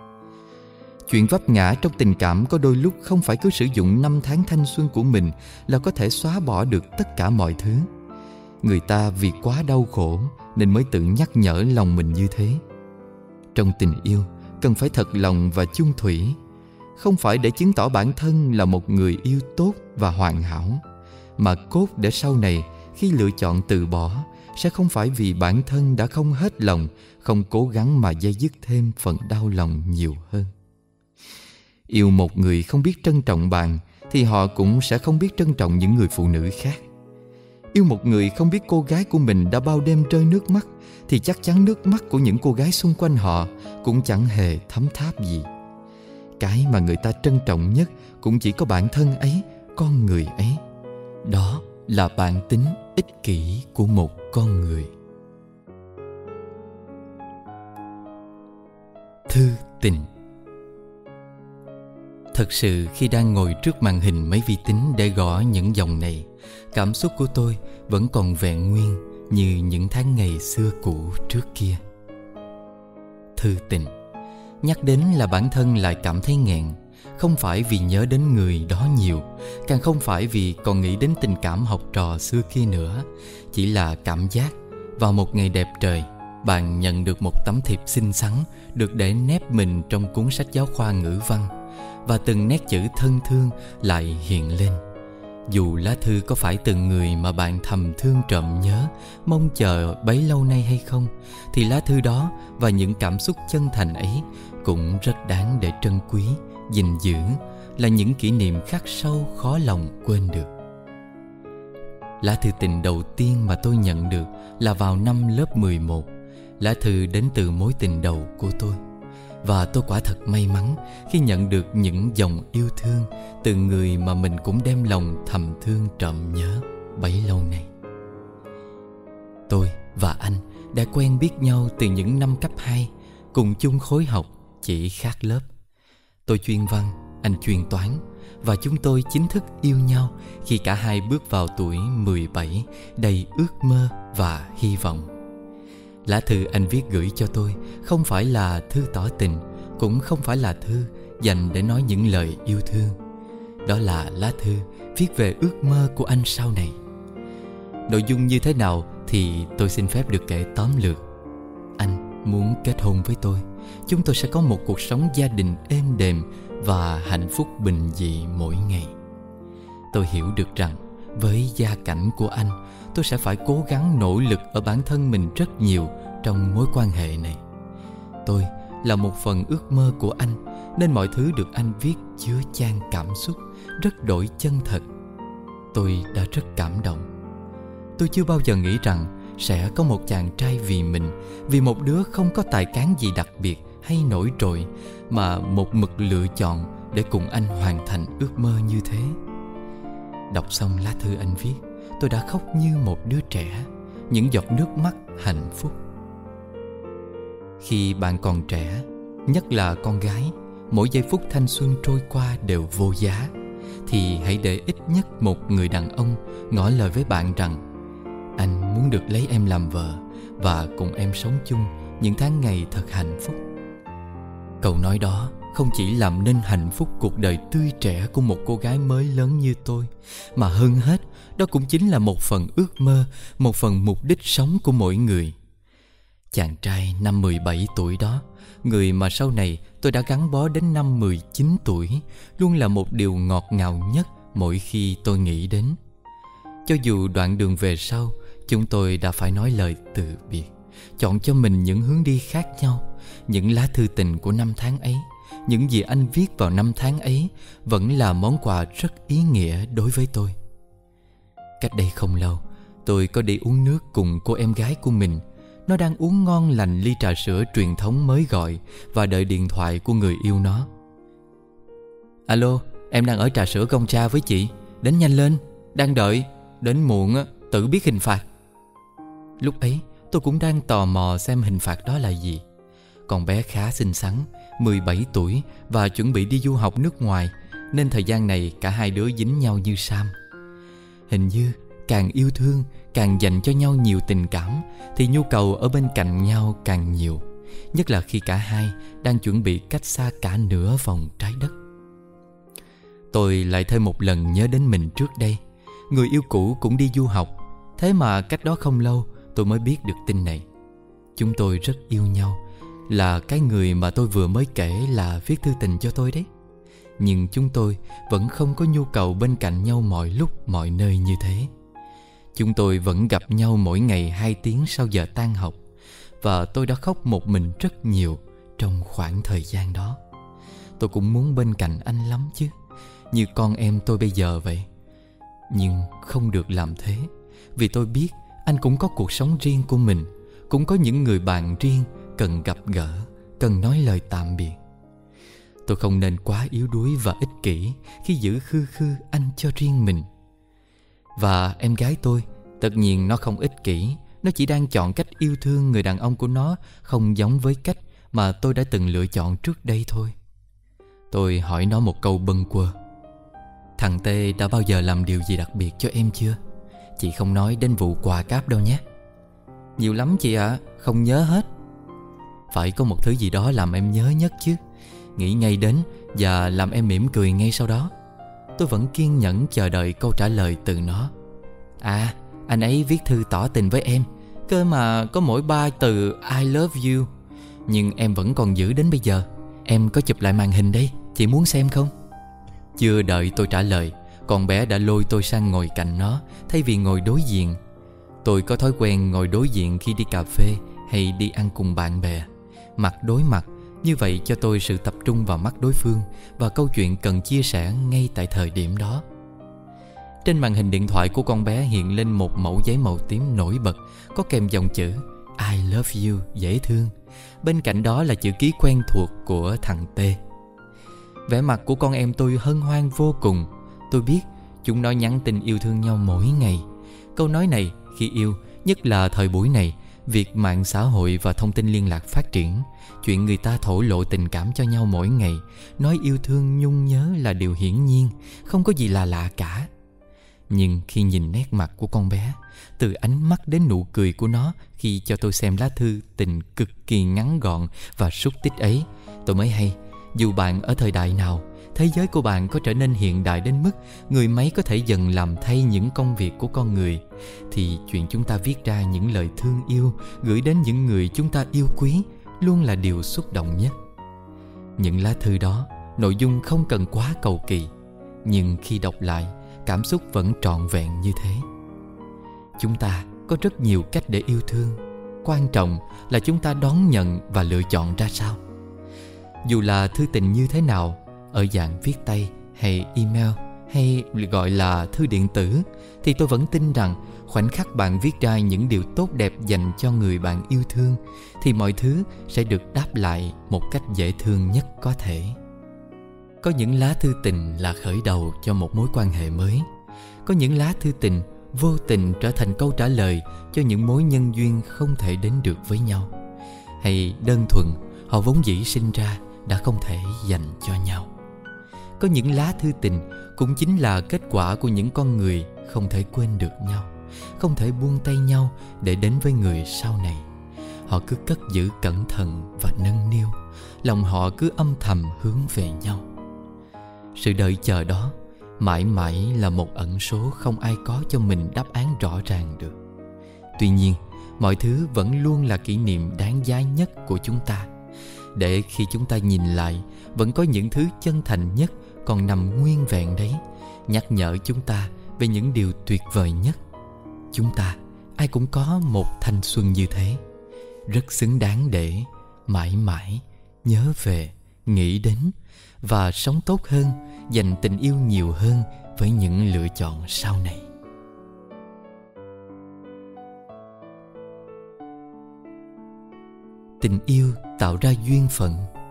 Chuyện vấp ngã trong tình cảm có đôi lúc không phải cứ sử dụng năm tháng thanh xuân của mình là có thể xóa bỏ được tất cả mọi thứ. Người ta vì quá đau khổ nên mới tự nhắc nhở lòng mình như thế. Trong tình yêu, cần phải thật lòng và chung thủy, không phải để chứng tỏ bản thân là một người yêu tốt và hoàn hảo, mà cốt để sau này khi lựa chọn từ bỏ sẽ không phải vì bản thân đã không hết lòng, không cố gắng mà dây dứt thêm phần đau lòng nhiều hơn. Yêu một người không biết trân trọng bạn thì họ cũng sẽ không biết trân trọng những người phụ nữ khác. Yêu một người không biết cô gái của mình đã bao đêm rơi nước mắt thì chắc chắn nước mắt của những cô gái xung quanh họ cũng chẳng hề thấm tháp gì. Cái mà người ta trân trọng nhất cũng chỉ có bản thân ấy, con người ấy. Đó là bản tính ích kỷ của một con người. Thư tình. Thật sự khi đang ngồi trước màn hình máy vi tính để gõ những dòng này, cảm xúc của tôi vẫn còn vẹn nguyên như những tháng ngày xưa cũ trước kia. Thư tình. Nhắc đến là bản thân lại cảm thấy nghẹn. Không phải vì nhớ đến người đó nhiều, càng không phải vì còn nghĩ đến tình cảm học trò xưa kia nữa. Chỉ là cảm giác vào một ngày đẹp trời, bạn nhận được một tấm thiệp xinh xắn được để nép mình trong cuốn sách giáo khoa ngữ văn, và từng nét chữ thân thương lại hiện lên. Dù lá thư có phải từ người mà bạn thầm thương trộm nhớ, mong chờ bấy lâu nay hay không, thì lá thư đó và những cảm xúc chân thành ấy cũng rất đáng để trân quý, gìn giữ, là những kỷ niệm khắc sâu khó lòng quên được. Lá thư tình đầu tiên mà tôi nhận được là vào năm lớp 11. Lá thư đến từ mối tình đầu của tôi. Và tôi quả thật may mắn khi nhận được những dòng yêu thương từ người mà mình cũng đem lòng thầm thương trộm nhớ bấy lâu nay. Tôi và anh đã quen biết nhau từ những năm cấp 2, cùng chung khối học, chỉ khác lớp. Tôi chuyên văn, anh chuyên toán, và chúng tôi chính thức yêu nhau khi cả hai bước vào tuổi 17, đầy ước mơ và hy vọng. Lá thư anh viết gửi cho tôi không phải là thư tỏ tình, cũng không phải là thư dành để nói những lời yêu thương. Đó là lá thư viết về ước mơ của anh sau này. Nội dung như thế nào thì tôi xin phép được kể tóm lược. Anh muốn kết hôn với tôi. Chúng tôi sẽ có một cuộc sống gia đình êm đềm và hạnh phúc bình dị mỗi ngày. Tôi hiểu được rằng với gia cảnh của anh, tôi sẽ phải cố gắng nỗ lực ở bản thân mình rất nhiều trong mối quan hệ này. Tôi là một phần ước mơ của anh, nên mọi thứ được anh viết chứa chan cảm xúc, rất đổi chân thật. Tôi đã rất cảm động. Tôi chưa bao giờ nghĩ rằng sẽ có một chàng trai vì mình, vì một đứa không có tài cán gì đặc biệt hay nổi trội, mà một mực lựa chọn để cùng anh hoàn thành ước mơ như thế. Đọc xong lá thư anh viết, tôi đã khóc như một đứa trẻ, những giọt nước mắt hạnh phúc. Khi bạn còn trẻ, nhất là con gái, mỗi giây phút thanh xuân trôi qua đều vô giá, thì hãy để ít nhất một người đàn ông ngỏ lời với bạn rằng anh muốn được lấy em làm vợ và cùng em sống chung những tháng ngày thật hạnh phúc. Câu nói đó không chỉ làm nên hạnh phúc cuộc đời tươi trẻ của một cô gái mới lớn như tôi, mà hơn hết, đó cũng chính là một phần ước mơ, một phần mục đích sống của mỗi người. Chàng trai năm 17 tuổi đó, người mà sau này tôi đã gắn bó đến năm 19 tuổi, luôn là một điều ngọt ngào nhất mỗi khi tôi nghĩ đến. Cho dù đoạn đường về sau, chúng tôi đã phải nói lời từ biệt, chọn cho mình những hướng đi khác nhau. Những lá thư tình của năm tháng ấy, những gì anh viết vào năm tháng ấy vẫn là món quà rất ý nghĩa đối với tôi. Cách đây không lâu, tôi có đi uống nước cùng cô em gái của mình. Nó đang uống ngon lành ly trà sữa truyền thống mới gọi và đợi điện thoại của người yêu nó. Alo, em đang ở trà sữa Công Tra với chị. Đến nhanh lên, đang đợi. Đến muộn á, tự biết hình phạt. Lúc ấy tôi cũng đang tò mò xem hình phạt đó là gì. Con bé khá xinh xắn, 17 tuổi và chuẩn bị đi du học nước ngoài, nên thời gian này cả hai đứa dính nhau như sam. Hình như càng yêu thương, càng dành cho nhau nhiều tình cảm, thì nhu cầu ở bên cạnh nhau càng nhiều. Nhất là khi cả hai đang chuẩn bị cách xa cả nửa vòng trái đất. Tôi lại thêm một lần nhớ đến mình trước đây. Người yêu cũ cũng đi du học. Thế mà cách đó không lâu tôi mới biết được tin này. Chúng tôi rất yêu nhau, là cái người mà tôi vừa mới kể là viết thư tình cho tôi đấy. Nhưng chúng tôi vẫn không có nhu cầu bên cạnh nhau mọi lúc mọi nơi như thế. Chúng tôi vẫn gặp nhau mỗi ngày 2 tiếng sau giờ tan học. Và tôi đã khóc một mình rất nhiều trong khoảng thời gian đó. Tôi cũng muốn bên cạnh anh lắm chứ, như con em tôi bây giờ vậy. Nhưng không được làm thế, vì tôi biết anh cũng có cuộc sống riêng của mình, cũng có những người bạn riêng cần gặp gỡ, cần nói lời tạm biệt. Tôi không nên quá yếu đuối và ích kỷ khi giữ khư khư anh cho riêng mình. Và em gái tôi, tất nhiên nó không ích kỷ. Nó chỉ đang chọn cách yêu thương người đàn ông của nó không giống với cách mà tôi đã từng lựa chọn trước đây thôi. Tôi hỏi nó một câu bâng quơ: thằng T đã bao giờ làm điều gì đặc biệt cho em chưa? Chị không nói đến vụ quà cáp đâu nhé. Nhiều lắm chị ạ, không nhớ hết. Phải có một thứ gì đó làm em nhớ nhất chứ. Nghĩ ngay đến và làm em mỉm cười ngay sau đó. Tôi vẫn kiên nhẫn chờ đợi câu trả lời từ nó. À, anh ấy viết thư tỏ tình với em, cơ mà có mỗi 3 từ I love you. Nhưng em vẫn còn giữ đến bây giờ. Em có chụp lại màn hình đây, chị muốn xem không? Chưa đợi tôi trả lời, con bé đã lôi tôi sang ngồi cạnh nó thay vì ngồi đối diện. Tôi có thói quen ngồi đối diện khi đi cà phê hay đi ăn cùng bạn bè. Mặt đối mặt, như vậy cho tôi sự tập trung vào mắt đối phương và câu chuyện cần chia sẻ ngay tại thời điểm đó. Trên màn hình điện thoại của con bé hiện lên một mẩu giấy màu tím nổi bật, có kèm dòng chữ I love you dễ thương. Bên cạnh đó là chữ ký quen thuộc của thằng T. Vẻ mặt của con em tôi hân hoan vô cùng. Tôi biết chúng nó nhắn tin yêu thương nhau mỗi ngày. Câu nói này khi yêu, nhất là thời buổi này, việc mạng xã hội và thông tin liên lạc phát triển, chuyện người ta thổ lộ tình cảm cho nhau mỗi ngày, nói yêu thương nhung nhớ là điều hiển nhiên, không có gì là lạ cả. Nhưng khi nhìn nét mặt của con bé, từ ánh mắt đến nụ cười của nó khi cho tôi xem lá thư tình cực kỳ ngắn gọn và xúc tích ấy, tôi mới hay, dù bạn ở thời đại nào, thế giới của bạn có trở nên hiện đại đến mức người máy có thể dần làm thay những công việc của con người, thì chuyện chúng ta viết ra những lời thương yêu gửi đến những người chúng ta yêu quý luôn là điều xúc động nhất. Những lá thư đó, nội dung không cần quá cầu kỳ, nhưng khi đọc lại, cảm xúc vẫn trọn vẹn như thế. Chúng ta có rất nhiều cách để yêu thương. Quan trọng là chúng ta đón nhận và lựa chọn ra sao. Dù là thư tình như thế nào, ở dạng viết tay hay email hay gọi là thư điện tử, thì tôi vẫn tin rằng khoảnh khắc bạn viết ra những điều tốt đẹp dành cho người bạn yêu thương, thì mọi thứ sẽ được đáp lại một cách dễ thương nhất có thể. Có những lá thư tình là khởi đầu cho một mối quan hệ mới. Có những lá thư tình vô tình trở thành câu trả lời cho những mối nhân duyên không thể đến được với nhau. Hay đơn thuần họ vốn dĩ sinh ra đã không thể dành cho nhau. Có những lá thư tình cũng chính là kết quả của những con người không thể quên được nhau, không thể buông tay nhau để đến với người sau này. Họ cứ cất giữ cẩn thận và nâng niu, lòng họ cứ âm thầm hướng về nhau. Sự đợi chờ đó mãi mãi là một ẩn số không ai có cho mình đáp án rõ ràng được. Tuy nhiên, mọi thứ vẫn luôn là kỷ niệm đáng giá nhất của chúng ta, để khi chúng ta nhìn lại, vẫn có những thứ chân thành nhất còn nằm nguyên vẹn đấy, nhắc nhở chúng ta về những điều tuyệt vời nhất. Chúng ta ai cũng có một thanh xuân như thế, rất xứng đáng để mãi mãi nhớ về, nghĩ đến và sống tốt hơn, dành tình yêu nhiều hơn với những lựa chọn sau này. Tình yêu tạo ra duyên phận.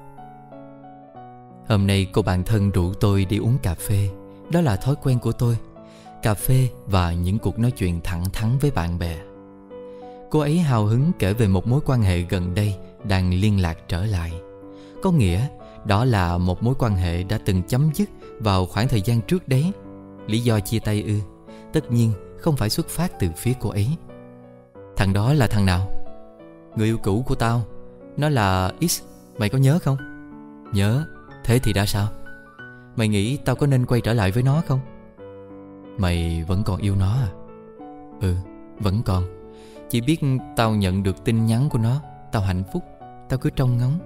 Hôm nay cô bạn thân rủ tôi đi uống cà phê. Đó là thói quen của tôi. Cà phê và những cuộc nói chuyện thẳng thắn với bạn bè. Cô ấy hào hứng kể về một mối quan hệ gần đây đang liên lạc trở lại. Có nghĩa đó là một mối quan hệ đã từng chấm dứt vào khoảng thời gian trước đấy. Lý do chia tay ư? Tất nhiên không phải xuất phát từ phía cô ấy. Thằng đó là thằng nào? Người yêu cũ của tao. Nó là X. Mày có nhớ không? Nhớ. Thế thì đã sao? Mày nghĩ tao có nên quay trở lại với nó không? Mày vẫn còn yêu nó à? Ừ, vẫn còn. Chỉ biết tao nhận được tin nhắn của nó, tao hạnh phúc. Tao cứ trông ngóng.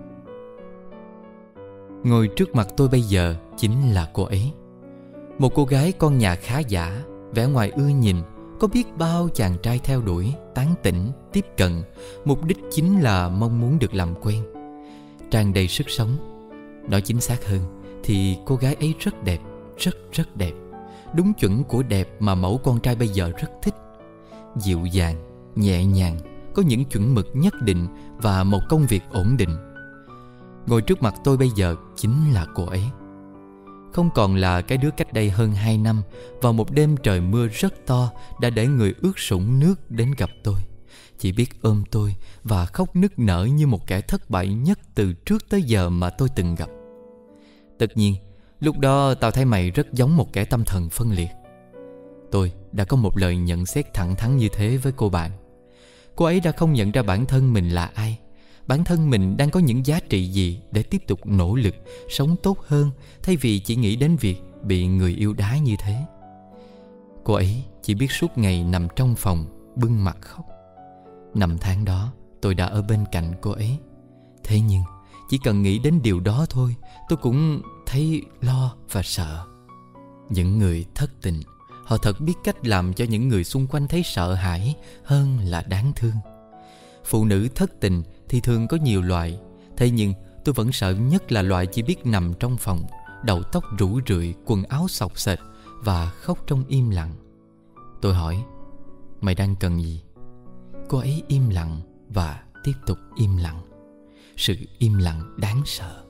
Ngồi trước mặt tôi bây giờ chính là cô ấy. Một cô gái con nhà khá giả, vẻ ngoài ưa nhìn, có biết bao chàng trai theo đuổi, tán tỉnh, tiếp cận. Mục đích chính là mong muốn được làm quen. Tràn đầy sức sống. Nói chính xác hơn thì cô gái ấy rất đẹp, rất đẹp. Đúng chuẩn của đẹp mà mẫu con trai bây giờ rất thích. Dịu dàng, nhẹ nhàng, có những chuẩn mực nhất định và một công việc ổn định. Ngồi trước mặt tôi bây giờ chính là cô ấy. Không còn là cái đứa cách đây hơn 2 năm, vào một đêm trời mưa rất to đã để người ướt sũng nước đến gặp tôi. Chỉ biết ôm tôi và khóc nức nở như một kẻ thất bại nhất từ trước tới giờ mà tôi từng gặp. Tất nhiên, lúc đó tao thấy mày rất giống một kẻ tâm thần phân liệt. Tôi đã có một lời nhận xét thẳng thắn như thế với cô bạn. Cô ấy đã không nhận ra bản thân mình là ai, bản thân mình đang có những giá trị gì để tiếp tục nỗ lực sống tốt hơn, thay vì chỉ nghĩ đến việc bị người yêu đá như thế. Cô ấy chỉ biết suốt ngày nằm trong phòng bưng mặt khóc. Năm tháng đó tôi đã ở bên cạnh cô ấy. Thế nhưng chỉ cần nghĩ đến điều đó thôi, tôi cũng thấy lo và sợ. Những người thất tình, họ thật biết cách làm cho những người xung quanh thấy sợ hãi hơn là đáng thương. Phụ nữ thất tình thì thường có nhiều loại, thế nhưng tôi vẫn sợ nhất là loại chỉ biết nằm trong phòng, đầu tóc rủ rượi, quần áo xộc xệch và khóc trong im lặng. Tôi hỏi: mày đang cần gì? Cô ấy im lặng và tiếp tục im lặng. Sự im lặng đáng sợ.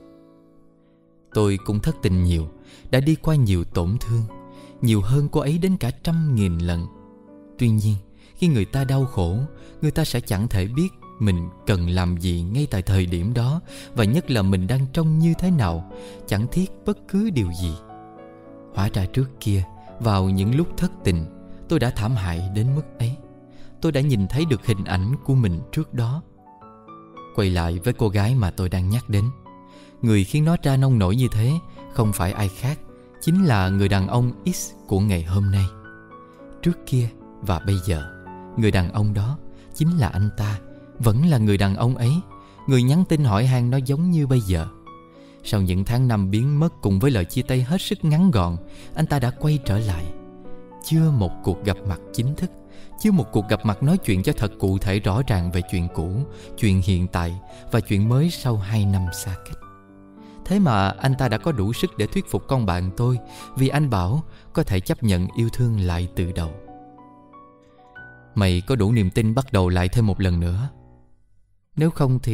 Tôi cũng thất tình nhiều, đã đi qua nhiều tổn thương, nhiều hơn cô ấy đến cả 100.000 lần. Tuy nhiên, khi người ta đau khổ, người ta sẽ chẳng thể biết mình cần làm gì ngay tại thời điểm đó, và nhất là mình đang trông như thế nào, chẳng thiết bất cứ điều gì. Hóa ra trước kia, vào những lúc thất tình, tôi đã thảm hại đến mức ấy. Tôi đã nhìn thấy được hình ảnh của mình trước đó. Quay lại với cô gái mà tôi đang nhắc đến. Người khiến nó ra nông nổi như thế không phải ai khác, chính là người đàn ông X của ngày hôm nay. Trước kia và bây giờ, người đàn ông đó chính là anh ta, vẫn là người đàn ông ấy, người nhắn tin hỏi han nó giống như bây giờ. Sau những tháng năm biến mất cùng với lời chia tay hết sức ngắn gọn, anh ta đã quay trở lại. Chưa một cuộc gặp mặt chính thức, chưa một cuộc gặp mặt nói chuyện cho thật cụ thể rõ ràng về chuyện cũ, chuyện hiện tại và chuyện mới sau 2 năm xa cách. Thế mà anh ta đã có đủ sức để thuyết phục con bạn tôi, vì anh bảo có thể chấp nhận yêu thương lại từ đầu. Mày có đủ niềm tin bắt đầu lại thêm một lần nữa. Nếu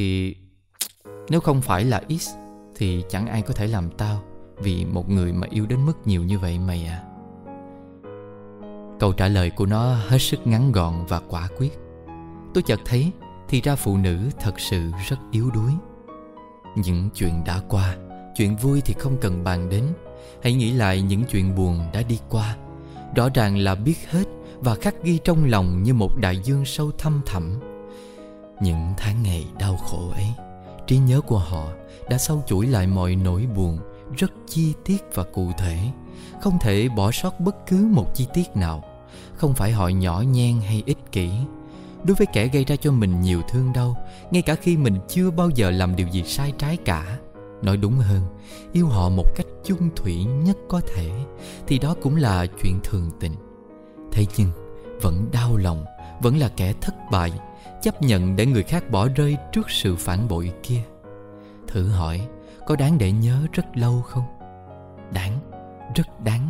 không phải là X thì chẳng ai có thể làm tao, vì một người mà yêu đến mức nhiều như vậy mày à. Câu trả lời của nó hết sức ngắn gọn và quả quyết. Tôi chợt thấy thì ra phụ nữ thật sự rất yếu đuối. Những chuyện đã qua, chuyện vui thì không cần bàn đến. Hãy nghĩ lại những chuyện buồn đã đi qua. Rõ ràng là biết hết và khắc ghi trong lòng như một đại dương sâu thăm thẳm. Những tháng ngày đau khổ ấy, trí nhớ của họ đã sâu chuỗi lại mọi nỗi buồn rất chi tiết và cụ thể, không thể bỏ sót bất cứ một chi tiết nào. Không phải họ nhỏ nhen hay ích kỷ. Đối với kẻ gây ra cho mình nhiều thương đau, ngay cả khi mình chưa bao giờ làm điều gì sai trái cả, nói đúng hơn, yêu họ một cách chung thủy nhất có thể, thì đó cũng là chuyện thường tình. Thế nhưng vẫn đau lòng, vẫn là kẻ thất bại, chấp nhận để người khác bỏ rơi trước sự phản bội kia. Thử hỏi, có đáng để nhớ rất lâu không? Đáng, rất đáng.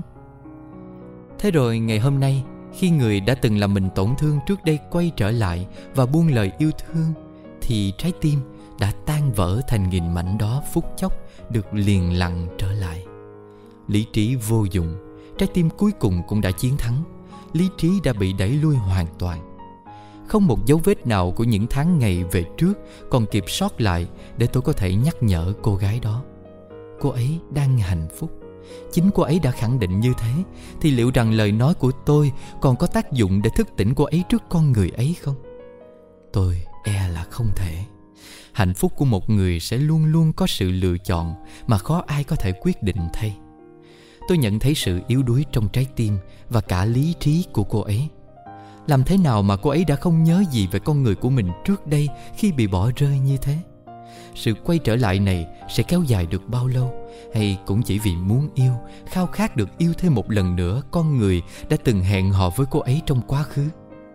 Thế rồi ngày hôm nay, khi người đã từng làm mình tổn thương trước đây quay trở lại và buông lời yêu thương, thì trái tim đã tan vỡ thành nghìn mảnh đó phút chốc được liền lặng trở lại. Lý trí vô dụng, trái tim cuối cùng cũng đã chiến thắng. Lý trí đã bị đẩy lui hoàn toàn. Không một dấu vết nào của những tháng ngày về trước còn kịp sót lại để tôi có thể nhắc nhở cô gái đó. Cô ấy đang hạnh phúc. Chính cô ấy đã khẳng định như thế, thì liệu rằng lời nói của tôi còn có tác dụng để thức tỉnh cô ấy trước con người ấy không? Tôi e là không thể. Hạnh phúc của một người sẽ luôn luôn có sự lựa chọn mà khó ai có thể quyết định thay. Tôi nhận thấy sự yếu đuối trong trái tim và cả lý trí của cô ấy. Làm thế nào mà cô ấy đã không nhớ gì về con người của mình trước đây khi bị bỏ rơi như thế? Sự quay trở lại này sẽ kéo dài được bao lâu? Hay cũng chỉ vì muốn yêu, khao khát được yêu thêm một lần nữa con người đã từng hẹn hò với cô ấy trong quá khứ?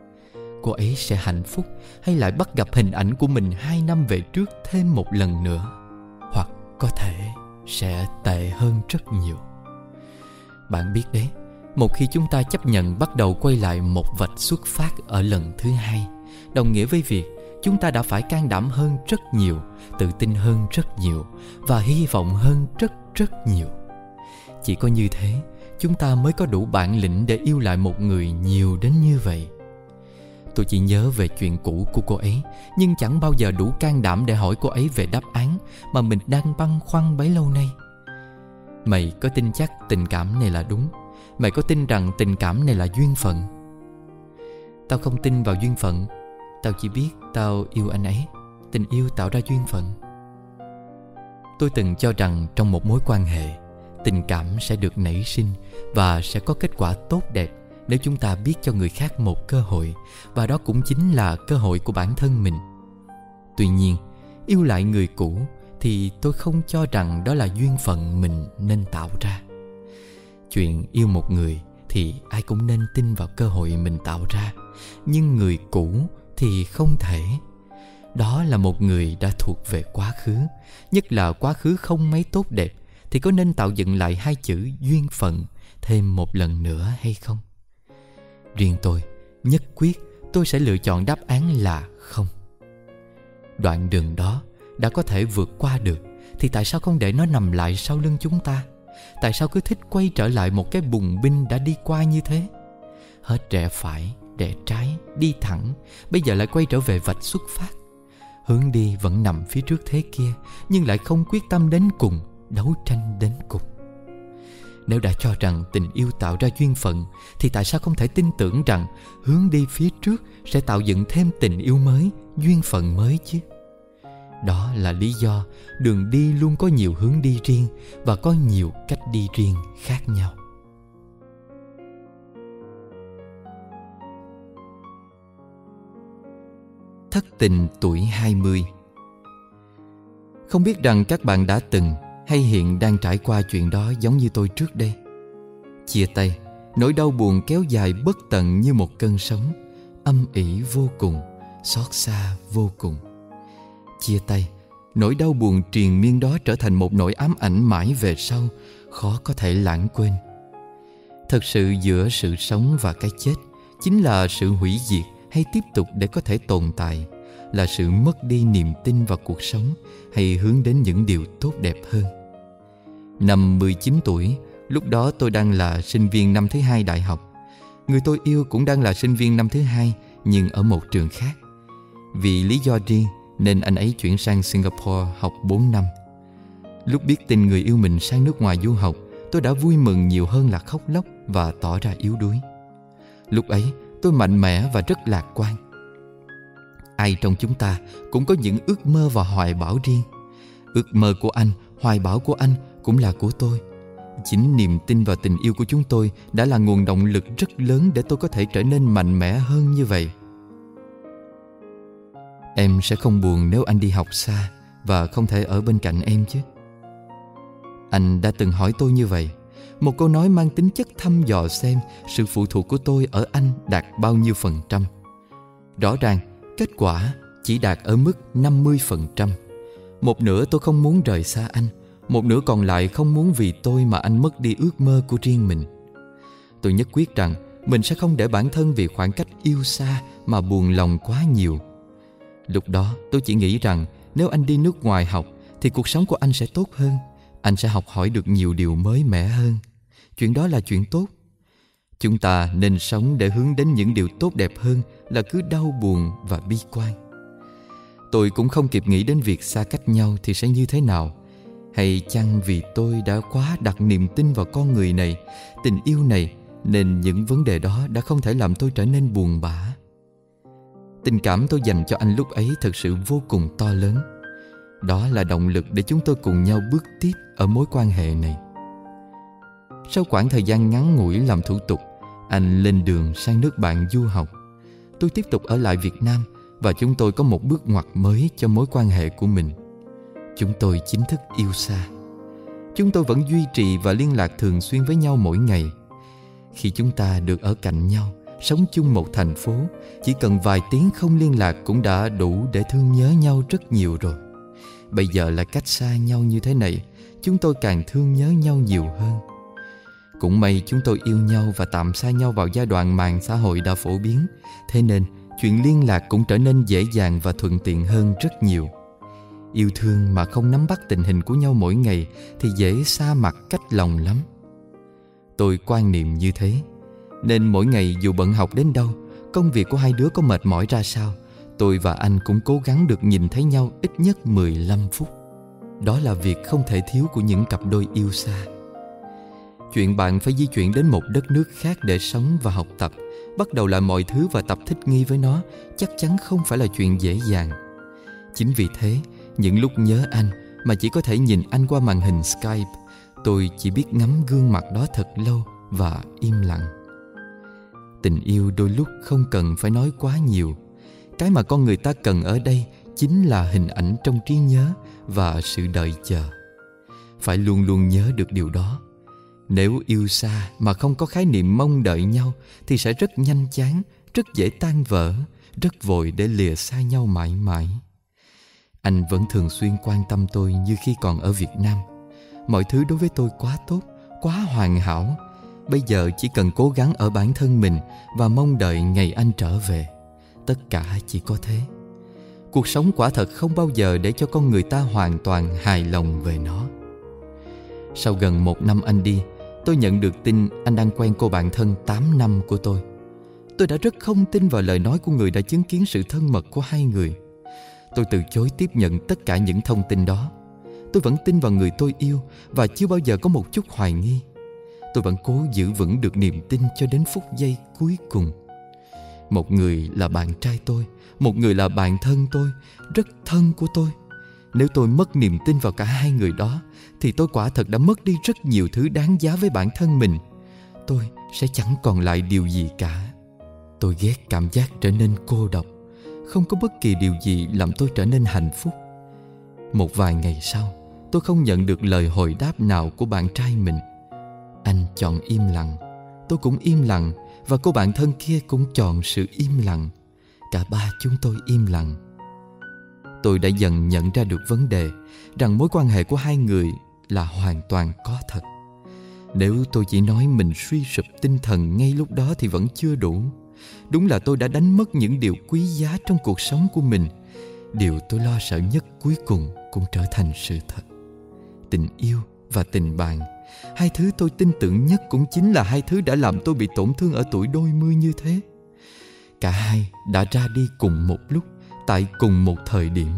Cô ấy sẽ hạnh phúc hay lại bắt gặp hình ảnh của mình 2 năm về trước thêm một lần nữa? Hoặc có thể sẽ tệ hơn rất nhiều. Bạn biết đấy, một khi chúng ta chấp nhận bắt đầu quay lại một vạch xuất phát ở lần thứ 2, đồng nghĩa với việc chúng ta đã phải can đảm hơn rất nhiều, tự tin hơn rất nhiều và hy vọng hơn rất nhiều. Chỉ có như thế, chúng ta mới có đủ bản lĩnh để yêu lại một người nhiều đến như vậy. Tôi chỉ nhớ về chuyện cũ của cô ấy, nhưng chẳng bao giờ đủ can đảm để hỏi cô ấy về đáp án mà mình đang băn khoăn bấy lâu nay. Mày có tin chắc tình cảm này là đúng? Mày có tin rằng tình cảm này là duyên phận? Tao không tin vào duyên phận. Tao chỉ biết tao yêu anh ấy. tình yêu tạo ra duyên phận. Tôi từng cho rằng trong một mối quan hệ, tình cảm sẽ được nảy sinh và sẽ có kết quả tốt đẹp nếu chúng ta biết cho người khác một cơ hội, và đó cũng chính là cơ hội của bản thân mình. Tuy nhiên, yêu lại người cũ thì tôi không cho rằng đó là duyên phận mình nên tạo ra. Chuyện yêu một người thì ai cũng nên tin vào cơ hội mình tạo ra, nhưng người cũ thì không thể. Đó là một người đã thuộc về quá khứ, nhất là quá khứ không mấy tốt đẹp, thì có nên tạo dựng lại hai chữ duyên phận thêm một lần nữa hay không? Riêng tôi, nhất quyết tôi sẽ lựa chọn đáp án là không. Đoạn đường đó đã có thể vượt qua được thì tại sao không để nó nằm lại sau lưng chúng ta? Tại sao cứ thích quay trở lại một cái bùng binh đã đi qua như thế? Hết rẽ phải, rẽ trái, đi thẳng, bây giờ lại quay trở về vạch xuất phát. Hướng đi vẫn nằm phía trước thế kia, nhưng lại không quyết tâm đến cùng, đấu tranh đến cùng. Nếu đã cho rằng tình yêu tạo ra duyên phận, thì tại sao không thể tin tưởng rằng hướng đi phía trước sẽ tạo dựng thêm tình yêu mới, duyên phận mới chứ? Đó là lý do đường đi luôn có nhiều hướng đi riêng và có nhiều cách đi riêng khác nhau. Thất tình tuổi 20. Không biết rằng các bạn đã từng hay hiện đang trải qua chuyện đó giống như tôi trước đây. Chia tay, nỗi đau buồn kéo dài bất tận như một cơn sóng, âm ỉ vô cùng, xót xa vô cùng. Chia tay, nỗi đau buồn triền miên đó trở thành một nỗi ám ảnh mãi về sau, khó có thể lãng quên. Thật sự giữa sự sống và cái chết chính là sự hủy diệt hay tiếp tục để có thể tồn tại, là sự mất đi niềm tin vào cuộc sống hay hướng đến những điều tốt đẹp hơn. Năm 19 tuổi, lúc đó tôi đang là sinh viên năm thứ 2 đại học. Người tôi yêu cũng đang là sinh viên năm thứ 2, nhưng ở một trường khác. Vì lý do riêng nên anh ấy chuyển sang Singapore học 4 năm. Lúc biết tin người yêu mình sang nước ngoài du học, tôi đã vui mừng nhiều hơn là khóc lóc và tỏ ra yếu đuối. Lúc ấy, tôi mạnh mẽ và rất lạc quan. Ai trong chúng ta cũng có những ước mơ và hoài bão riêng. Ước mơ của anh, hoài bão của anh cũng là của tôi. Chính niềm tin vào tình yêu của chúng tôi đã là nguồn động lực rất lớn để tôi có thể trở nên mạnh mẽ hơn như vậy. Em sẽ không buồn nếu anh đi học xa và không thể ở bên cạnh em chứ? Anh đã từng hỏi tôi như vậy. Một câu nói mang tính chất thăm dò xem sự phụ thuộc của tôi ở anh đạt bao nhiêu %. Rõ ràng, kết quả chỉ đạt ở mức 50%. Một nửa tôi không muốn rời xa anh, một nửa còn lại không muốn vì tôi mà anh mất đi ước mơ của riêng mình. Tôi nhất quyết rằng mình sẽ không để bản thân vì khoảng cách yêu xa mà buồn lòng quá nhiều. Lúc đó tôi chỉ nghĩ rằng nếu anh đi nước ngoài học thì cuộc sống của anh sẽ tốt hơn. Anh sẽ học hỏi được nhiều điều mới mẻ hơn. Chuyện đó là chuyện tốt. Chúng ta nên sống để hướng đến những điều tốt đẹp hơn là cứ đau buồn và bi quan. Tôi cũng không kịp nghĩ đến việc xa cách nhau thì sẽ như thế nào. Hay chăng vì tôi đã quá đặt niềm tin vào con người này, tình yêu này, nên những vấn đề đó đã không thể làm tôi trở nên buồn bã. Tình cảm tôi dành cho anh lúc ấy thực sự vô cùng to lớn. Đó là động lực để chúng tôi cùng nhau bước tiếp ở mối quan hệ này. Sau khoảng thời gian ngắn ngủi làm thủ tục, anh lên đường sang nước bạn du học. Tôi tiếp tục ở lại Việt Nam và chúng tôi có một bước ngoặt mới cho mối quan hệ của mình. Chúng tôi chính thức yêu xa. Chúng tôi vẫn duy trì và liên lạc thường xuyên với nhau mỗi ngày. Khi chúng ta được ở cạnh nhau, sống chung một thành phố, chỉ cần vài tiếng không liên lạc cũng đã đủ để thương nhớ nhau rất nhiều rồi. Bây giờ là cách xa nhau như thế này, chúng tôi càng thương nhớ nhau nhiều hơn. Cũng may chúng tôi yêu nhau và tạm xa nhau vào giai đoạn mạng xã hội đã phổ biến, thế nên chuyện liên lạc cũng trở nên dễ dàng và thuận tiện hơn rất nhiều. Yêu thương mà không nắm bắt tình hình của nhau mỗi ngày thì dễ xa mặt cách lòng lắm. Tôi quan niệm như thế, nên mỗi ngày dù bận học đến đâu, công việc của hai đứa có mệt mỏi ra sao, tôi và anh cũng cố gắng được nhìn thấy nhau ít nhất 15 phút. Đó là việc không thể thiếu của những cặp đôi yêu xa. Chuyện bạn phải di chuyển đến một đất nước khác để sống và học tập, bắt đầu lại mọi thứ và tập thích nghi với nó, chắc chắn không phải là chuyện dễ dàng. Chính vì thế, những lúc nhớ anh mà chỉ có thể nhìn anh qua màn hình Skype, tôi chỉ biết ngắm gương mặt đó thật lâu và im lặng. Tình yêu đôi lúc không cần phải nói quá nhiều. Cái mà con người ta cần ở đây chính là hình ảnh trong trí nhớ và sự đợi chờ. Phải luôn luôn nhớ được điều đó. Nếu yêu xa mà không có khái niệm mong đợi nhau thì sẽ rất nhanh chán, rất dễ tan vỡ, rất vội để lìa xa nhau mãi mãi. Anh vẫn thường xuyên quan tâm tôi như khi còn ở Việt Nam. Mọi thứ đối với tôi quá tốt, quá hoàn hảo. Bây giờ chỉ cần cố gắng ở bản thân mình và mong đợi ngày anh trở về. Tất cả chỉ có thế. Cuộc sống quả thật không bao giờ để cho con người ta hoàn toàn hài lòng về nó. Sau gần 1 năm anh đi, tôi nhận được tin anh đang quen cô bạn thân 8 năm của tôi. Tôi đã rất không tin vào lời nói của người đã chứng kiến sự thân mật của hai người. Tôi từ chối tiếp nhận tất cả những thông tin đó. Tôi vẫn tin vào người tôi yêu và chưa bao giờ có một chút hoài nghi. Tôi vẫn cố giữ vững được niềm tin cho đến phút giây cuối cùng. Một người là bạn trai tôi, một người là bạn thân tôi, rất thân của tôi. Nếu tôi mất niềm tin vào cả hai người đó thì tôi quả thật đã mất đi rất nhiều thứ đáng giá với bản thân mình. Tôi sẽ chẳng còn lại điều gì cả. Tôi ghét cảm giác trở nên cô độc. Không có bất kỳ điều gì làm tôi trở nên hạnh phúc. Một vài ngày sau, tôi không nhận được lời hồi đáp nào của bạn trai mình. Anh chọn im lặng, tôi cũng im lặng, và cô bạn thân kia cũng chọn sự im lặng. Cả ba chúng tôi im lặng. Tôi đã dần nhận ra được vấn đề, rằng mối quan hệ của hai người là hoàn toàn có thật. Nếu tôi chỉ nói mình suy sụp tinh thần ngay lúc đó thì vẫn chưa đủ. Đúng là tôi đã đánh mất những điều quý giá trong cuộc sống của mình. Điều tôi lo sợ nhất cuối cùng cũng trở thành sự thật. Tình yêu và tình bạn, hai thứ tôi tin tưởng nhất cũng chính là hai thứ đã làm tôi bị tổn thương ở tuổi đôi mươi như thế. Cả hai đã ra đi cùng một lúc, tại cùng một thời điểm.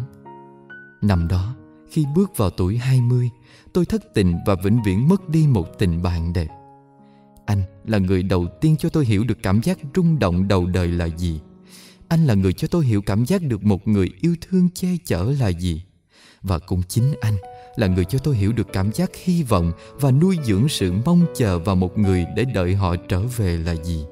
Năm đó, khi bước vào tuổi 20, tôi thất tình và vĩnh viễn mất đi một tình bạn đẹp. Anh là người đầu tiên cho tôi hiểu được cảm giác rung động đầu đời là gì. Anh là người cho tôi hiểu cảm giác được một người yêu thương che chở là gì. Và cũng chính anh là người cho tôi hiểu được cảm giác hy vọng và nuôi dưỡng sự mong chờ vào một người để đợi họ trở về là gì.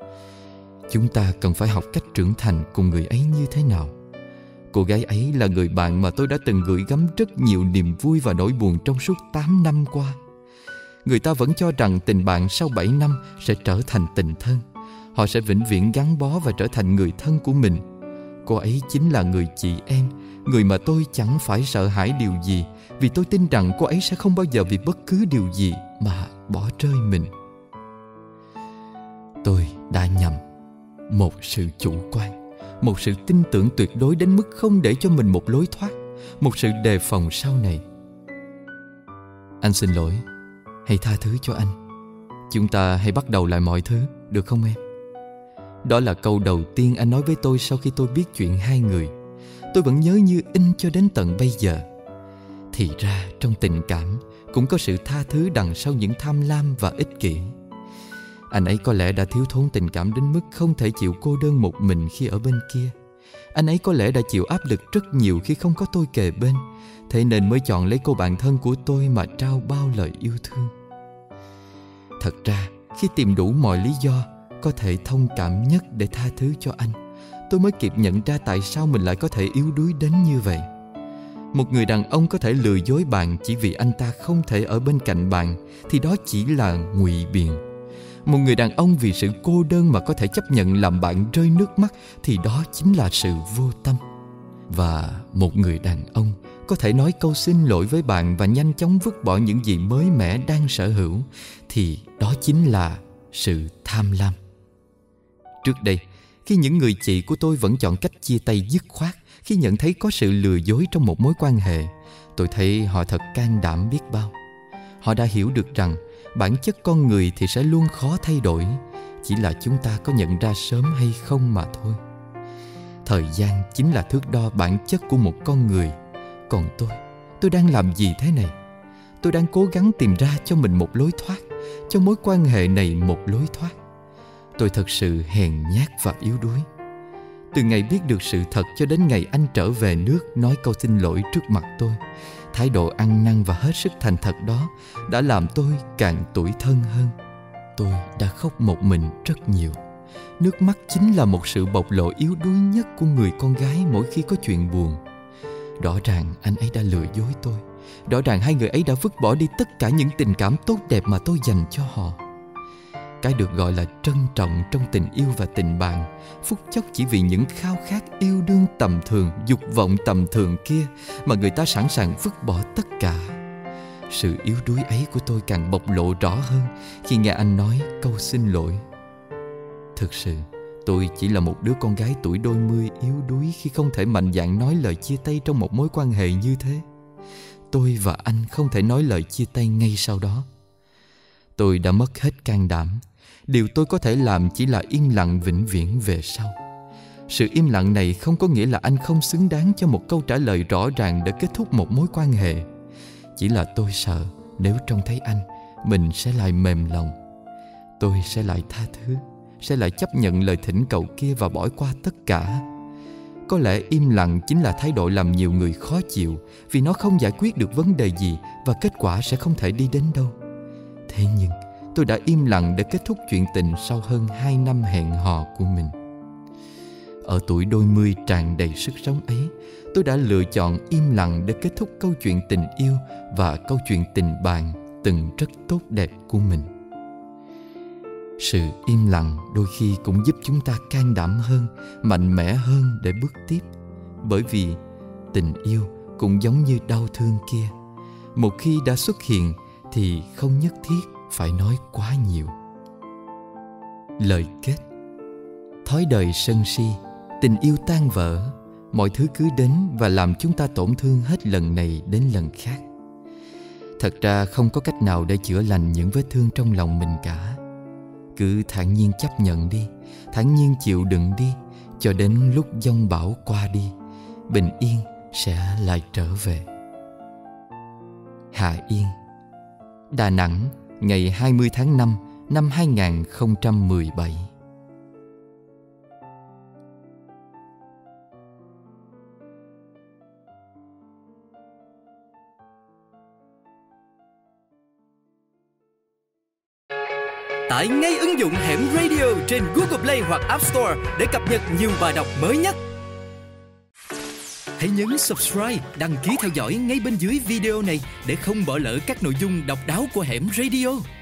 Chúng ta cần phải học cách trưởng thành cùng người ấy như thế nào. Cô gái ấy là người bạn mà tôi đã từng gửi gắm rất nhiều niềm vui và nỗi buồn trong suốt 8 năm qua. Người ta vẫn cho rằng tình bạn sau 7 năm sẽ trở thành tình thân. Họ sẽ vĩnh viễn gắn bó và trở thành người thân của mình. Cô ấy chính là người chị em, người mà tôi chẳng phải sợ hãi điều gì, vì tôi tin rằng cô ấy sẽ không bao giờ vì bất cứ điều gì mà bỏ rơi mình. Tôi đã nhầm. Một sự chủ quan, một sự tin tưởng tuyệt đối đến mức không để cho mình một lối thoát, một sự đề phòng sau này. Anh xin lỗi, hãy tha thứ cho anh. Chúng ta hãy bắt đầu lại mọi thứ, được không em? Đó là câu đầu tiên anh nói với tôi sau khi tôi biết chuyện hai người. Tôi vẫn nhớ như in cho đến tận bây giờ. Thì ra trong tình cảm cũng có sự tha thứ đằng sau những tham lam và ích kỷ. Anh ấy có lẽ đã thiếu thốn tình cảm đến mức không thể chịu cô đơn một mình khi ở bên kia. Anh ấy có lẽ đã chịu áp lực rất nhiều khi không có tôi kề bên, thế nên mới chọn lấy cô bạn thân của tôi mà trao bao lời yêu thương. Thật ra, khi tìm đủ mọi lý do có thể thông cảm nhất để tha thứ cho anh, tôi mới kịp nhận ra tại sao mình lại có thể yếu đuối đến như vậy. Một người đàn ông có thể lừa dối bạn chỉ vì anh ta không thể ở bên cạnh bạn thì đó chỉ là ngụy biện. Một người đàn ông vì sự cô đơn mà có thể chấp nhận làm bạn rơi nước mắt thì đó chính là sự vô tâm. Và một người đàn ông có thể nói câu xin lỗi với bạn và nhanh chóng vứt bỏ những gì mới mẻ đang sở hữu thì đó chính là sự tham lam. Trước đây, khi những người chị của tôi vẫn chọn cách chia tay dứt khoát khi nhận thấy có sự lừa dối trong một mối quan hệ, tôi thấy họ thật can đảm biết bao. Họ đã hiểu được rằng bản chất con người thì sẽ luôn khó thay đổi, chỉ là chúng ta có nhận ra sớm hay không mà thôi. Thời gian chính là thước đo bản chất của một con người. Còn tôi đang làm gì thế này? Tôi đang cố gắng tìm ra cho mình một lối thoát, cho mối quan hệ này một lối thoát. Tôi thật sự hèn nhát và yếu đuối. Từ ngày biết được sự thật cho đến ngày anh trở về nước nói câu xin lỗi trước mặt tôi, thái độ ăn năn và hết sức thành thật đó đã làm tôi càng tủi thân hơn. Tôi đã khóc một mình rất nhiều. Nước mắt chính là một sự bộc lộ yếu đuối nhất của người con gái mỗi khi có chuyện buồn. Rõ ràng anh ấy đã lừa dối tôi. Rõ ràng hai người ấy đã vứt bỏ đi tất cả những tình cảm tốt đẹp mà tôi dành cho họ. Cái được gọi là trân trọng trong tình yêu và tình bạn, phút chốc chỉ vì những khao khát yêu đương tầm thường, dục vọng tầm thường kia mà người ta sẵn sàng vứt bỏ tất cả. Sự yếu đuối ấy của tôi càng bộc lộ rõ hơn khi nghe anh nói câu xin lỗi. Thực sự, tôi chỉ là một đứa con gái tuổi đôi mươi yếu đuối khi không thể mạnh dạn nói lời chia tay trong một mối quan hệ như thế. Tôi và anh không thể nói lời chia tay ngay sau đó. Tôi đã mất hết can đảm. Điều tôi có thể làm chỉ là im lặng vĩnh viễn về sau. Sự im lặng này không có nghĩa là anh không xứng đáng cho một câu trả lời rõ ràng để kết thúc một mối quan hệ. Chỉ là tôi sợ nếu trông thấy anh, mình sẽ lại mềm lòng. Tôi sẽ lại tha thứ, sẽ lại chấp nhận lời thỉnh cầu kia và bỏ qua tất cả. Có lẽ im lặng chính là thái độ làm nhiều người khó chịu, vì nó không giải quyết được vấn đề gì và kết quả sẽ không thể đi đến đâu. Thế nhưng tôi đã im lặng để kết thúc chuyện tình sau hơn 2 năm hẹn hò của mình. Ở tuổi đôi mươi tràn đầy sức sống ấy, tôi đã lựa chọn im lặng để kết thúc câu chuyện tình yêu và câu chuyện tình bạn từng rất tốt đẹp của mình. Sự im lặng đôi khi cũng giúp chúng ta can đảm hơn, mạnh mẽ hơn để bước tiếp. Bởi vì tình yêu cũng giống như đau thương kia, một khi đã xuất hiện thì không nhất thiết phải nói quá nhiều. Lời kết: thói đời sân si, tình yêu tan vỡ, mọi thứ cứ đến và làm chúng ta tổn thương hết lần này đến lần khác. Thật ra không có cách nào để chữa lành những vết thương trong lòng mình cả. Cứ thản nhiên chấp nhận đi, thản nhiên chịu đựng đi, cho đến lúc giông bão qua đi, bình yên sẽ lại trở về. Hà Yên, Đà Nẵng, ngày 20 tháng 5 năm 2017. Tải ngay ứng dụng Hẻm Radio trên Google Play hoặc App Store để cập nhật nhiều bài đọc mới nhất. Hãy nhấn subscribe, đăng ký theo dõi ngay bên dưới video này để không bỏ lỡ các nội dung độc đáo của Hẻm Radio.